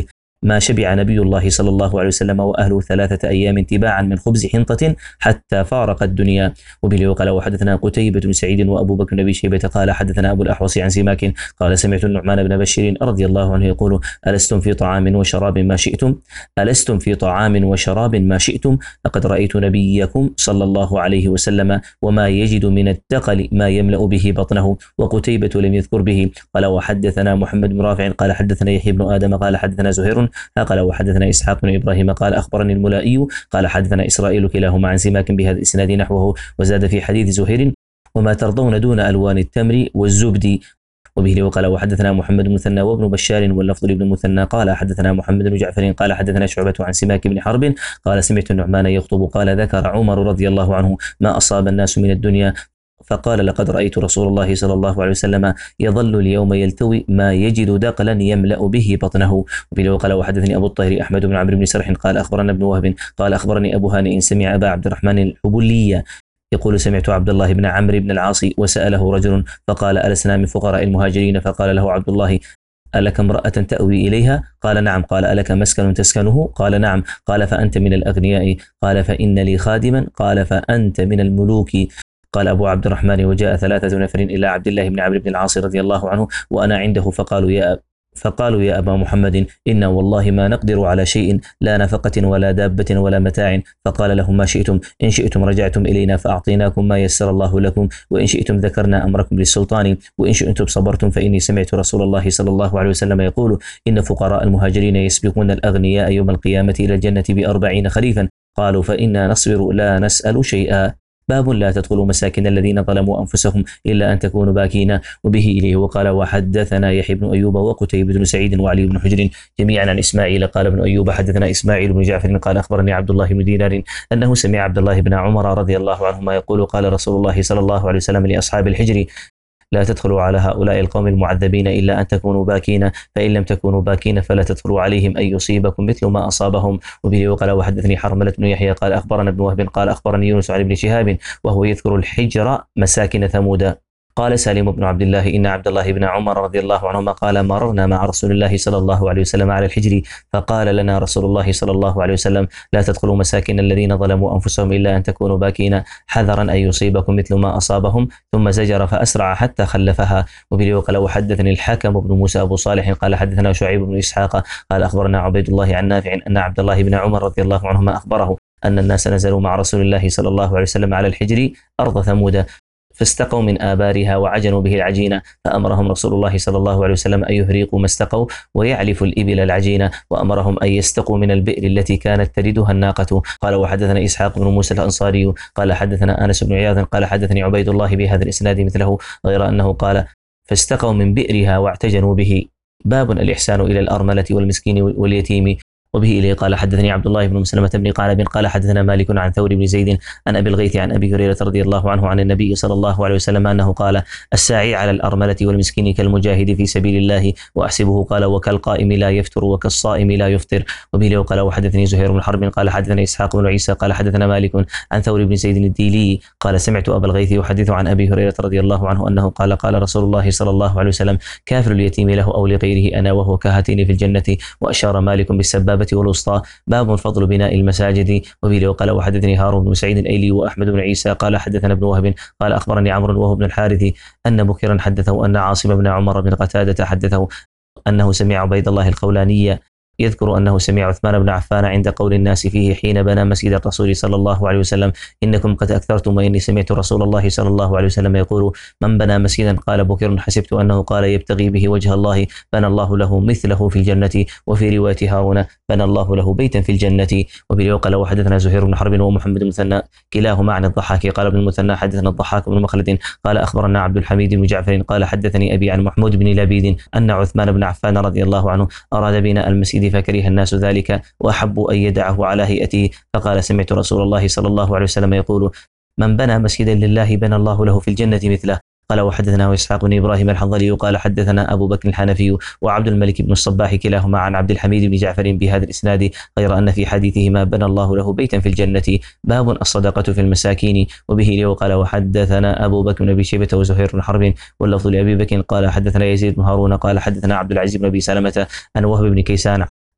ما شبع نبي الله صلى الله عليه وسلم وأهله ثلاثة أيام تباعا من خبز حنطة حتى فارق الدنيا. وبه قال وحدثنا قتيبة بن سعيد وأبو بكر بن أبي شيبة قال حدثنا أبو الأحوص عن سماك قال سمعت النعمان بن بشير رضي الله عنه يقول ألستم في طعام وشراب ما شئتم ألستم في طعام وشراب ما شئتم لقد رأيت نبيكم صلى الله عليه وسلم وما يجد من الدقل ما يملأ به بطنه. وقتيبة لم يذكر به. قال وحدثنا محمد بن رافع قال حدثنا يحيى بن آدم قال حدثنا زهير قال وحدثنا إسحاق بن إبراهيم قال أخبرني الملائي قال حدثنا إسرائيل كلاهما عن سماك بهذا الإسناد نحوه وزاد في حديث زهير وما ترضون دون ألوان التمر والزبد. وبه وقال وحدثنا محمد بن مثنى وابن بشار واللفظ لابن مثنى قال حدثنا محمد بن جعفر قال حدثنا شعبة عن سماك بن حرب قال سمعت النعمان يخطب قال ذكر عمر رضي الله عنه ما أصاب الناس من الدنيا فقال لقد رأيت رسول الله صلى الله عليه وسلم يظل اليوم يلتوي ما يجد دقلا يملأ به بطنه. وبه وقال وحدثني أبو الطاهر أحمد بن عمرو بن سرح قال أخبرنا ابن وهب قال أخبرني أبو هانئ سمع أبا عبد الرحمن الحبلي يقول سمعت عبد الله بن عمرو بن العاص وسأله رجل فقال ألسنا من فقراء المهاجرين فقال له عبد الله ألك امرأة تأوي إليها؟ قال نعم. قال ألك مسكن تسكنه؟ قال نعم. قال فأنت من الأغنياء؟ قال فإن لي خادما؟ قال فأنت من الملوك. قال أبو عبد الرحمن وجاء ثلاثة نفر إلى عبد الله بن عمرو بن العاص رضي الله عنه وأنا عنده فقالوا يا فقالوا يا أبا محمد إنا والله ما نقدر على شيء لا نفقة ولا دابة ولا متاع. فقال لهم ما شئتم إن شئتم رجعتم إلينا فأعطيناكم ما يسر الله لكم وإن شئتم ذكرنا أمركم للسلطان وإن شئتم صبرتم فإني سمعت رسول الله صلى الله عليه وسلم يقول إن فقراء المهاجرين يسبقون الأغنياء يوم القيامة إلى الجنة بأربعين خريفا. قالوا فإنا نصبر لا نسأل شيئا. باب لا تدخلوا مساكن الذين ظلموا أنفسهم إلا أن تكونوا باكين. وبه إليه وقال وحدثنا يحيى بن أيوب وقتيبة بن سعيد وعلي بن حجر جميعا عن إسماعيل قال ابن أيوب حدثنا إسماعيل بن جعفر قال أخبرني عبد الله بن دينار أنه سمع عبد الله بن عمر رضي الله عنهما يقول قال رسول الله صلى الله عليه وسلم لأصحاب الحجر لا تدخلوا على هؤلاء القوم المعذبين إلا أن تكونوا باكين فإن لم تكونوا باكين فلا تدخلوا عليهم أن يصيبكم مثل ما أصابهم. وبه وقال وحدثني حرملة بن يحيى قال أخبرنا ابن وهب قال أخبرني يونس عن ابن شهاب وهو يذكر الحجر مساكن ثمود. قال سالم بن عبد الله إن عبد الله بن عمر رضي الله عنهما قال مررنا مع رسول الله صلى الله عليه وسلم على الحجر فقال لنا رسول الله صلى الله عليه وسلم لا تدخلوا مساكن الذين ظلموا أنفسهم إلا أن تكونوا باكين حذرا أن يصيبكم مثل ما أصابهم ثم زجر فأسرع حتى خلفها. وبه وقال وحدثني الحكم بن موسى أبو صالح قال حدثنا شعيب بن إسحاق قال أخبرنا عبيد الله عن نافع أن عبد الله بن عمر رضي الله عنهما أخبره أن الناس نزلوا مع رسول الله صلى الله عليه وسلم على الحجر أرض ثمود فاستقوا من آبارها وعجنوا به العجينة فأمرهم رسول الله صلى الله عليه وسلم أن يهريقوا ما استقوا ويعلفوا الإبل العجينة وأمرهم أن يستقوا من البئر التي كانت تردها الناقة. قال وحدثنا إسحاق بن موسى الأنصاري قال حدثنا أنس بن عياض قال حدثني عبيد الله بهذا الإسناد مثله غير أنه قال فاستقوا من بئرها واعتجنوا به. باب الإحسان إلى الأرملة والمسكين واليتيم. وبه إليه قال حدثني عبد الله بن مسلمة بن قعنب قال حدثنا مالك عن ثور بن زيد عن أبي الغيث عن أبي هريرة رضي الله عنه عن النبي صلى الله عليه وسلم أنه قال الساعي على الأرملة والمسكين كالمجاهد في سبيل الله وأحسبه قال وكالقائم لا يفتر وكالصائم لا يفطر. وبه إليه قال وحدثني زهير بن حرب قال حدثنا إسحاق بن عيسى قال حدثنا مالك عن ثور بن زيد الديلي قال سمعت أبا الغيث يحدث عن أبي هريرة رضي الله عنه أنه قال قال رسول الله صلى الله عليه وسلم كافر اليتيم له أو لغيره أنا وهو كهاتين في الجنة وأشار مالك بالسبابة والوسطى. باب فضل بناء المساجد. وبه وقال وحدثني هارون بن سعيد الأيلي وأحمد بن عيسى قال حدثنا ابن وهب قال أخبرني عمرو وهو ابن الحارث أن بكرا حدثه أن عاصم بن عمر بن قتادة حدثه أنه سمع عبيد الله القولاني يذكر أنه سمع عثمان بن عفان عند قول الناس فيه حين بنى مسجد الرسول صلى الله عليه وسلم إنكم قد أكثرتم وإني سمعت رسول الله صلى الله عليه وسلم يقول من بنى مسجدا قال بكر حسبت أنه قال يبتغي به وجه الله بنى الله له مثله في الجنة. وفي رواية هارون بنى الله له بيتا في الجنة. وبه قال وحدثنا زهير بن حرب ومحمد بن مثنى كلاهما عن الضحاك قال ابن المثنى حدثنا الضحاك بن مخلد قال أخبرنا عبد الحميد بن جعفر قال حدثني أبي عن محمود بن لبيد أن عثمان بن عفان رضي الله عنه أراد بناء المسجد فكره الناس ذلك وأحبوا أن يدعه على هيئته فقال سمعت رسول الله صلى الله عليه وسلم يقول من بنى مسجدا لله بنى الله له في الجنة مثله. قال وحدثنا إسحاق بن إبراهيم الحنظلي قال حدثنا أبو بكر الحنفي وعبد الملك بن الصباح كلاهما عن عبد الحميد بن جعفر بهذا الإسناد غير أن في حديثهما بنى الله له بيتا في الجنة. باب الصدقة في المساكين. وبه لي قال وحدثنا أبو بكر بن أبي شيبة وزهير بن حرب واللفظ لأبي بكر قال حدثنا يزيد بن هارون قال حدثنا عبد العزيز بن أبي سلمة عن وهب بن كيسان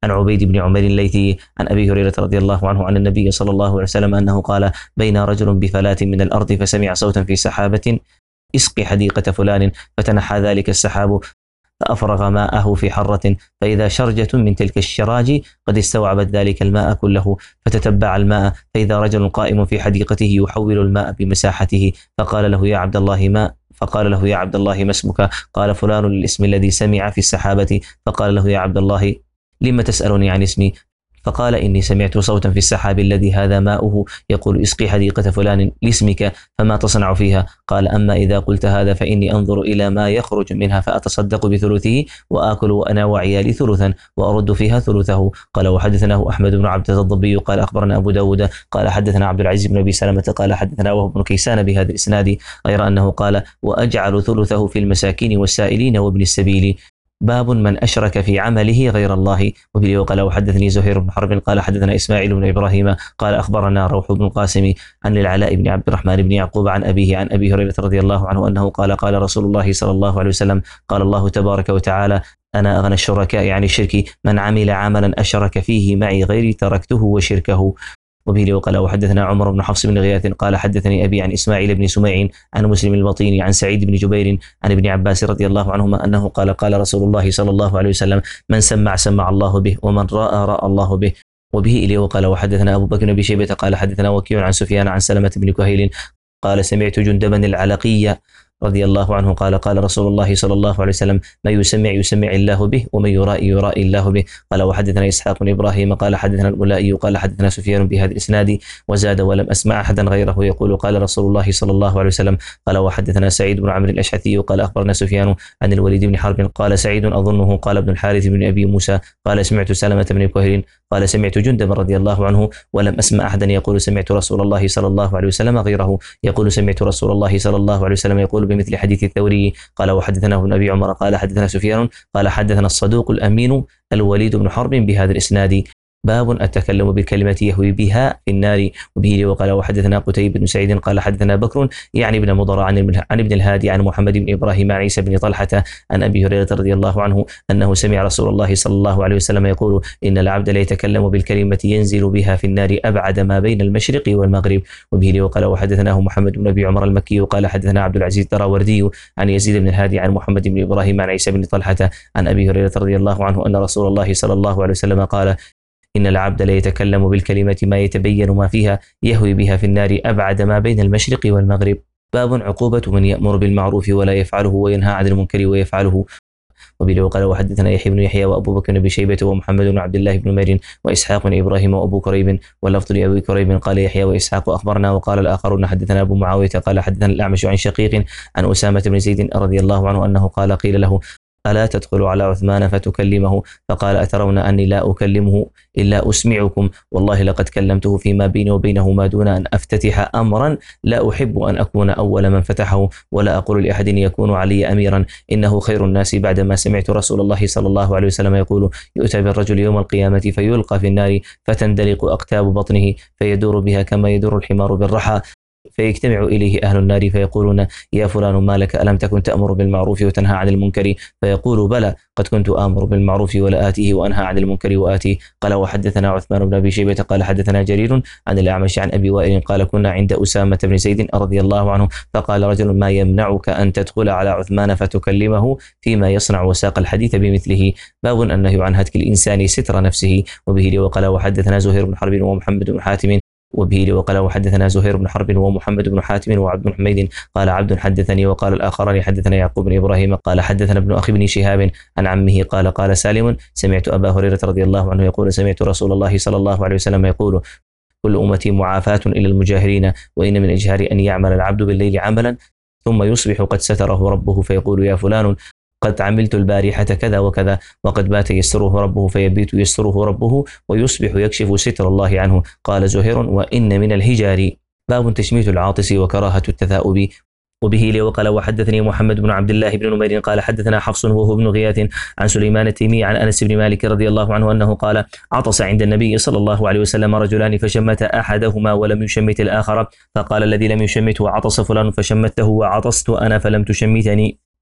عن عبيد بن عمر الليثي عن أبي هريرة رضي الله عنه عن النبي صلى الله عليه وسلم أنه قال: بين رجل بفلاة من الأرض فسمع صوتا في سحابة: اسق حديقة فلان، فتنحى ذلك السحاب فأفرغ ماءه في حرة، فإذا شرجة من تلك الشراج قد استوعبت ذلك الماء كله، فتتبع الماء فإذا رجل قائم في حديقته يحول الماء بمساحته، فقال له: يا عبد الله ما فقال له: يا عبد الله ما اسمك؟ قال: فلان الاسم الذي سمع في السحابة. فقال له: يا عبد الله لم تسألني عن اسمي؟ فقال: إني سمعت صوتا في السحاب الذي هذا ماؤه يقول: اسقي حديقة فلان لاسمك، فما تصنع فيها؟ قال: أما إذا قلت هذا فإني أنظر إلى ما يخرج منها فأتصدق بثلثه، وآكل وأنا وعيالي ثلثا، وأرد فيها ثلثه. قال: وحدثناه أحمد بن عبد الضبي قال أخبرنا أبو داود قال حدثنا عبد العزيز بن أبي سلمة قال حدثنا وهو بن كيسان بهذا الإسناد، غير أنه قال: وأجعل ثلثه في المساكين والسائلين وابن السبيل. باب من أشرك في عمله غير الله. وبه قال: وحدثني زهير بن حرب قال حدثنا إسماعيل بن إبراهيم قال أخبرنا روح بن القاسم عن العلاء بن عبد الرحمن بن يعقوب عن أبيه عن أبي هريرة رضي الله عنه أنه قال: قال رسول الله صلى الله عليه وسلم: قال الله تبارك وتعالى: أنا أغنى الشركاء عن الشرك، من عمل عملا أشرك فيه معي غيري تركته وشركه. وبه وقال: وحدثنا عمر بن حفص بن غياث قال حدثني أبي عن إسماعيل بن سميع عن مسلم البطيني عن سعيد بن جبير عن ابن عباس رضي الله عنهما أنه قال: قال رسول الله صلى الله عليه وسلم: من سمع سمع الله به، ومن رأى رأى الله به. وبه إليه وقال: وحدثنا أبو بكر بن شيبة قال حدثنا وكيع عن سفيان عن سلمة بن كهيل قال: سمعت جندبا العلقي رضي الله عنه قال: قال رسول الله صلى الله عليه وسلم: ما يسمع يسمع الله به، ومن يرائي يرائي الله به. قال: وحدثنا إسحاق بن إبراهيم قال حدثنا الملائي قال حدثنا سفيان بهذا الإسناد وزاد: ولم أسمع أحدا غيره يقول قال رسول الله صلى الله عليه وسلم. قال: وحدثنا سعيد بن عمرو الأشعثي قال أخبرنا سفيان عن الوليد بن حرب قال سعيد أظنه قال ابن الحارث بن أبي موسى قال: سمعت سلمة بن كهيل قال: سمعت جندبا رضي الله عنه ولم أسمع أحدا يقول سمعت رسول الله صلى الله عليه وسلم غيره يقول سمعت رسول الله صلى الله عليه وسلم يقول بمثل حديث الثوري. قال: وحدثنا ابن أبي عمر قال حدثنا سفيان قال حدثنا الصدوق الأمين الوليد بن حرب بهذا الإسناد. باب التكلم بالكلمة يهوي بها في النار. وبه وقال: وحدثنا قتيبة بن سعيد قال حدثنا بكر يعني ابن مضر عن عن ابن الهادي عن محمد بن إبراهيم عن عيسى بن طلحة عن أبي هريرة رضي الله عنه أنه سمع رسول الله صلى الله عليه وسلم يقول: إن العبد ليتكلم بالكلمة ينزل بها في النار أبعد ما بين المشرق والمغرب. وبه وقال: وحدثناه محمد بن أبي عمر المكي قال حدثنا عبد العزيز الدراوردي عن يزيد بن الهادي عن محمد بن إبراهيم عن عيسى بن طلحة عن أبي هريرة رضي الله عنه أن رسول الله صلى الله عليه وسلم قال: إن العبد ليتكلم بالكلمة ما يتبين ما فيها يهوي بها في النار أبعد ما بين المشرق والمغرب. باب عقوبة من يأمر بالمعروف ولا يفعله وينهى عن المنكر ويفعله. وبه قال: وحدثنا يحيى بن يحيى وأبو بكر بن شيبة ومحمد بن عبد الله بن مير وإسحاق بن إبراهيم وأبو كريب واللفظ لأبي كريب قال يحيى وإسحاق أخبرنا وقال الآخرون حدثنا أبو معاوية قال حدثنا الأعمش عن شقيق عن أسامة بن زيد رضي الله عنه أنه قال: قيل له: ألا تدخل على عثمان فتكلمه؟ فقال: أترون أني لا أكلمه إلا أسمعكم؟ والله لقد كلمته فيما بيني وبينه ما دون أن أفتتح أمرا لا أحب أن أكون أول من فتحه، ولا أقول لأحد يكون علي أميرا، إنه خير الناس بعدما سمعت رسول الله صلى الله عليه وسلم يقول: يؤتى بالرجل يوم القيامة فيلقى في النار فتندلق أقتاب بطنه فيدور بها كما يدور الحمار بالرحى، فيجتمع إليه أهل النار فيقولون: يا فلان ما لك، ألم تكن تأمر بالمعروف وتنهى عن المنكر؟ فيقول: بلى، قد كنت آمر بالمعروف ولا آتيه وأنهى عن المنكر وآتيه. قال: وحدثنا عثمان بن أبي شيبة قال حدثنا جرير عن الأعمش عن أبي وائل قال: كنا عند أسامة بن زيد رضي الله عنه فقال رجل: ما يمنعك أن تدخل على عثمان فتكلمه فيما يصنع؟ وساق الحديث بمثله. باب النهي عن هتك الإنسان ستر نفسه. وبه وقال: وحدثنا زهير بن حرب ومحمد بن حاتم وبه وقال: وحدثنا زهير بن حرب ومحمد بن حاتم وعبد بن حميد قال عبد حدثني، وقال الآخران حدثنا يعقوب بن إبراهيم قال حدثنا ابن أخي بن شهاب عن عمه قال: قال سالم: سمعت أبا هريرة رضي الله عنه يقول: سمعت رسول الله صلى الله عليه وسلم يقول: كل أمتي معافاة إلى المجاهرين، وإن من إجهار أن يعمل العبد بالليل عملا ثم يصبح قد ستره ربه فيقول: يا فلان قد عملت البارحة كذا وكذا، وقد بات يستره ربه فيبيت يستره ربه ويصبح يكشف ستر الله عنه. قال زهير: وإن من الهجار. باب تشميت العاطس وكراهة التثاؤب. وبه لي وقال: وحدثني محمد بن عبد الله بن نمير قال حدثنا حفص وهو بن غياث عن سليمان التيمي عن أنس بن مالك رضي الله عنه أنه قال: عطس عند النبي صلى الله عليه وسلم رجلان فشمت أحدهما ولم يشمت الآخر، فقال الذي لم يشمته: عطس فلان فشمته وعطست أنا فلم تشمتني.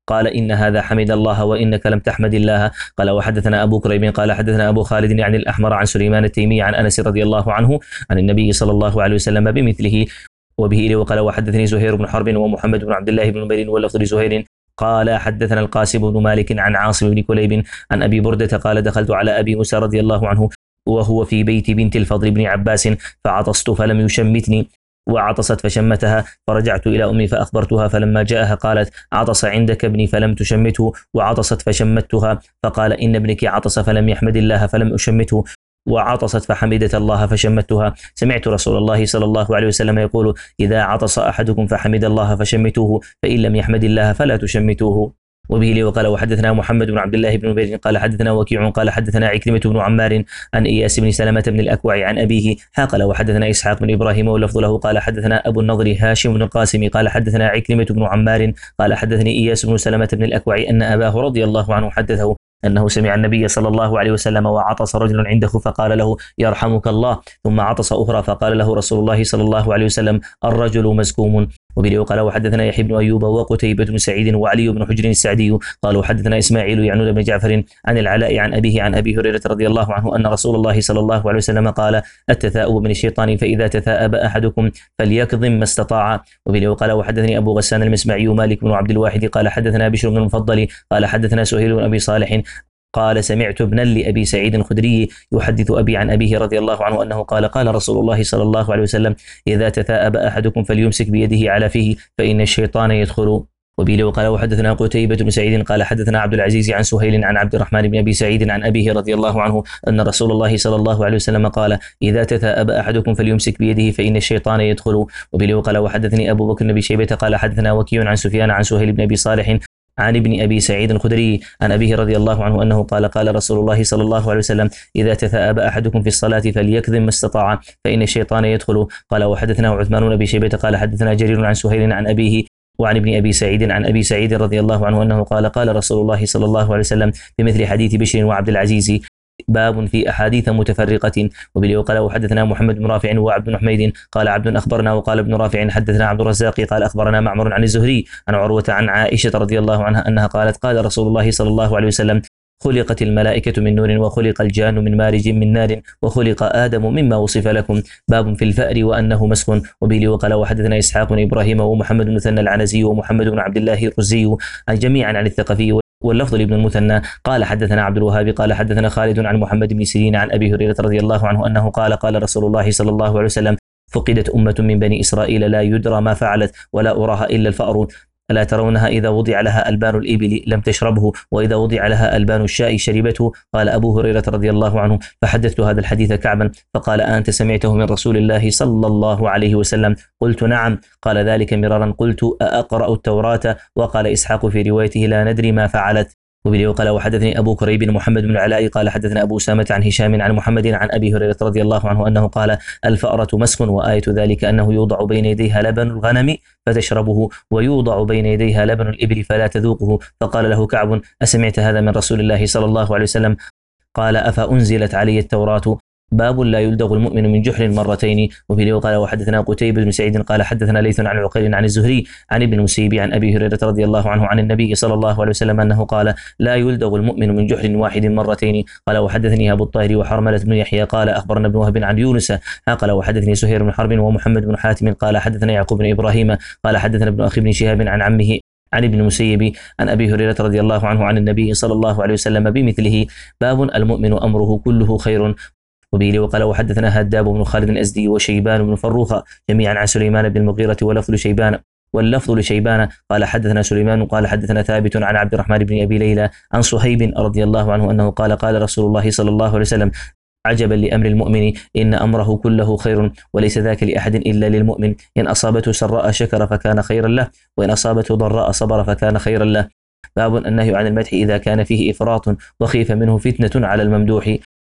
قال إن هذا حمد الله وإنك لم تحمد الله. قال وحدثنا أبو كريب قال حدثنا أبو خالد يعني الأحمر عن سليمان التيمي عن أنس رضي الله عنه عن النبي صلى الله عليه وسلم بمثله وبه إليه. وقال وحدثني زهير بن حرب ومحمد بن عبد الله بن نمير واللفظ لزهير قال حدثنا القاسم بن مالك عن عاصم بن كليب عن أبي بردة قال دخلت على أبي موسى رضي الله عنه وهو في بيت بنت الفضل بن عباس فعطست فلم يشمتني وعطست فشمتها فرجعت إلى أمي فأخبرتها فلما جاءها قالت عطس عندك ابني فلم تشمته وعطست فشمتها فقال إن ابنك عطس فلم يحمد الله فلم أشمته وعطست فحمدت الله فشمتها. سمعت رسول الله صلى الله عليه وسلم يقول إذا عطس أحدكم فحمد الله فشمتوه فإن لم يحمد الله فلا تشمتوه. وبه لي وقال وحدثنا محمد بن عبد الله بن نبيل قال حدثنا وكيع قال حدثنا عكرمة بن عمار عن إياس بن سلمة بن الأكوع عن أبيه قال وحدثنا إسحاق بن إبراهيم واللفظ له قال حدثنا أبو النضر هاشم بن القاسم قال حدثنا عكرمة بن عمار قال حدثني إياس بن سلمة بن الأكوع أن أباه رضي الله عنه حدثه أنه سمع النبي صلى الله عليه وسلم وعطس رجل عنده فقال له يرحمك الله ثم عطس أخرى فقال له رسول الله صلى الله عليه وسلم الرجل مزكوم. وبه قال وحدثنا يحيى بن أيوب وقتيبة بن سعيد وعلي بن حجر السعدي قالوا حدثنا إسماعيل يعنون بن جعفر عن العلاء عن أبيه عن أبي هريرة رضي الله عنه أن رسول الله صلى الله عليه وسلم قال التثاؤب من الشيطان فإذا تثاءب أحدكم فليكظم ما استطاع. وبه قال وحدثني أبو غسان المسمعي مالك بن عبد الواحد قال حدثنا بشر بن المفضل قال حدثنا سهيل بن أبي صالح قال سمعت ابنا لأبي سعيد الخدري يحدث أبي عن أبيه رضي الله عنه أنه قال قال رسول الله صلى الله عليه وسلم إذا تثاءب أحدكم فليمسك بيده على فيه فإن الشيطان يدخل. وبه قال وحدثنا قتيبة بن سعيد قال حدثنا عبد العزيز عن سهيل عن عبد الرحمن بن أبي سعيد عن أبيه رضي الله عنه أن رسول الله صلى الله عليه وسلم قال إذا تثاءب أحدكم فليمسك بيده فإن الشيطان يدخل. وبه قال وحدثني أبو بكر بن شيبة قال حدثنا وكيع عن سفيان عن سهيل بن أبي صالح عن ابن أبي سعيد الخدري عن أبيه رضي الله عنه أنه قال قال رسول الله صلى الله عليه وسلم إذا تثاءب أحدكم في الصلاة فليكظم ما استطاع فإن الشيطان يدخل. قال وحدثنا عثمان بن أبي شيبة قال حدثنا جرير عن سهيل عن أبيه وعن ابن أبي سعيد عن أبي سعيد رضي الله عنه أنه قال قال رسول الله صلى الله عليه وسلم بمثل حديث بشر وعبد العزيز باب في أحاديث متفرقة. وبه قال وحدثنا محمد بن رافع وعبد بن حميد قال عبد أخبرنا وقال ابن رافع حدثنا عبد الرزاق قال أخبرنا معمر عن الزهري عن عروة عن عائشة رضي الله عنها أنها قالت قال رسول الله صلى الله عليه وسلم خلقت الملائكة من نور وخلق الجان من مارج من نار وخلق آدم مما وصف لكم. باب في الفأر وأنه مسخ. وبه وقال وحدثنا إسحاق بن إبراهيم ومحمد بن مثنى العنزي ومحمد بن عبد الله الرزي عن جميعا عن الثقفي واللفظ لابن المثنى قال حدثنا عبد الوهاب قال حدثنا خالد عن محمد بن سيرين عن أبي هريرة رضي الله عنه أنه قال قال رسول الله صلى الله عليه وسلم فقدت أمة من بني إسرائيل لا يدرى ما فعلت ولا أراها إلا الفأر ألا ترونها إذا وضع لها ألبان الإبل لم تشربه وإذا وضع لها ألبان الشاء شربته. قال أبو هريرة رضي الله عنه فحدثت هذا الحديث كعبا فقال أنت سمعته من رسول الله صلى الله عليه وسلم؟ قلت نعم. قال ذلك مرارا قلت أقرأ التوراة؟ وقال إسحاق في روايته لا ندري ما فعلت. وبه قال وحدثني أبو كريب محمد بن العلاء قال حدثنا أبو أسامة عن هشام عن محمد عن أبي هريرة رضي الله عنه أنه قال الفأرة مسخ وآية ذلك أنه يوضع بين يديها لبن الغنم فتشربه ويوضع بين يديها لبن الإبل فلا تذوقه. فقال له كعب أسمعت هذا من رسول الله صلى الله عليه وسلم؟ قال أفأنزلت علي التوراة؟ باب لا يلدغ المؤمن من جحر مرتين. وفي قال وحدثنا قتيبة بن سعيد قال حدثنا ليث عن عقيل عن الزهري عن ابن المسيب عن أبي هريرة رضي الله عنه عن النبي صلى الله عليه وسلم أنه قال لا يلدغ المؤمن من جحر واحد مرتين. قال وحدثني أبو الطاهر وحرملة بن يحيى قال أخبرنا ابن وهب عن يونس قال وحدثني سهير بن حرب ومحمد بن حاتم قال حدثنا يعقوب بن إبراهيم قال حدثنا ابن أخي بن شهاب عن عمه عن ابن المسيب عن أبي هريرة رضي الله عنه عن النبي صلى الله عليه وسلم بمثله. باب المؤمن أمره كله خير. وبه وقال وحدثنا هداب بن خالد الأزدي وشيبان بن فروخ جميعا عن سليمان بن المغيرة ولفظ شيبان واللفظ لشيبان قال حدثنا سليمان قال حدثنا ثابت عن عبد الرحمن بن أبي ليلى عن صهيب رضي الله عنه أنه قال قال رسول الله صلى الله عليه وسلم عجبا لأمر المؤمن إن أمره كله خير وليس ذاك لأحد إلا للمؤمن إن أصابته سراء شكر فكان خيرا له وإن أصابته ضراء صبر فكان خيرا له. باب النهي عن المدح إذا كان فيه إفراط وخيف منه فتنة على الممدوح.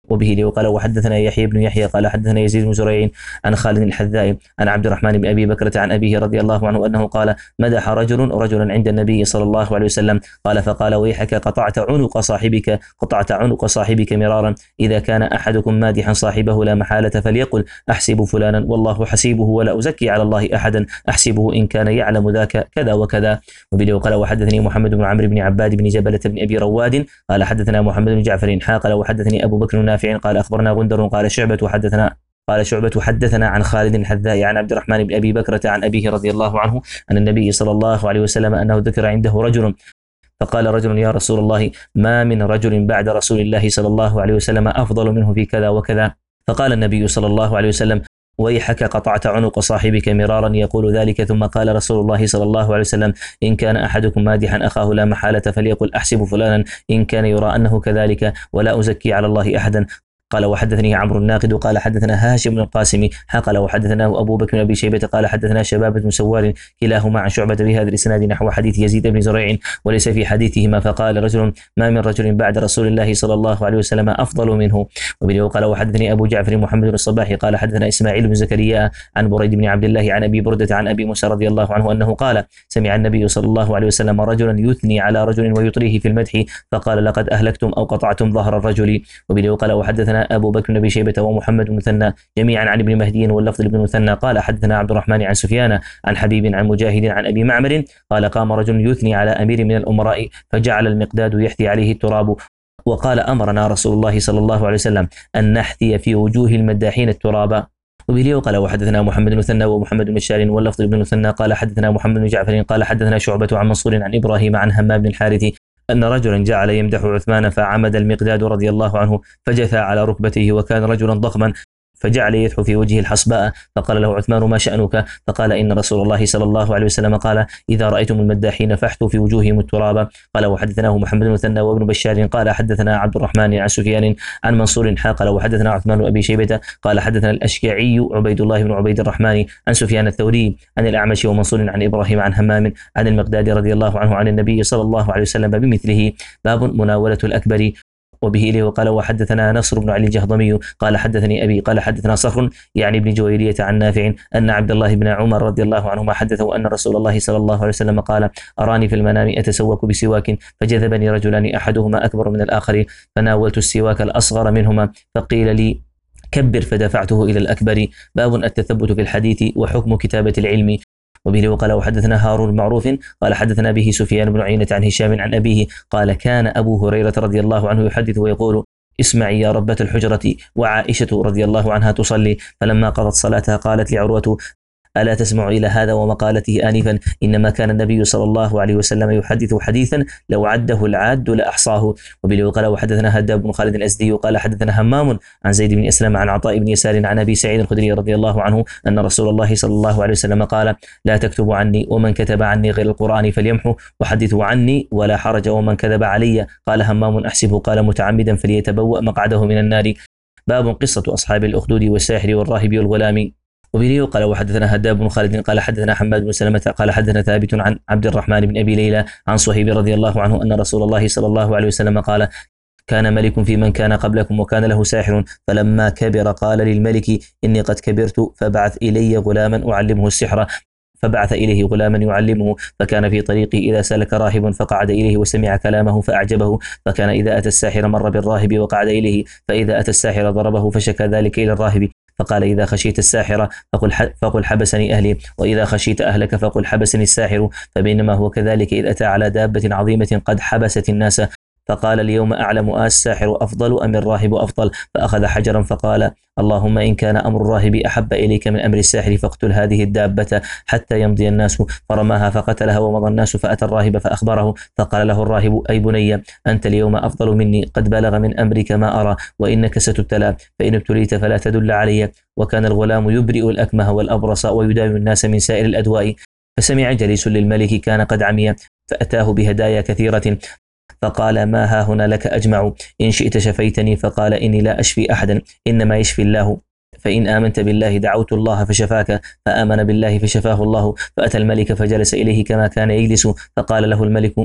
وبه لي وقال وحدثنا يحيى بن يحيى قال حدثنا يزيد بن زريع عن خالد الحذاء عن عبد الرحمن بن أبي بكرة عن أبيه رضي الله عنه أنه قال مدح رجل رجلا عند النبي صلى الله عليه وسلم قال فقال ويحك قطعت عنق صاحبك قطعت عنق صاحبك مرارا إذا كان أحدكم مادحا صاحبه لا محالة فليقل أحسب فلانا والله حسيبه ولا أزكي على الله أحدا أحسبه إن كان يعلم ذاك كذا وكذا. وبه وقال وحدثني محمد بن عمرو بن عباد بن جبلة بن أبي رواد قال حدثنا محمد بن جعفر قال وحدثني أبو بكر نافع قال أخبرنا غندر قال شعبة حدثنا قال شعبة حدثنا عن خالد الحذاء عن عبد الرحمن بن أبي بكرة عن أبيه رضي الله عنه أن النبي صلى الله عليه وسلم أنه ذكر عنده رجل فقال رجل يا رسول الله ما من رجل بعد رسول الله صلى الله عليه وسلم أفضل منه في كذا وكذا. فقال النبي صلى الله عليه وسلم ويحك قطعت عنق صاحبك مرارا يقول ذلك. ثم قال رسول الله صلى الله عليه وسلم إن كان أحدكم مادحا أخاه لا محالة فليقل أحسب فلانا إن كان يرى أنه كذلك ولا أزكي على الله أحدا. قال وحدثني عمرو الناقد قال حدثنا هاشم بن القاسم قال وحدثنا أبو بكر بن أبي شيبة قال حدثنا شباب بن سوار كلاهما عن شعبة بهذا الإسناد نحو حديث يزيد بن زريع وليس في حديثهما. فقال رجل ما من رجل بعد رسول الله صلى الله عليه وسلم أفضل منه. وبه قال وحدثني أبو جعفر محمد بن الصباح قال حدثنا إسماعيل بن زكريا عن بريد بن عبد الله عن أبي بردة عن أبي موسى رضي الله عنه أنه قال سمع النبي صلى الله عليه وسلم رجلا يثني على رجل ويطريه في المدح فقال لقد أهلكتم أو قطعتم ظهر الرجل. وبه قال وحدثنا أبو بكر بن أبي شيبة ومحمد بن مثنى جميعا عن ابن مهدي واللفظ لابن مثنى قال حدثنا عبد الرحمن عن سفيان عن حبيب عن مجاهد عن أبي معمر قال قام رجل يثني على أمير من الأمراء فجعل المقداد يحثي عليه التراب وقال أمرنا رسول الله صلى الله عليه وسلم أن نحثي في وجوه المداحين التراب. وبه قال وحدثنا محمد بن مثنى ومحمد بن بشار واللفظ لابن مثنى قال حدثنا محمد بن جعفر قال حدثنا شعبة عن منصور عن إبراهيم عن همام بن الحارث أن رجلا جعل يمدح عثمان فعمد المقداد رضي الله عنه فجثى على ركبته وكان رجلا ضخما فجعل يدحو في وجهه الحصباء فقال له عثمان ما شأنك؟ فقال إن رسول الله صلى الله عليه وسلم قال إذا رأيتم المداحين فاحثوا في وجوههم التراب. قال وحدثناه محمد بن مثنى وابن بشار قال حدثنا عبد الرحمن عن سفيان عن منصور قال وحدثنا عثمان بن أبي شيبة قال حدثنا الأشكعي عبيد الله بن عبيد الرحمن عن سفيان الثوري عن الأعمش ومنصور عن إبراهيم عن همام عن المقداد رضي الله عنه عن النبي صلى الله عليه وسلم بمثله. باب مناولة الأكبر. وبه إليه وقال وحدثنا نصر بن علي الجهضمي قال حدثني أبي قال حدثنا صخر يعني ابن جويرية عن نافع أن عبد الله بن عمر رضي الله عنهما حدثه أن رسول الله صلى الله عليه وسلم قال أراني في المنام أتسوك بسواك فجذبني رجلان أحدهما أكبر من الآخر فناولت السواك الأصغر منهما فقيل لي كبر فدفعته إلى الأكبر. باب التثبت في الحديث وحكم كتابة العلم. وبه وقال وحدثنا هارون المعروف قال حدثنا به سفيان بن عيينة عن هشام عن أبيه قال كان أبو هريرة رضي الله عنه يحدث ويقول اسمعي يا ربة الحجرة وعائشة رضي الله عنها تصلي فلما قضت صلاتها قالت لعروة ألا تسمع إلى هذا ومقالته آنفا إنما كان النبي صلى الله عليه وسلم يحدث حديثا لو عده العاد لأحصاه. وبه وقال وحدثنا هداب بن خالد الأزدي قال حدثنا همام عن زيد بن أسلم عن عطاء بن يسار عن أبي سعيد الخدري رضي الله عنه أن رسول الله صلى الله عليه وسلم قال لا تكتبوا عني ومن كتب عني غير القرآن فليمحو وحدثوا عني ولا حرج ومن كذب علي قال همام أحسبه قال متعمدا فليتبوأ مقعده من النار. باب قصة أصحاب الأخدود والساحر والراهب والغلام. وبه قال وحدثنا هداب بن خالد قال حدثنا حماد بن سلمة قال حدثنا ثابت عن عبد الرحمن بن أبي ليلى عن صهيب رضي الله عنه أن رسول الله صلى الله عليه وسلم قال كان ملك في من كان قبلكم وكان له ساحر فلما كبر قال للملك إني قد كبرت فبعث إلي غلاما أعلمه السحر فبعث إليه غلاما يعلمه فكان في طريقه إذا سلك راهب فقعد إليه وسمع كلامه فأعجبه فكان إذا أتى الساحر مر بالراهب وقعد إليه فإذا أتى الساحر ضربه فشكى ذلك إلى الراهب فقال إذا خشيت الساحر فقل, فقل حبسني أهلي وإذا خشيت أهلك فقل حبسني الساحر. فبينما هو كذلك إذ أتى على دابة عظيمة قد حبست الناس فقال اليوم أعلم الساحر أفضل أم الراهب أفضل فأخذ حجرا فقال اللهم إن كان أمر الراهب أحب إليك من أمر الساحر فاقتل هذه الدابة حتى يمضي الناس فرماها فقتلها ومضى الناس فأتى الراهب فأخبره فقال له الراهب أي بني أنت اليوم أفضل مني قد بلغ من أمرك ما أرى وإنك ستبتلى فإن ابتليت فلا تدل علي. وكان الغلام يبرئ الأكمه والأبرص ويداوي الناس من سائر الأدواء. فسمع جليس للملك كان قد عمي فأتاه بهدايا كثيرة فقال ما ها هنا لك أجمع إن شئت شفيتني فقال إني لا أشفي أحدا إنما يشفي الله فإن آمنت بالله دعوت الله فشفاك فآمن بالله فشفاه الله. فأتى الملك فجلس إليه كما كان يجلس فقال له الملك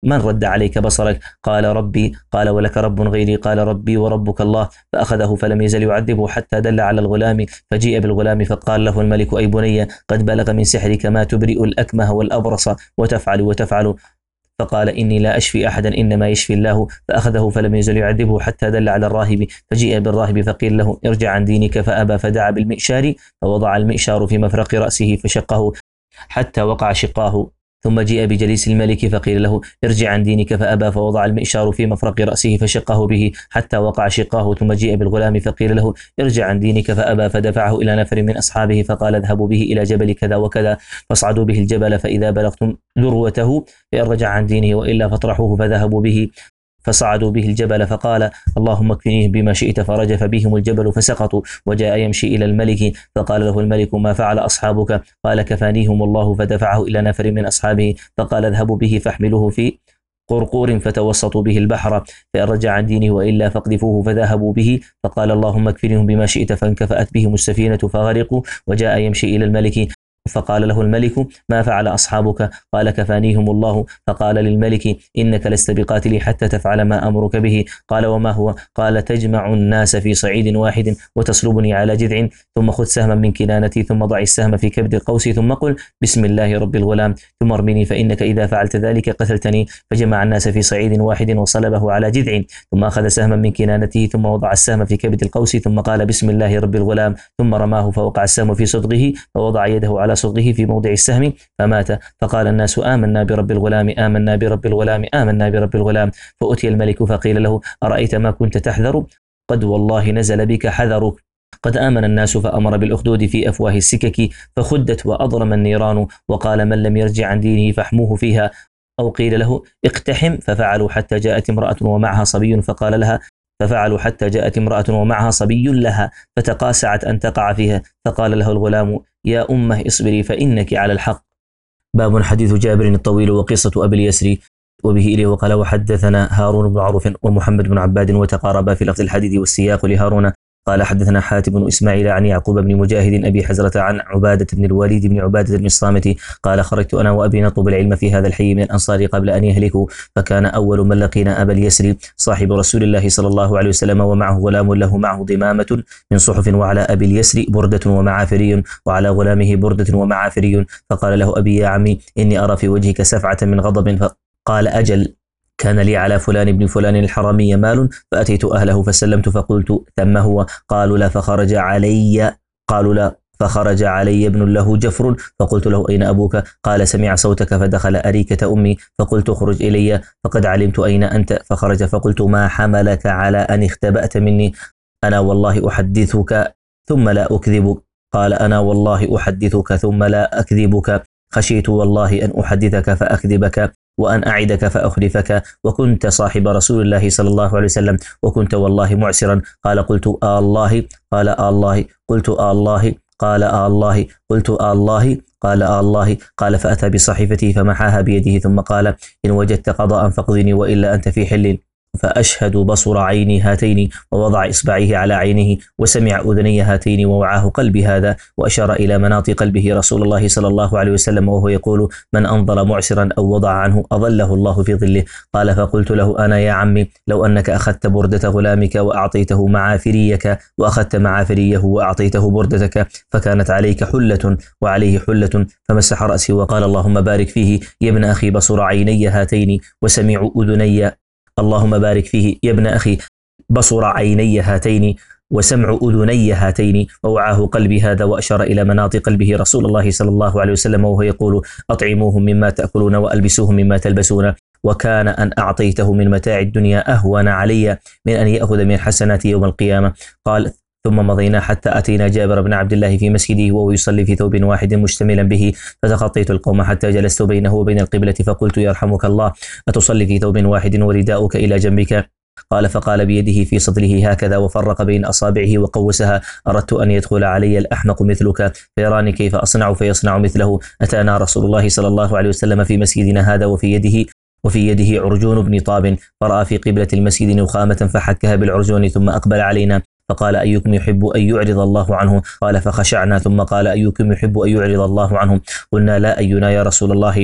من رد عليك بصرك؟ قال ربي. قال ولك رب غيري؟ قال ربي وربك الله. فأخذه فلم يزل يعذبه حتى دل على الغلام، فجيء بالغلام فقال له الملك أي بني قد بلغ من سحرك ما تبرئ الأكمه والأبرص وتفعل وتفعل. فقال إني لا أشفي أحدا إنما يشفي الله. فأخذه فلم يزل يعذبه حتى دل على الراهب، فجيء بالراهب فقيل له ارجع عن دينك فأبى، فدعا بالمئشار فوضع المئشار في مفرق رأسه فشقه حتى وقع شقاه. ثم جيء بجليس الملك فقيل له ارجع عن دينك فأبى، فوضع المئشار في مفرق رأسه فشقه به حتى وقع شقاه. ثم جيء بالغلام فقيل له ارجع عن دينك فأبى، فدفعه إلى نفر من أصحابه فقال اذهبوا به إلى جبل كذا وكذا فاصعدوا به الجبل، فإذا بلغتم ذروته فإن رجع عن دينه وإلا فاطرحوه. فذهبوا به فصعدوا به الجبل فقال اللهم اكفنيهم بما شئت، فرجف بهم الجبل فسقطوا. وجاء يمشي إلى الملك فقال له الملك ما فعل أصحابك؟ قال كفانيهم الله. فدفعه إلى نفر من أصحابه فقال اذهبوا به فاحملوه في قرقور فتوسطوا به البحر، فإن رجع عن دينه وإلا فاقذفوه. فذهبوا به فقال اللهم اكفنيهم بما شئت، فانكفأت بهم السفينة فغرقوا. وجاء يمشي إلى الملك فقال له الملك ما فعل أصحابك؟ قال كفانيهم الله. فقال للملك إنك لست بقاتلي حتى تفعل ما أمرك به. قال وما هو؟ قال تجمع الناس في صعيد واحد وتصلبني على جذع، ثم خذ سهما من كنانتي ثم ضع السهم في كبد القوس ثم قل بسم الله رب الغلام ثم ارمني، فإنك إذا فعلت ذلك قتلتني. فجمع الناس في صعيد واحد وصلبه على جذع، ثم أخذ سهما من كنانته ثم وضع السهم في كبد القوس ثم قال بسم الله رب الغلام ثم رماه، فوقع السهم في صدغه فوضع يده على صدغه في موضع السهم فمات. فقال الناس آمنا برب الغلام آمنا برب الغلام آمنا برب الغلام. فأتي الملك فقيل له أرأيت ما كنت تحذر؟ قد والله نزل بك حذرك. قد آمن الناس فأمر بالأخدود في أفواه السكك فخدت وأضرم النيران، وقال من لم يرجع عن دينه فاحموه فيها. أو قيل له اقتحم، ففعلوا حتى جاءت امرأة ومعها صبي فقال لها ففعلوا حتى جاءت امرأة ومعها صبي لها فتقاسعت أن تقع فيها، فقال له الغلام يا أمه اصبري فإنك على الحق. باب حديث جابر الطويل وقصة أبي اليسر. وبه إليه وقال وحدثنا هارون بن عروف ومحمد بن عباد وتقاربا في لفظ الحديث والسياق لهارون. قال حدثنا حاتم بن إسماعيل عن يعقوب بن مجاهد أبي حزرة عن عبادة بن الوليد بن عبادة بن الصامت قال خرجت أنا وأبي نطلب العلم في هذا الحي من الأنصار قبل أن يهلكوا، فكان أول من لقينا أبا اليسر صاحب رسول الله صلى الله عليه وسلم، ومعه غلام له معه ضمامة من صحف، وعلى أبي اليسر بردة ومعافري، وعلى غلامه بردة ومعافري. فقال له أبي يا عمي إني أرى في وجهك سفعة من غضب. فقال أجل، كان لي على فلان بن فلان الحرمي مال، فأتيت أهله فسلمت فقلت ثم هو؟ قالوا لا، فخرج علي قالوا لا فخرج علي ابن له جفر، فقلت له أين أبوك؟ قال سمع صوتك فدخل أريكة أمي، فقلت اخرج إلي فقد علمت أين أنت، فخرج فقلت ما حملك على أن اختبأت مني؟ أنا والله أحدثك ثم لا أكذبك. قال أنا والله أحدثك ثم لا أكذبك، خشيت والله أن أحدثك فأكذبك وأن أعدك فأخلفك، وكنت صاحب رسول الله صلى الله عليه وسلم، وكنت والله معسرا. قال قلت آه الله. قال آه الله. قلت آه الله. قال آه الله. قلت آه الله. قال آه الله. قال فأتى بصحيفتي فمحاها بيده ثم قال إن وجدت قضاء فاقضني وإلا أنت في حل. فأشهد بصر عيني هاتين، ووضع إصبعيه على عينه، وسمع أذني هاتين، ووعاه قلبي هذا، وأشار إلى مناط قلبه رسول الله صلى الله عليه وسلم وهو يقول من أنظر معسرا أو وضع عنه أظله الله في ظله. قال فقلت له أنا يا عمي لو أنك أخذت بردة غلامك وأعطيته معافريك، وأخذت معافريه وأعطيته بردتك، فكانت عليك حلة وعليه حلة. فمسح رأسي وقال اللهم بارك فيه يا ابن أخي بصر عيني هاتين وسمع أذني اللهم بارك فيه يا ابن أخي بصر عيني هاتين وسمع أذني هاتين، ووعاه قلبي هذا. وأشار إلى مناط قلبه رسول الله صلى الله عليه وسلم وهو يقول أطعموهم مما تأكلون وألبسوهم مما تلبسون، وكان أن أعطيته من متاع الدنيا أهون علي من أن يأخذ من حسنات يوم القيامة. قال ثم مضينا حتى أتينا جابر بن عبد الله في مسجده وهو يصلي في ثوب واحد مشتملا به، فتخطيت القوم حتى جلست بينه وبين القبلة فقلت يرحمك الله أتصلي في ثوب واحد ورداؤك إلى جنبك؟ قال فقال بيده في صدره هكذا وفرق بين أصابعه وقوسها أردت أن يدخل علي الأحمق مثلك فيراني كيف أصنع فيصنع مثله. أتانا رسول الله صلى الله عليه وسلم في مسجدنا هذا وفي يده وفي يده عرجون بن طاب، فرأى في قبلة المسجد نخامة فحكها بالعرجون ثم أقبل علينا فقال أيكم يحب أن يعرض الله عنه؟ قال فخشعنا. ثم قال أيكم يحب أن يعرض الله عنه؟ قلنا لا أينا يا رسول الله.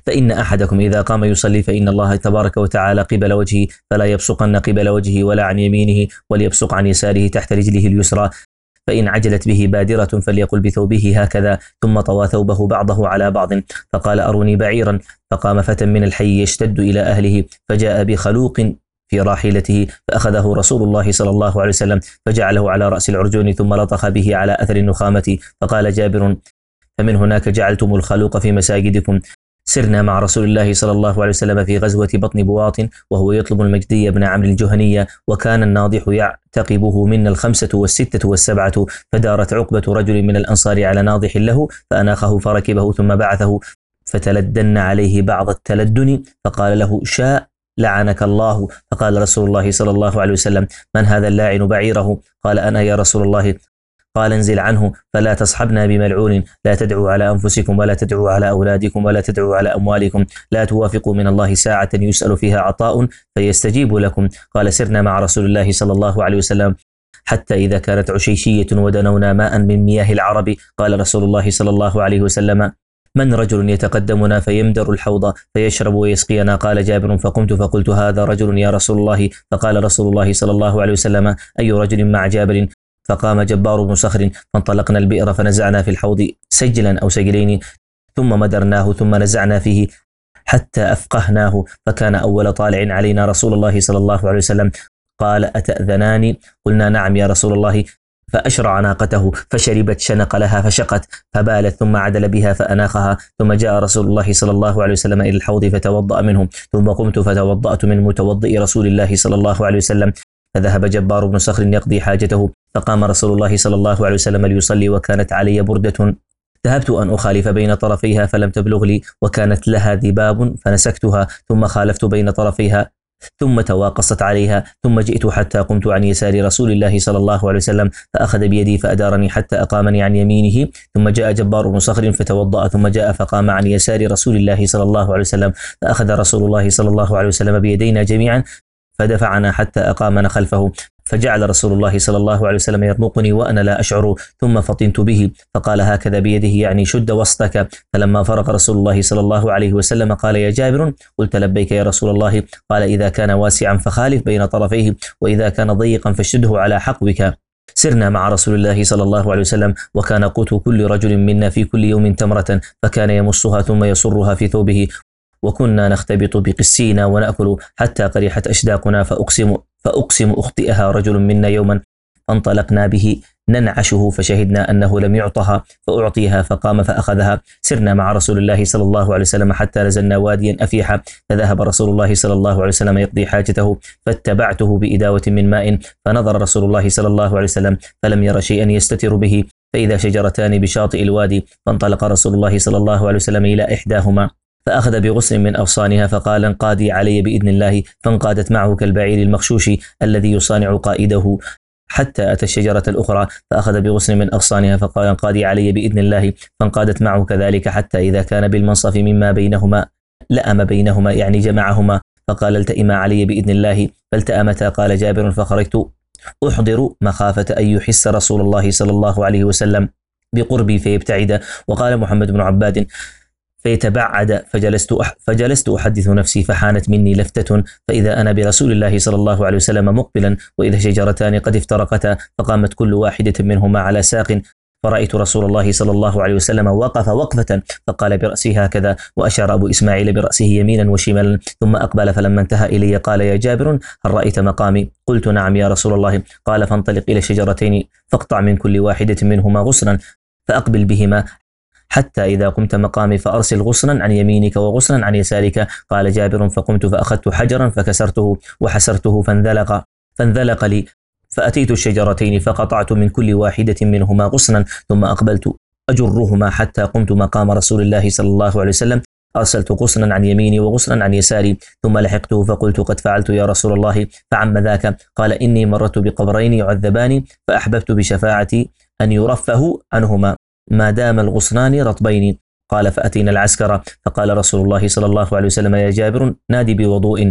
فإن أحدكم إذا قام يصلي فإن الله تبارك وتعالى قبل وجهه فلا يبصقن قبل وجهه ولا عن يمينه وليبصق عن يساره تحت رجله اليسرى، فإن عجلت به بادرة فليقل بثوبه هكذا، ثم طوى ثوبه بعضه على بعض فقال أروني بعيرا، فقام فتى من الحي يشتد إلى أهله فجاء بخلوق في راحلته فأخذه رسول الله صلى الله عليه وسلم فجعله على رأس العرجون ثم لطخ به على أثر النخامة. فقال جابر: فمن هناك جعلتم الخلوق في مساجدكم. سرنا مع رسول الله صلى الله عليه وسلم في غزوة بطن بواط وهو يطلب المجدي بن عمرو الجهنية، وكان الناضح يعتقبه منا الخمسة والستة والسبعة، فدارت عقبة رجل من الأنصار على ناضح له فأناخه فركبه ثم بعثه فتلدن عليه بعض التلدن فقال له: شاء لعنك الله. فقال رسول الله صلى الله عليه وسلم: من هذا اللاعن بعيره؟ قال: أنا يا رسول الله. قال: انزل عنه فلا تصحبنا بملعون، لا تدعوا على أنفسكم ولا تدعوا على أولادكم ولا تدعوا على أموالكم، لا توافقوا من الله ساعة يسأل فيها عطاء فيستجيب لكم. قال: سرنا مع رسول الله صلى الله عليه وسلم حتى إذا كانت عشيشية ودنونا ماء من مياه العرب قال رسول الله صلى الله عليه وسلم: من رجل يتقدمنا فيمدر الحوض فيشرب ويسقينا؟ قال جابر: فقمت فقلت: هذا رجل يا رسول الله. فقال رسول الله صلى الله عليه وسلم: أي رجل مع جابر؟ فقام جبار بن صخر فانطلقنا البئر فنزعنا في الحوض سجلا أو سجلين ثم مدرناه ثم نزعنا فيه حتى أفقهناه، فكان أول طالع علينا رسول الله صلى الله عليه وسلم. قال: أتأذنان؟ قلنا: نعم يا رسول الله. فأشرع ناقته فشربت شنق لها فشقت فبالت ثم عدل بها فأناخها، ثم جاء رسول الله صلى الله عليه وسلم إلى الحوض فتوضأ منه، ثم قمت فتوضأت من متوضئ رسول الله صلى الله عليه وسلم. فذهب جبار بن صخر يقضي حاجته، فقام رسول الله صلى الله عليه وسلم ليصلي وكانت علي بردة ذهبت أن أخالف بين طرفيها فلم تبلغ لي، وكانت لها ذباب فنسكتها ثم خالفت بين طرفيها ثم تواقصت عليها، ثم جئت حتى قمت عن يسار رسول الله صلى الله عليه وسلم فأخذ بيدي فأدارني حتى أقامني عن يمينه، ثم جاء جبار بن صخر فتوضأ ثم جاء فقام عن يسار رسول الله صلى الله عليه وسلم، فأخذ رسول الله صلى الله عليه وسلم بيدينا جميعا فدفعنا حتى أقامنا خلفه، فجعل رسول الله صلى الله عليه وسلم يرمقني وأنا لا أشعر، ثم فطنت به فقال هكذا بيده يعني شد وسطك. فلما فرغ رسول الله صلى الله عليه وسلم قال: يا جابر؟ قلت: لبيك يا رسول الله. قال: إذا كان واسعا فخالف بين طرفيه، وإذا كان ضيقا فاشده على حقوك. سرنا مع رسول الله صلى الله عليه وسلم وكان قوت كل رجل منا في كل يوم تمرة، فكان يمصها ثم يصرها في ثوبه، وكنا نختبط بقسينا ونأكل حتى قرحت أشداقنا، فأقسم فأقسم أخطئها رجل منا يوما فانطلقنا به ننعشه فشهدنا أنه لم يعطها فأعطيها فقام فأخذها. سرنا مع رسول الله صلى الله عليه وسلم حتى نزلنا واديا أفيحا، فذهب رسول الله صلى الله عليه وسلم يقضي حاجته، فاتبعته بإداوة من ماء، فنظر رسول الله صلى الله عليه وسلم فلم ير شيئا يستتر به، فإذا شجرتان بشاطئ الوادي، فانطلق رسول الله صلى الله عليه وسلم إلى إحداهما فأخذ بغصن من أغصانها فقال: انقادي علي بإذن الله، فانقادت معه كالبعير المخشوش الذي يصانع قائده حتى أتى الشجرة الأخرى فأخذ بغصن من أغصانها فقال: انقادي علي بإذن الله، فانقادت معه كذلك حتى إذا كان بالمنصف مما بينهما لأم بينهما يعني جمعهما، فقال: التئما علي بإذن الله، فالتأمتا. قال جابر: فخرجت أحضر مخافة أن يحس رسول الله صلى الله عليه وسلم بقربي فيبتعد. وقال محمد بن عباد: فيتبعد فجلست أح فجلست أحدث نفسي، فحانت مني لفتة فإذا أنا برسول الله صلى الله عليه وسلم مقبلا، وإذا شجرتان قد افترقتا، فقامت كل واحدة منهما على ساق، فرأيت رسول الله صلى الله عليه وسلم وقف وقفة فقال برأسه هكذا، وأشار أبو إسماعيل برأسه يمينا وشمالا، ثم أقبل فلما انتهى إلي قال: يا جابر، هل رأيت مقامي؟ قلت: نعم يا رسول الله. قال: فانطلق إلى الشجرتين فاقطع من كل واحدة منهما غصنا فأقبل بهما حتى إذا قمت مقامي فأرسل غصنا عن يمينك وغصنا عن يسارك. قال جابر: فقمت فأخذت حجرا فكسرته وحسرته فانذلق فانذلق لي، فأتيت الشجرتين فقطعت من كل واحدة منهما غصنا، ثم أقبلت أجرهما حتى قمت مقام رسول الله صلى الله عليه وسلم، أرسلت غصنا عن يميني وغصنا عن يساري، ثم لحقته فقلت: قد فعلت يا رسول الله، فعم ذاك؟ قال: إني مررت بقبرين يعذبان فأحببت بشفاعتي أن يرفه عنهما ما دام الغصنان رطبين. قال: فأتينا العسكر، فقال رسول الله صلى الله عليه وسلم: يا جابر، نادي بوضوء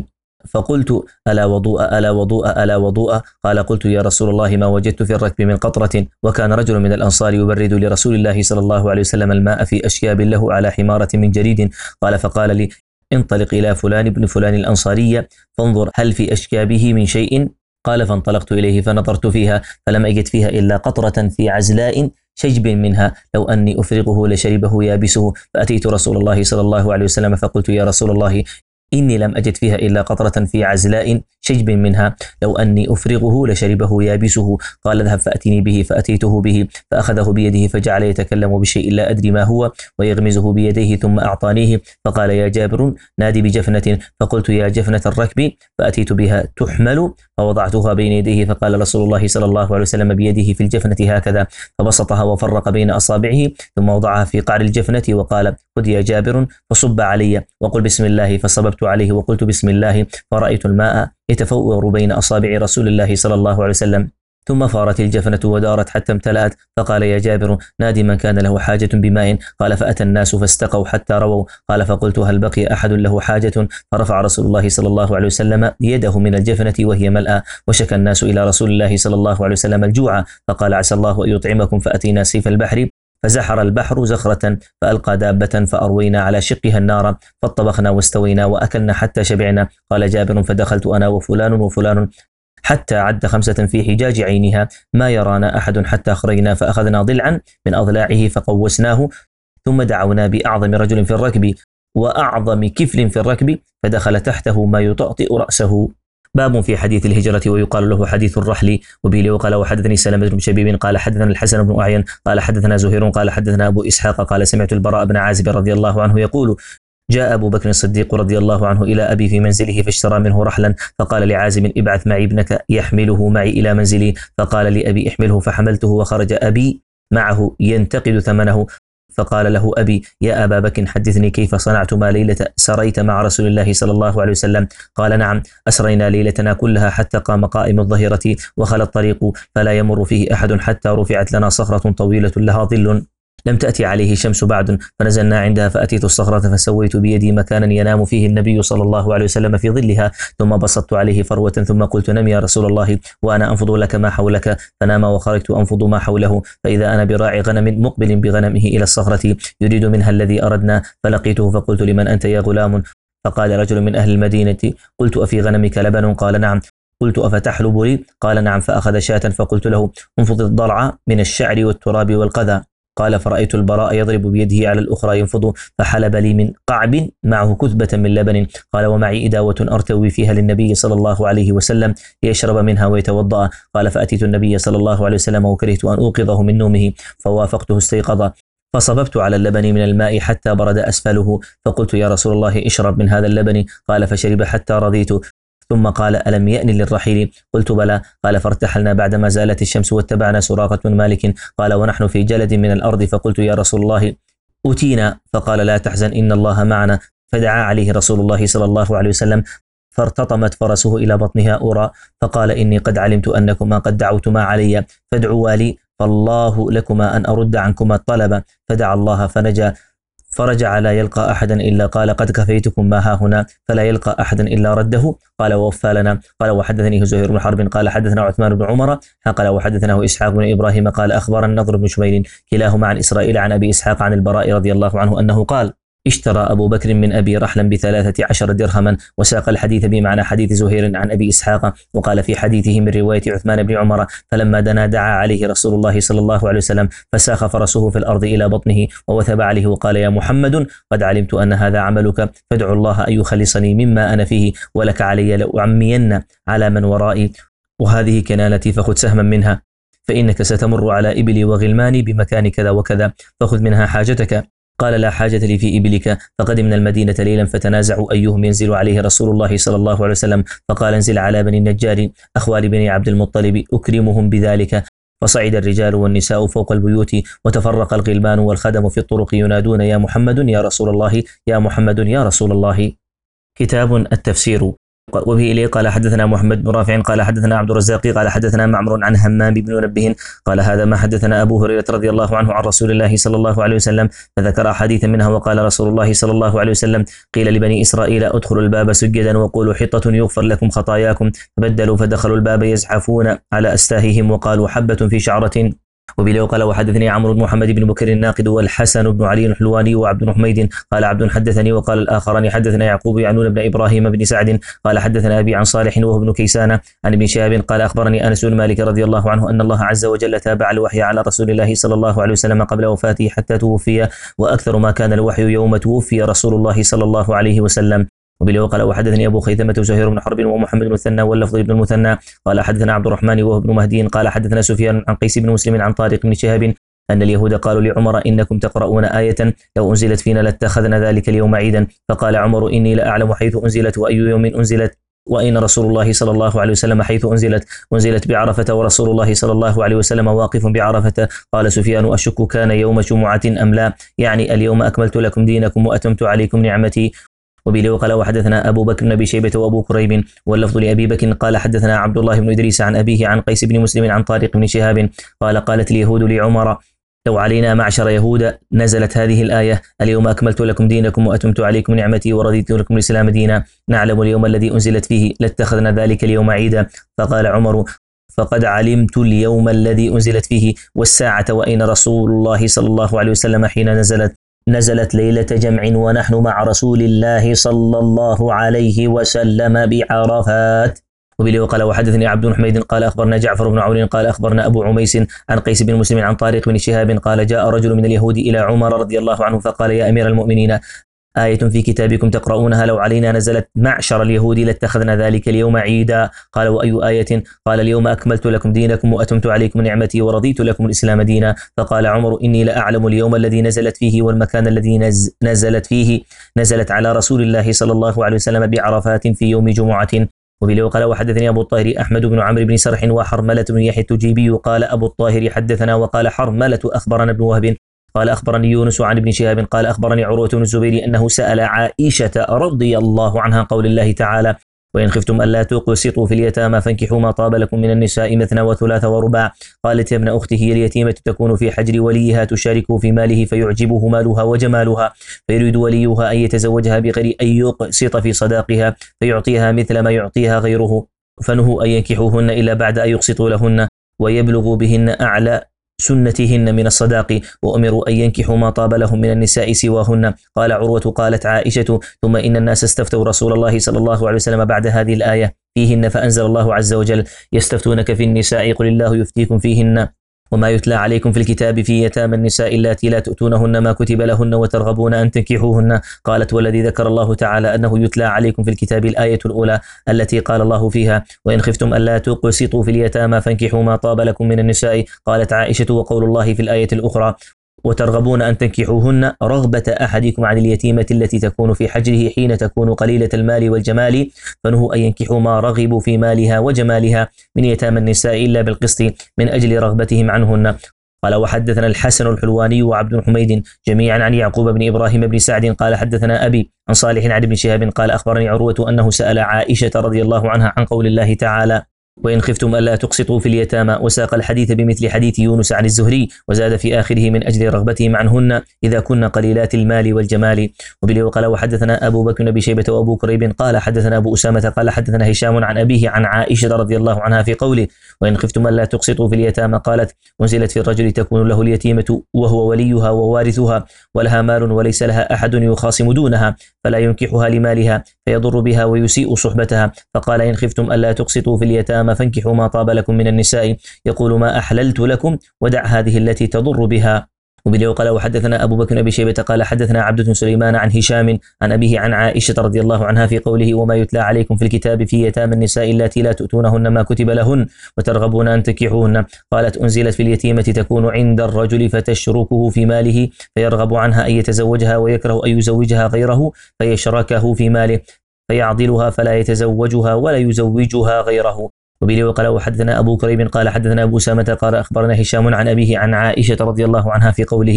فقلت ألا وضوء ألا وضوء ألا وضوء؟ قال قلت يا رسول الله ما وجدت في الركب من قطرة. وكان رجل من الأنصار يبرد لرسول الله صلى الله عليه وسلم الماء في أشياب له على حمارة من جريد. قال فقال لي انطلق إلى فلان بن فلان الأنصارية فانظر هل في أشكابه من شيء. قال فانطلقت إليه فنظرت فيها فلم أجد فيها إلا قطرة في عزلاء شجب منها لو أني أفرغه لشربه يابسه. فأتيت رسول الله صلى الله عليه وسلم فقلت يا رسول الله إني لم أجد فيها إلا قطرة في عزلاء شجب منها لو أني أفرغه لشربه يابسه. قال اذهب فأتني به. فأتيته به فأخذه بيده فجعل يتكلم بشيء لا أدري ما هو ويغمزه بيديه ثم أعطانيه فقال يا جابر نادي بجفنة. فقلت يا جفنة الركب فأتيت بها تحمل فوضعتها بين يديه. فقال رسول الله صلى الله عليه وسلم بيده في الجفنة هكذا فبسطها وفرق بين أصابعه ثم وضعها في قعر الجفنة وقال خذ يا جابر فصب علي وقل بسم الله. فصببت عليه وقلت بسم الله فرأيت الماء يتفور بين أصابع رسول الله صلى الله عليه وسلم ثم فارت الجفنة ودارت حتى امتلأت. فقال يا جابر نادي من كان له حاجة بماء. قال فأتى الناس فاستقوا حتى رووا. قال فقلت هل بقي أحد له حاجة؟ فرفع رسول الله صلى الله عليه وسلم يده من الجفنة وهي ملأى وشكى الناس إلى رسول الله صلى الله عليه وسلم الجوع. فقال عسى الله أن يطعمكم. فأتينا سيف البحر فزحر البحر زخرة فألقى دابة فأروينا على شقها النار فاطبخنا واستوينا وأكلنا حتى شبعنا. قال جابر فدخلت أنا وفلان وفلان حتى عد خمسة في حجاج عينها ما يرانا أحد حتى أخرجنا فأخذنا ضلعا من أضلاعه فقوسناه ثم دعونا بأعظم رجل في الركب وأعظم كفل في الركب فدخل تحته ما يطأطئ رأسه. باب في حديث الهجرة ويقال له حديث الرحل. وبه وقال وحدثني سلمة بن شبيب قال حدثنا الحسن بن أعين قال حدثنا زهير قال حدثنا أبو إسحاق قال سمعت البراء بن عازب رضي الله عنه يقول جاء أبو بكر الصديق رضي الله عنه إلى أبي في منزله فاشترى منه رحلا فقال لعازم ابعث معي ابنك يحمله معي إلى منزلي. فقال لأبي احمله فحملته وخرج أبي معه ينتقد ثمنه. فقال له أبي يا أبا بكر حدثني كيف صنعت ما ليلة سريت مع رسول الله صلى الله عليه وسلم. قال نعم أسرينا ليلتنا كلها حتى قام قائم الظهيرة وخلى الطريق فلا يمر فيه أحد حتى رفعت لنا صخرة طويلة لها ظل لم تأتي عليه شمس بعد فنزلنا عندها فأتيت الصخرة فسويت بيدي مكانا ينام فيه النبي صلى الله عليه وسلم في ظلها ثم بسطت عليه فروة ثم قلت نم يا رسول الله وأنا أنفض لك ما حولك. فنام وخرجت أنفض ما حوله فإذا أنا براعي غنم مقبل بغنمه إلى الصخرة يريد منها الذي أردنا فلقيته فقلت لمن أنت يا غلام؟ فقال رجل من أهل المدينة. قلت أفي غنمك لبن؟ قال نعم. قلت أفتحلب لي؟ قال نعم. فأخذ شاة فقلت له انفض الضرع من الشعر والتراب والقذى. قال فرأيت البراء يضرب بيده على الأخرى ينفض فحلب لي من قعب معه كثبة من لبن. قال ومعي إداوة أرتوي فيها للنبي صلى الله عليه وسلم ليشرب منها ويتوضأ. قال فأتيت النبي صلى الله عليه وسلم وكرهت أن أوقظه من نومه فوافقته استيقظ فصببت على اللبن من الماء حتى برد أسفله فقلت يا رسول الله اشرب من هذا اللبن. قال فشرب حتى رضيت ثم قال ألم يأن للرحيل؟ قلت بلى. قال فارتحلنا بعدما زالت الشمس واتبعنا سراقة بن مالك. قال ونحن في جلد من الأرض فقلت يا رسول الله أتينا. فقال لا تحزن إن الله معنا. فدعا عليه رسول الله صلى الله عليه وسلم فارتطمت فرسه إلى بطنها أورا فقال إني قد علمت أنكما قد دعوتما علي فادعوا لي فالله لكما أن أرد عنكما الطلب. فدعا الله فنجا فرجع لا يلقى أحدا إلا قال قد كفيتكم ما ها هنا فلا يلقى أحدا إلا رده. قال ووفى لنا. قال وحدثني زهير بن حرب قال حدثنا عثمان بن عمر قال وحدثناه إسحاق بن إبراهيم قال أخبرنا النضر بن شميل كلاهما عن إسرائيل عن أبي إسحاق عن البراء رضي الله عنه أنه قال اشترى أبو بكر من أبي رحلا بثلاثة عشر درهما وساق الحديث بمعنى حديث زهير عن أبي إسحاق. وقال في حديثه من رواية عثمان بن عمر فلما دنا دعا عليه رسول الله صلى الله عليه وسلم فساخ فرسه في الأرض إلى بطنه ووثب عليه وقال يا محمد قد علمت أن هذا عملك فادعو الله أن يخلصني مما أنا فيه ولك علي لأعمين على من ورائي وهذه كنانتي فخذ سهما منها فإنك ستمر على إبلي وغلماني بمكان كذا وكذا فخذ منها حاجتك. قال لا حاجة لي في إبلك. فقدمنا المدينة ليلا فتنازعوا أيهم ينزل عليه رسول الله صلى الله عليه وسلم فقال انزل على بني النجار أخوال بني عبد المطلب أكرمهم بذلك. فصعد الرجال والنساء فوق البيوت وتفرق الغلمان والخدم في الطرق ينادون يا محمد يا رسول الله يا محمد يا رسول الله. كتاب التفسير. وبه إليه قال حدثنا محمد بن رافع قال حدثنا عبد الرزاق قال حدثنا معمر عن همام بن منبه قال هذا ما حدثنا أبو هريرة رضي الله عنه عن رسول الله صلى الله عليه وسلم، فذكر حديثا منها وقال رسول الله صلى الله عليه وسلم: قيل لبني إسرائيل ادخلوا الباب سجدا وقولوا حطة يغفر لكم خطاياكم، فبدلوا فدخلوا الباب يزحفون على أستاههم وقالوا حبة في شعرة. وبه قال وحدثني عمرو بن محمد بن بكر الناقد والحسن بن علي الحلواني وعبد بن حميد قال عبد حدثني، وقال الآخران حدثنا يعقوب يعنون بن إبراهيم بن سعد قال حدثنا أبي عن صالح وهو ابن كيسان عن ابن شهاب قال أخبرني أنس بن مالك رضي الله عنه أن الله عز وجل تابع الوحي على رسول الله صلى الله عليه وسلم قبل وفاته حتى توفي، وأكثر ما كان الوحي يوم توفي رسول الله صلى الله عليه وسلم. وبه قال وحدثني أبو خيثمة زهير بن حرب ومحمد بن المثنى واللفظ بن المثنى قال حدثنا عبد الرحمن وهو ابن مهدي قال حدثنا سفيان عن قيس بن مسلم عن طارق بن شهاب أن اليهود قالوا لعمر: إنكم تقرؤون آية لو أنزلت فينا لاتخذنا ذلك اليوم عيدا، فقال عمر: إني لأعلم حيث أنزلت وأي يوم أنزلت وأين رسول الله صلى الله عليه وسلم حيث أنزلت، أنزلت بعرفة ورسول الله صلى الله عليه وسلم واقف بعرفة. قال سفيان: أشك كان يوم جمعة أم لا، يعني اليوم أكملت لكم دينكم وأتمت عليكم نعمتي. وبه قال وحدثنا أبو بكر بن أبي شيبة وأبو كريب واللفظ لأبي بكر قال حدثنا عبد الله بن إدريس عن أبيه عن قيس بن مسلم عن طارق بن شهاب قال قالت اليهود لعمر: لو علينا معشر يهود نزلت هذه الآية: اليوم أكملت لكم دينكم وأتمت عليكم نعمتي ورضيت لكم الإسلام دينا، نعلم اليوم الذي أنزلت فيه لاتخذنا ذلك اليوم عيدا. فقال عمر: فقد علمت اليوم الذي أنزلت فيه والساعة وأين رسول الله صلى الله عليه وسلم حين نزلت. نزلت ليلة جمع ونحن مع رسول الله صلى الله عليه وسلم بعرفات. وبه قال وحدثني عبد بن حميد قال أخبرنا جعفر بن عون قال أخبرنا أبو عميس عن قيس بن مسلم عن طارق بن شهاب قال جاء رجل من اليهود إلى عمر رضي الله عنه فقال: يا أمير المؤمنين، آية في كتابكم تقرؤونها لو علينا نزلت معشر اليهود لاتخذنا ذلك اليوم عيدا. قال: وأي آية؟ قال: اليوم أكملت لكم دينكم وأتمت عليكم نعمتي ورضيت لكم الإسلام دينا. فقال عمر: إني لأعلم اليوم الذي نزلت فيه والمكان الذي نز نزلت فيه، نزلت على رسول الله صلى الله عليه وسلم بعرفات في يوم جمعة. وبه قال وحدثني أبو الطاهر أحمد بن عمرو بن سرح وحرملة بن يحيى التجيبي قال أبو الطاهر حدثنا، وقال حرملة أخبرنا ابن وهب قال أخبرني يونس عن ابن شهاب قال أخبرني عروة بن الزبير أنه سأل عائشة رضي الله عنها قول الله تعالى: وإن خفتم ألا تقسطوا في اليتامى فانكحوا ما طاب لكم من النساء مثنى وثلاث ورباع. قالت: يا ابن أختي هي اليتيمة تكون في حجر وليها تشاركه في ماله فيعجبه مالها وجمالها، فيريد وليها أن يتزوجها بغير أن يقسط في صداقها فيعطيها مثل ما يعطيها غيره، فنهوا أن ينكحوهن إلا بعد أن يقسطوا لهن ويبلغوا بهن أعلى سنتهن من الصداق، وأمروا أن ينكحوا ما طاب لهم من النساء سواهن. قال عروة: قالت عائشة: ثم إن الناس استفتوا رسول الله صلى الله عليه وسلم بعد هذه الآية فيهن، فأنزل الله عز وجل: يستفتونك في النساء قل الله يفتيكم فيهن وما يتلى عليكم في الكتاب في يتامى النساء اللاتي لا تؤتونهن ما كتب لهن وترغبون أن تنكحوهن. قالت: والذي ذكر الله تعالى أنه يتلى عليكم في الكتاب الآية الأولى التي قال الله فيها: وإن خفتم ألا تقسطوا في اليتامى فانكحوا ما طاب لكم من النساء. قالت عائشة: وقول الله في الآية الأخرى: وترغبون أن تنكحوهن رغبة أحدكم عن اليتيمة التي تكون في حجره حين تكون قليلة المال والجمال، فنهوا أن ينكحوا ما رغبوا في مالها وجمالها من يتامى النساء إلا بالقسط من أجل رغبتهم عنهن. قال وحدثنا الحسن الحلواني وعبد حميد جميعا عن يعقوب بن إبراهيم بن سعد قال حدثنا أبي عن صالح عن ابن شهاب قال أخبرني عروة أنه سأل عائشة رضي الله عنها عن قول الله تعالى: وإن خفتم ألا تقسطوا في اليتامى، وساق الحديث بمثل حديث يونس عن الزهري، وزاد في آخره: من أجل رغبتهم عنهن إذا كن قليلات المال والجمال. وبه قال وحدثنا أبو بكر بن شيبة وأبو كريب قال حدثنا أبو أسامة قال حدثنا هشام عن أبيه عن عائشة رضي الله عنها في قوله: وإن خفتم ألا تقسطوا في اليتامى، قالت: أنزلت في الرجل تكون له اليتيمة وهو وليها ووارثها ولها مال وليس لها أحد يخاصم دونها، فلا ينكحها لمالها فيضر بها ويسيء صحبتها. فقال: إن خفتم ألا تقسطوا في اليتامى فانكحوا ما طاب لكم من النساء، يقول: ما أحللت لكم ودع هذه التي تضر بها. وبه قال وحدثنا أبو بكر بن أبي شيبة قال حدثنا عبد بن سليمان عن هشام عن أبيه عن عائشة رضي الله عنها في قوله: وما يتلى عليكم في الكتاب في يتامى النساء اللاتي لا تؤتونهن ما كتب لهن وترغبون أن تنكحوهن. قالت: أنزلت في اليتيمة تكون عند الرجل فتشركه في ماله فيرغب عنها أن يتزوجها ويكره أن يزوجها غيره فيشركه في ماله فيعضلها فلا يتزوجها ولا يزوجها غيره. وبه قال وحدثنا أبو كريب قال حدثنا أبو أسامة قال أخبرنا هشام عن أبيه عن عائشة رضي الله عنها في قوله: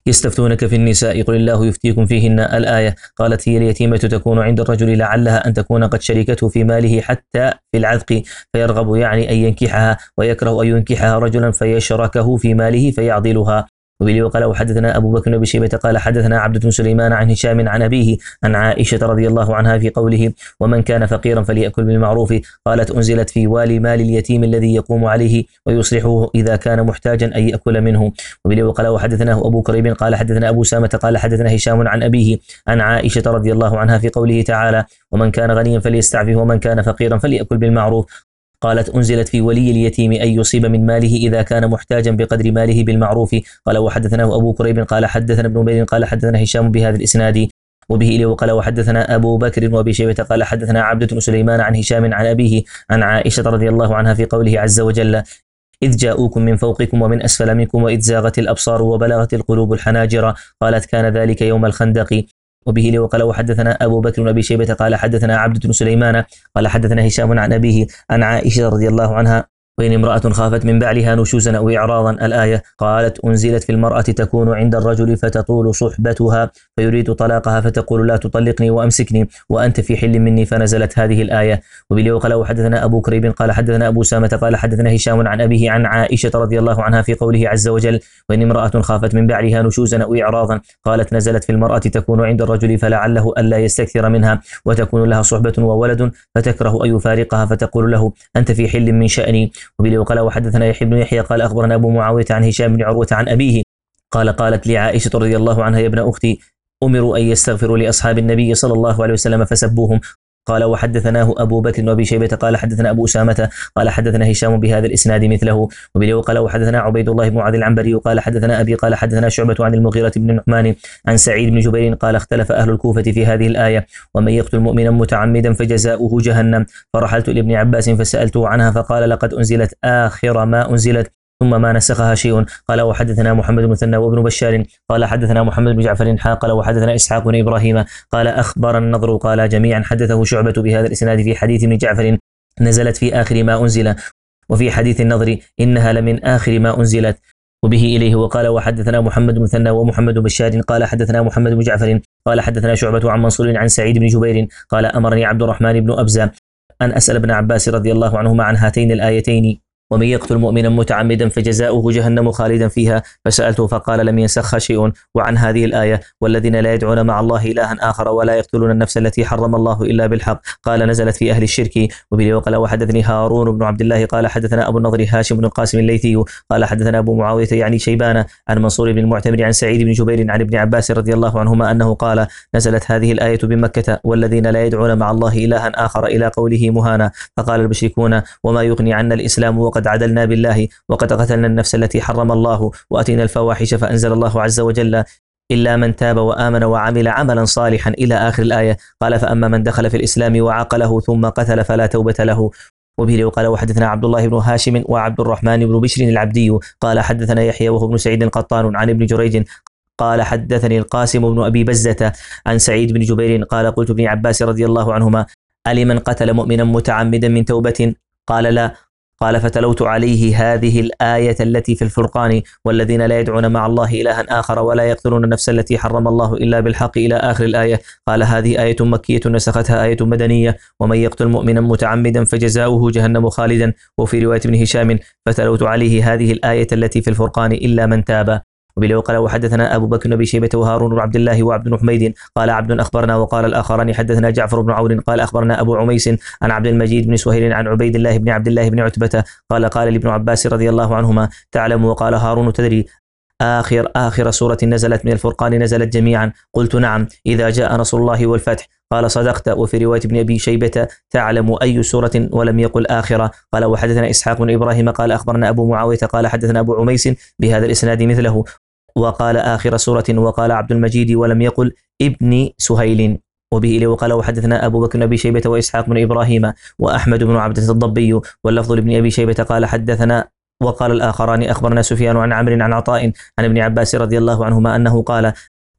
يستفتونك في النساء قل الله يفتيكم فيهن الآية. قالت هي اليتيمة تكون عند الرجل لعلها أن تكون قد شركته في ماله حتى في العذق فيرغب يعني أن ينكحها ويكره أن ينكحها رجلا فيشركه في ماله فيعضلها. وبه قال وحدثنا أبو بكر بن شيبة قال حدثنا عبد بن سليمان عن هشام عن أبيه عن عائشة رضي الله عنها في قوله ومن كان فقيرا فليأكل بالمعروف قالت أنزلت في والي مال اليتيم الذي يقوم عليه ويصلحه إذا كان محتاجا أن يأكل منه. وبه قال وحدثناه أبو كريب قال حدثنا أبو سامة قال حدثنا هشام عن أبيه عن عائشة رضي الله عنها في قوله تعالى ومن كان غنيا فليستعفه ومن كان فقيرا فليأكل بالمعروف قالت أنزلت في ولي اليتيم أن يصيب من ماله إذا كان محتاجا بقدر ماله بالمعروف. قال وحدثناه أبو كريب قال حدثنا ابن نمير قال حدثنا هشام بهذا الإسناد. وبه إليه وقال وحدثنا أبو بكر وأبي شيبة قال حدثنا عبدة بن سليمان عن هشام عن أبيه عن عائشة رضي الله عنها في قوله عز وجل إذ جاءوكم من فوقكم ومن أسفل منكم وإذ زاغت الأبصار وبلغت القلوب الحناجر قالت كان ذلك يوم الخندق. وبه لي وقال وحدثنا أبو بكر وأبي شيبة قال حدثنا عبدة بن سليمان قال حدثنا هشام عن أبيه عن عائشة رضي الله عنها وإن امرأة خافت من بعلها نشوزا أو إعراضا الآية. قالت أنزلت في المرأة تكون عند الرجل فتطول صحبتها فيريد طلاقها فتقول لا تطلقني وأمسكني وأنت في حل مني فنزلت هذه الآية. وبه وقال وحدثنا أبو كريب قال حدثنا أبو سامة قال حدثنا هشام عن أبيه عن عائشة رضي الله عنها في قوله عز وجل وإن امرأة خافت من بعلها نشوزا أو إعراضا قالت نزلت في المرأة تكون عند الرجل فلعله ألا يستكثر منها وتكون لها صحبة وولد فتكره أن يفارقها فتقول له أنت في حل من شأني. وبه وقال وحدثنا يحيى بن يحيى قال أخبرنا أبو معاوية عن هشام بن عروة عن أبيه قال قالت لي عائشة رضي الله عنها يا ابن أختي أمروا أن يستغفروا لأصحاب النبي صلى الله عليه وسلم فسبوهم. قال وحدثناه أبو بكر وأبي شيبة قال حدثنا أبو أسامة قال حدثنا هشام بهذا الإسناد مثله. وبه وقال وحدثنا عبيد الله بن معاذ العنبري قال حدثنا أبي قال حدثنا شعبة عن المغيرة بن النعمان عن سعيد بن جبير قال اختلف أهل الكوفة في هذه الآية ومن يقتل مؤمنا متعمدا فجزاؤه جهنم. فرحلت لابن عباس فسألته عنها فقال لقد أنزلت آخر ما أنزلت ثم ما نسخها شيء. قال وحدثنا محمد بن مثنى وابن بشار قال حدثنا محمد بن جعفر حا قال وحدثنا إسحاق بن إبراهيم قال أخبر النضر قال جميعا حدثه شعبة بهذا الإسناد في حديث ابن جعفر نزلت في آخر ما أنزل وفي حديث النضر إنها لمن آخر ما أنزلت. وبه إليه وقال وحدثنا محمد بن مثنى ومحمد بن بشار قال حدثنا محمد بن جعفر قال حدثنا شعبة عن منصور عن سعيد بن جبير قال أمرني عبد الرحمن بن أبزة أن أسأل ابن عباس رضي الله عنهما عن هاتين الآيتين ومن يقتل مؤمنا متعمدا فجزاؤه جهنم خالدا فيها فسألته فقال لم ينسخها شيء. وعن هذه الآية والذين لا يدعون مع الله إلها آخر ولا يقتلون النفس التي حرم الله إلا بالحق قال نزلت في أهل الشرك. وبه وقال وحدثني هارون بن عبد الله قال حدثنا أبو النضر هاشم بن القاسم الليثي قال حدثنا أبو معاوية يعني شيبان عن منصور بن المعتمر عن سعيد بن جبير عن ابن عباس رضي الله عنهما أنه قال نزلت هذه الآية بمكة والذين لا يدعون مع الله إلها آخر إلى قوله مهانا فقال المشركون وما يغني عنا الإسلام وقد عدلنا بالله وقد قتلنا النفس التي حرم الله وأتينا الفواحش فأنزل الله عز وجل إلا من تاب وآمن وعمل عملا صالحا إلى آخر الآية. قال فأما من دخل في الإسلام وعقله ثم قتل فلا توبة له. وبه وقال وحدثنا عبد الله بن هاشم وعبد الرحمن بن بشر العبدي قال حدثنا يحيى وهو بن سعيد القطان عن ابن جريج قال حدثني القاسم بن أبي بزة عن سعيد بن جبير قال قلت ابن عباس رضي الله عنهما ألمن قتل مؤمنا متعمدا من توبة قال لا قال فتلوت عليه هذه الآية التي في الفرقان والذين لا يدعون مع الله إلها آخر ولا يقتلون النفس التي حرم الله إلا بالحق إلى آخر الآية. قال هذه آية مكية نسختها آية مدنية ومن يقتل مؤمنا متعمدا فجزاؤه جهنم خالدا. وفي رواية ابن هشام فتلوت عليه هذه الآية التي في الفرقان إلا من تاب. وبه قال وحدثنا أبو بكر بن شيبة وهارون بن عبد الله وعبد بن حميد قال عبد أخبرنا وقال الآخران حدثنا جعفر بن عون قال أخبرنا أبو عميس عن عبد المجيد بن سهيل عن عبيد الله بن عبد الله بن عتبة قال قال لابن عباس رضي الله عنهما تعلم وقال هارون تدري آخر آخر سورة نزلت من الفرقان نزلت جميعا قلت نعم إذا جاء نصر الله والفتح قال صدقت. وفي رواية ابن أبي شيبة تعلم أي سورة ولم يقل آخرة. قال وحدثنا إسحاق بن إبراهيم قال أخبرنا أبو معاوية قال حدثنا أبو عميس بهذا الإسناد مثله وقال آخر سورة وقال عبد المجيد ولم يقل ابن سهيل. وبه إليه وقال وحدثنا أبو بكر بن أبي شيبة وإسحاق بن إبراهيم وأحمد بن عبد الضبي واللفظ لابن أبي شيبة قال حدثنا وقال الآخران أخبرنا سفيان عن عمرو عن عطاء عن ابن عباس رضي الله عنهما أنه قال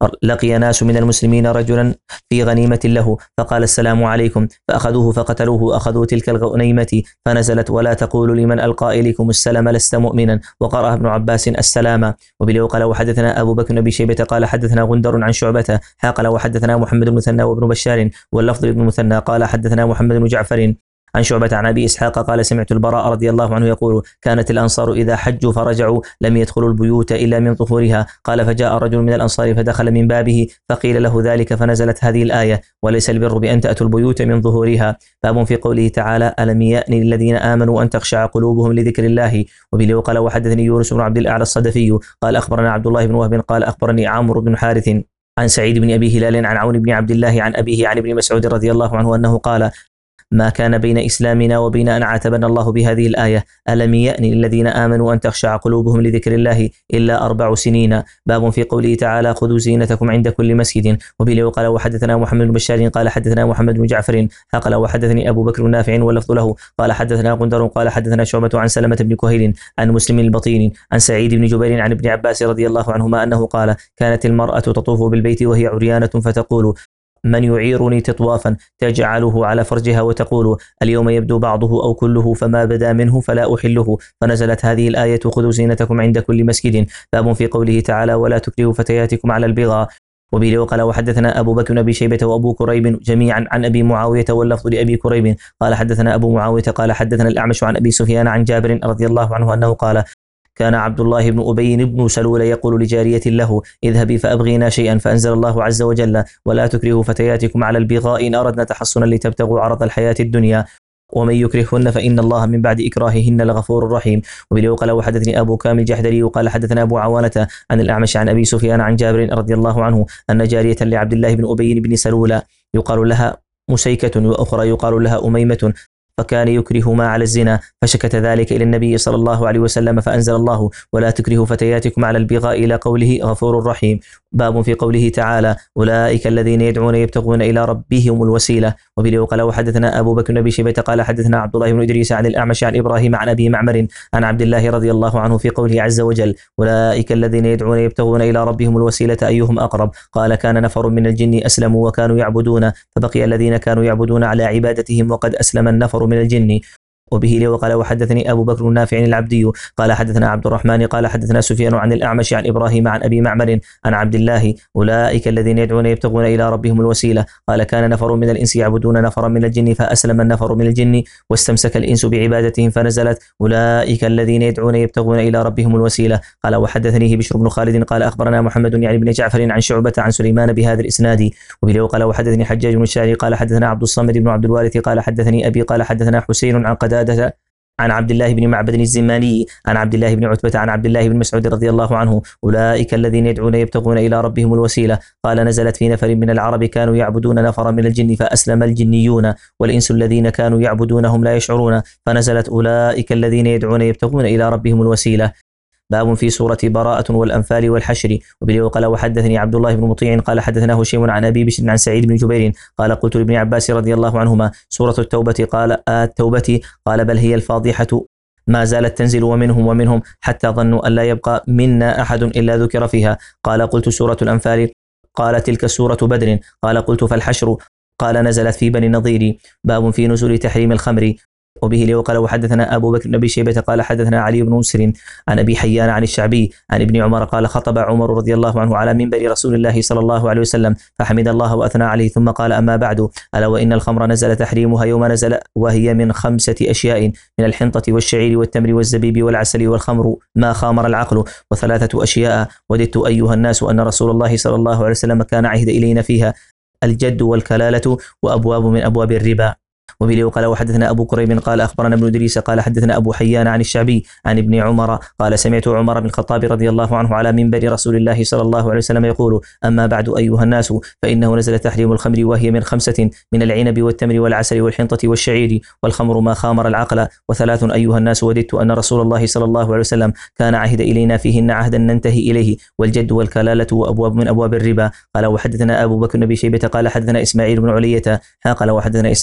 لقي ناس من المسلمين رجلا في غنيمة له فقال السلام عليكم فأخذوه فقتلوه أخذوا تلك الغنيمة فنزلت ولا تقولوا لمن ألقى إليكم السلام لست مؤمنا وقرأ ابن عباس السلام. وبه قال وحدثنا أبو بكر بن شيبة قال حدثنا غندر عن شعبة قال وحدثنا محمد بن مثنى وابن بشار واللفظ ابن مثنى قال حدثنا محمد بن جعفر عن شعبة عن أبي إسحاق قال سمعت البراء رضي الله عنه يقول كانت الأنصار إذا حجوا فرجعوا لم يدخلوا البيوت إلا من ظهورها قال فجاء رجل من الأنصار فدخل من بابه فقيل له ذلك فنزلت هذه الآية وليس البر بأن تأتوا البيوت من ظهورها. باب في قوله تعالى ألم يأن للذين آمنوا أن تخشع قلوبهم لذكر الله. وبه قال وحدثني يونس بن عبد الأعلى الصدفي قال أخبرنا عبد الله بن وهب قال أخبرني عمرو بن حارث عن سعيد بن أبي هلال عن عون بن عبد الله عن أبيه عن ابن مسعود رضي الله عنه أنه قال ما كان بين إسلامنا وبين أن عاتبنا الله بهذه الآية ألم يأن للذين آمنوا أن تخشع قلوبهم لذكر الله إلا أربع سنين. باب في قوله تعالى خذوا زينتكم عند كل مسجد. وبه قال وحدثنا محمد بن بشار قال حدثنا محمد بن جعفر قال وحدثني أبو بكر نافع واللفظ له قال حدثنا غندر قال حدثنا شعبة عن سلمة بن كهيل عن مسلم البطين عن سعيد بن جبير عن ابن عباس رضي الله عنهما أنه قال كانت المرأة تطوف بالبيت وهي عريانة فتقول من يعيرني تطوافا تجعله على فرجها وتقول اليوم يبدو بعضه أو كله فما بدا منه فلا أحله فنزلت هذه الآية خذوا زينتكم عند كل مسجد. باب في قوله تعالى ولا تكرهوا فتياتكم على البغاء. وبه قال وحدثنا أبو بكر بن أبي شيبة وأبو كريب جميعا عن أبي معاوية واللفظ لأبي كريب قال حدثنا أبو معاوية قال حدثنا الأعمش عن أبي سفيان عن جابر رضي الله عنه أنه قال كان عبد الله بن أبي بن سلول يقول لجارية له اذهبي فأبغينا شيئا فأنزل الله عز وجل ولا تكرهوا فتياتكم على البغاء إن أردنا تحصنا لتبتغوا عرض الحياة الدنيا ومن يكرههن فإن الله من بعد إكراههن لغفور رحيم. وبه قال وحدثني أبو كامل جحدري وقال حدثنا أبو عوانة عن الأعمش عن أبي سفيان عن جابر رضي الله عنه أن جارية لعبد الله بن أبي بن سلول يقال لها مسيكة وأخرى يقال لها أميمة فكان يكرهما على الزنا فشكت ذلك إلى النبي صلى الله عليه وسلم فأنزل الله ولا تكرهوا فتياتكم على البغاء إلى قوله غفور رحيم. باب في قوله تعالى أولئك الذين يدعون يبتغون إلى ربهم الوسيلة. وبه قال وحدثنا أبو بكر بن أبي شيبة قال حدثنا عبد الله بن إدريس عن الأعمش عن إبراهيم عن أبي معمر عن عبد الله رضي الله عنه في قوله عز وجل أولئك الذين يدعون يبتغون إلى ربهم الوسيلة أيهم أقرب قال كان نفر من الجن أسلموا وكانوا يعبدون فبقي الذين كانوا يعبدون على عبادتهم وقد أسلم النفر من الجن. وبه لي وقال وحدثني أبو بكر النافع العبدي قال حدثنا عبد الرحمن قال حدثنا سفيان عن الأعمش عن إبراهيم عن أبي معمر عن عبد الله أولئك الذين يدعون يبتغون إلى ربهم الوسيلة قال كان نفر من الإنس يعبدون نفرا من الجن فأسلم النفر من الجن واستمسك الإنس بعبادتهم فنزلت أولئك الذين يدعون يبتغون إلى ربهم الوسيلة. قال وحدثنيه بشر بن خالد قال أخبرنا محمد يعني بن جعفر عن شعبة عن سليمان بهذا الإسناد. وبه وقال وحدثني حجاج بن الشاعري قال حدثنا عبد الصمد بن عبد الوارث قال حدثني أبي قال حدثنا حسين عن قتادة عن عبد الله بن معبد الزماني عن عبد الله بن عتبة عن عبد الله بن مسعود رضي الله عنه أولئك الذين يدعون يبتغون إلى ربهم الوسيلة قال نزلت في نفر من العرب كانوا يعبدون نفرا من الجن فأسلم الجنيون والإنس الذين كانوا يعبدونهم لا يشعرون فنزلت أولئك الذين يدعون يبتغون إلى ربهم الوسيلة. باب في سورة براءة والأنفال والحشر. وبه وقال وحدثني عبد الله بن مطيع قال حدثنا هشيم عن أبي بشر عن سعيد بن جبير قال قلت لابن عباس رضي الله عنهما سورة التوبة قال التوبة قال بل هي الفاضحة ما زالت تنزل ومنهم ومنهم حتى ظنوا أن لا يبقى منا أحد إلا ذكر فيها. قال قلت سورة الأنفال قال تلك سورة بدر قال قلت فالحشر قال نزلت في بني النضير. باب في نزول تحريم الخمر. وبه لي وقال وحدثنا أبو بكر بن أبي شيبة قال حدثنا علي بن مسر عن أبي حيان عن الشعبي عن ابن عمر قال خطب عمر رضي الله عنه على منبر رسول الله صلى الله عليه وسلم فحمد الله وأثنى عليه ثم قال أما بعد ألا وإن الخمر نزل تحريمها يوم نزل وهي من خمسة أشياء من الحنطة والشعير والتمر والزبيب والعسل والخمر ما خامر العقل وثلاثة أشياء وددت أيها الناس أن رسول الله صلى الله عليه وسلم كان عهد إلينا فيها الجد والكلالة وأبواب من أبواب الربا. وبه قال وحدثنا أبو كريب قال أخبرنا ابن إدريس قال حدثنا أبو حيان عن الشعبي عن ابن عمر قال سمعت عمر بن الخطاب رضي الله عنه على منبر رسول الله صلى الله عليه وسلم يقول أما بعد أيها الناس فإنه نزل تحريم الخمر وهي من خمسة من العنب والتمر والعسل والحنطة والشعير والخمر ما خامر العقل وثلاث أيها الناس وددت أن رسول الله صلى الله عليه وسلم كان عهد إلينا فيهن عهدا ننتهي إليه والجد والكلالة وأبواب من أبواب الربا. قال وحدثنا أبو بكر بن أبي شيبة قال حدثنا إسماعيل بن علية قال وحدثنا إسحاق بن إبراهيم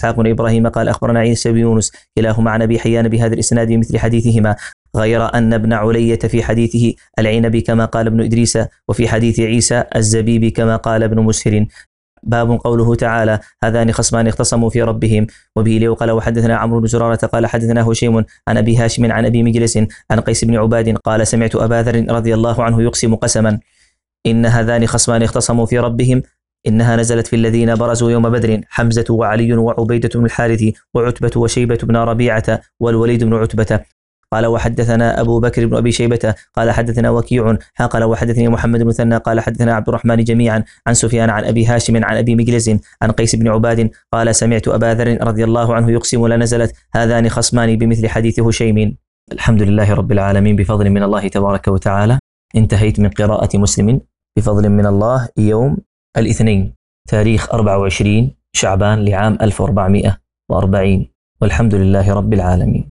إبراهيم قال أخبرنا عيسى بن يونس كلاهما عن أبي حيان بهذا الإسناد بمثل حديثهما، غير أن ابن علية في حديثه العنب كما قال ابن إدريس، وفي حديث عيسى الزبيب كما قال ابن مسهر. باب قوله تعالى هذان خصمان اختصموا في ربهم. وبه لي قال وحدثنا عمرو بن زرارة قال حدثنا هشيم عن أبي هاشم عن أبي مجلس عن قيس بن عباد قال سمعت أبا ذر رضي الله عنه يقسم قسما إن هذان خصمان اختصموا في ربهم إنها نزلت في الذين برزوا يوم بدر حمزة وعلي وعبيدة بن الحارث وعتبة وشيبة بن ربيعة والوليد بن عتبة. قال وحدثنا أبو بكر بن أبي شيبة قال حدثنا وكيع قال وحدثني محمد بن مثنى قال حدثنا عبد الرحمن جميعا عن سفيان عن أبي هاشم عن أبي مجلس عن قيس بن عباد قال سمعت أبا ذر رضي الله عنه يقسم لنزلت هذان خصمان بمثل حديث هشيم. الحمد لله رب العالمين بفضل من الله تبارك وتعالى انتهيت من قراءة مسلم بفضل من الله يوم الاثنين تاريخ أربعة وعشرين شعبان لعام ألف وأربعمائة وأربعين والحمد لله رب العالمين.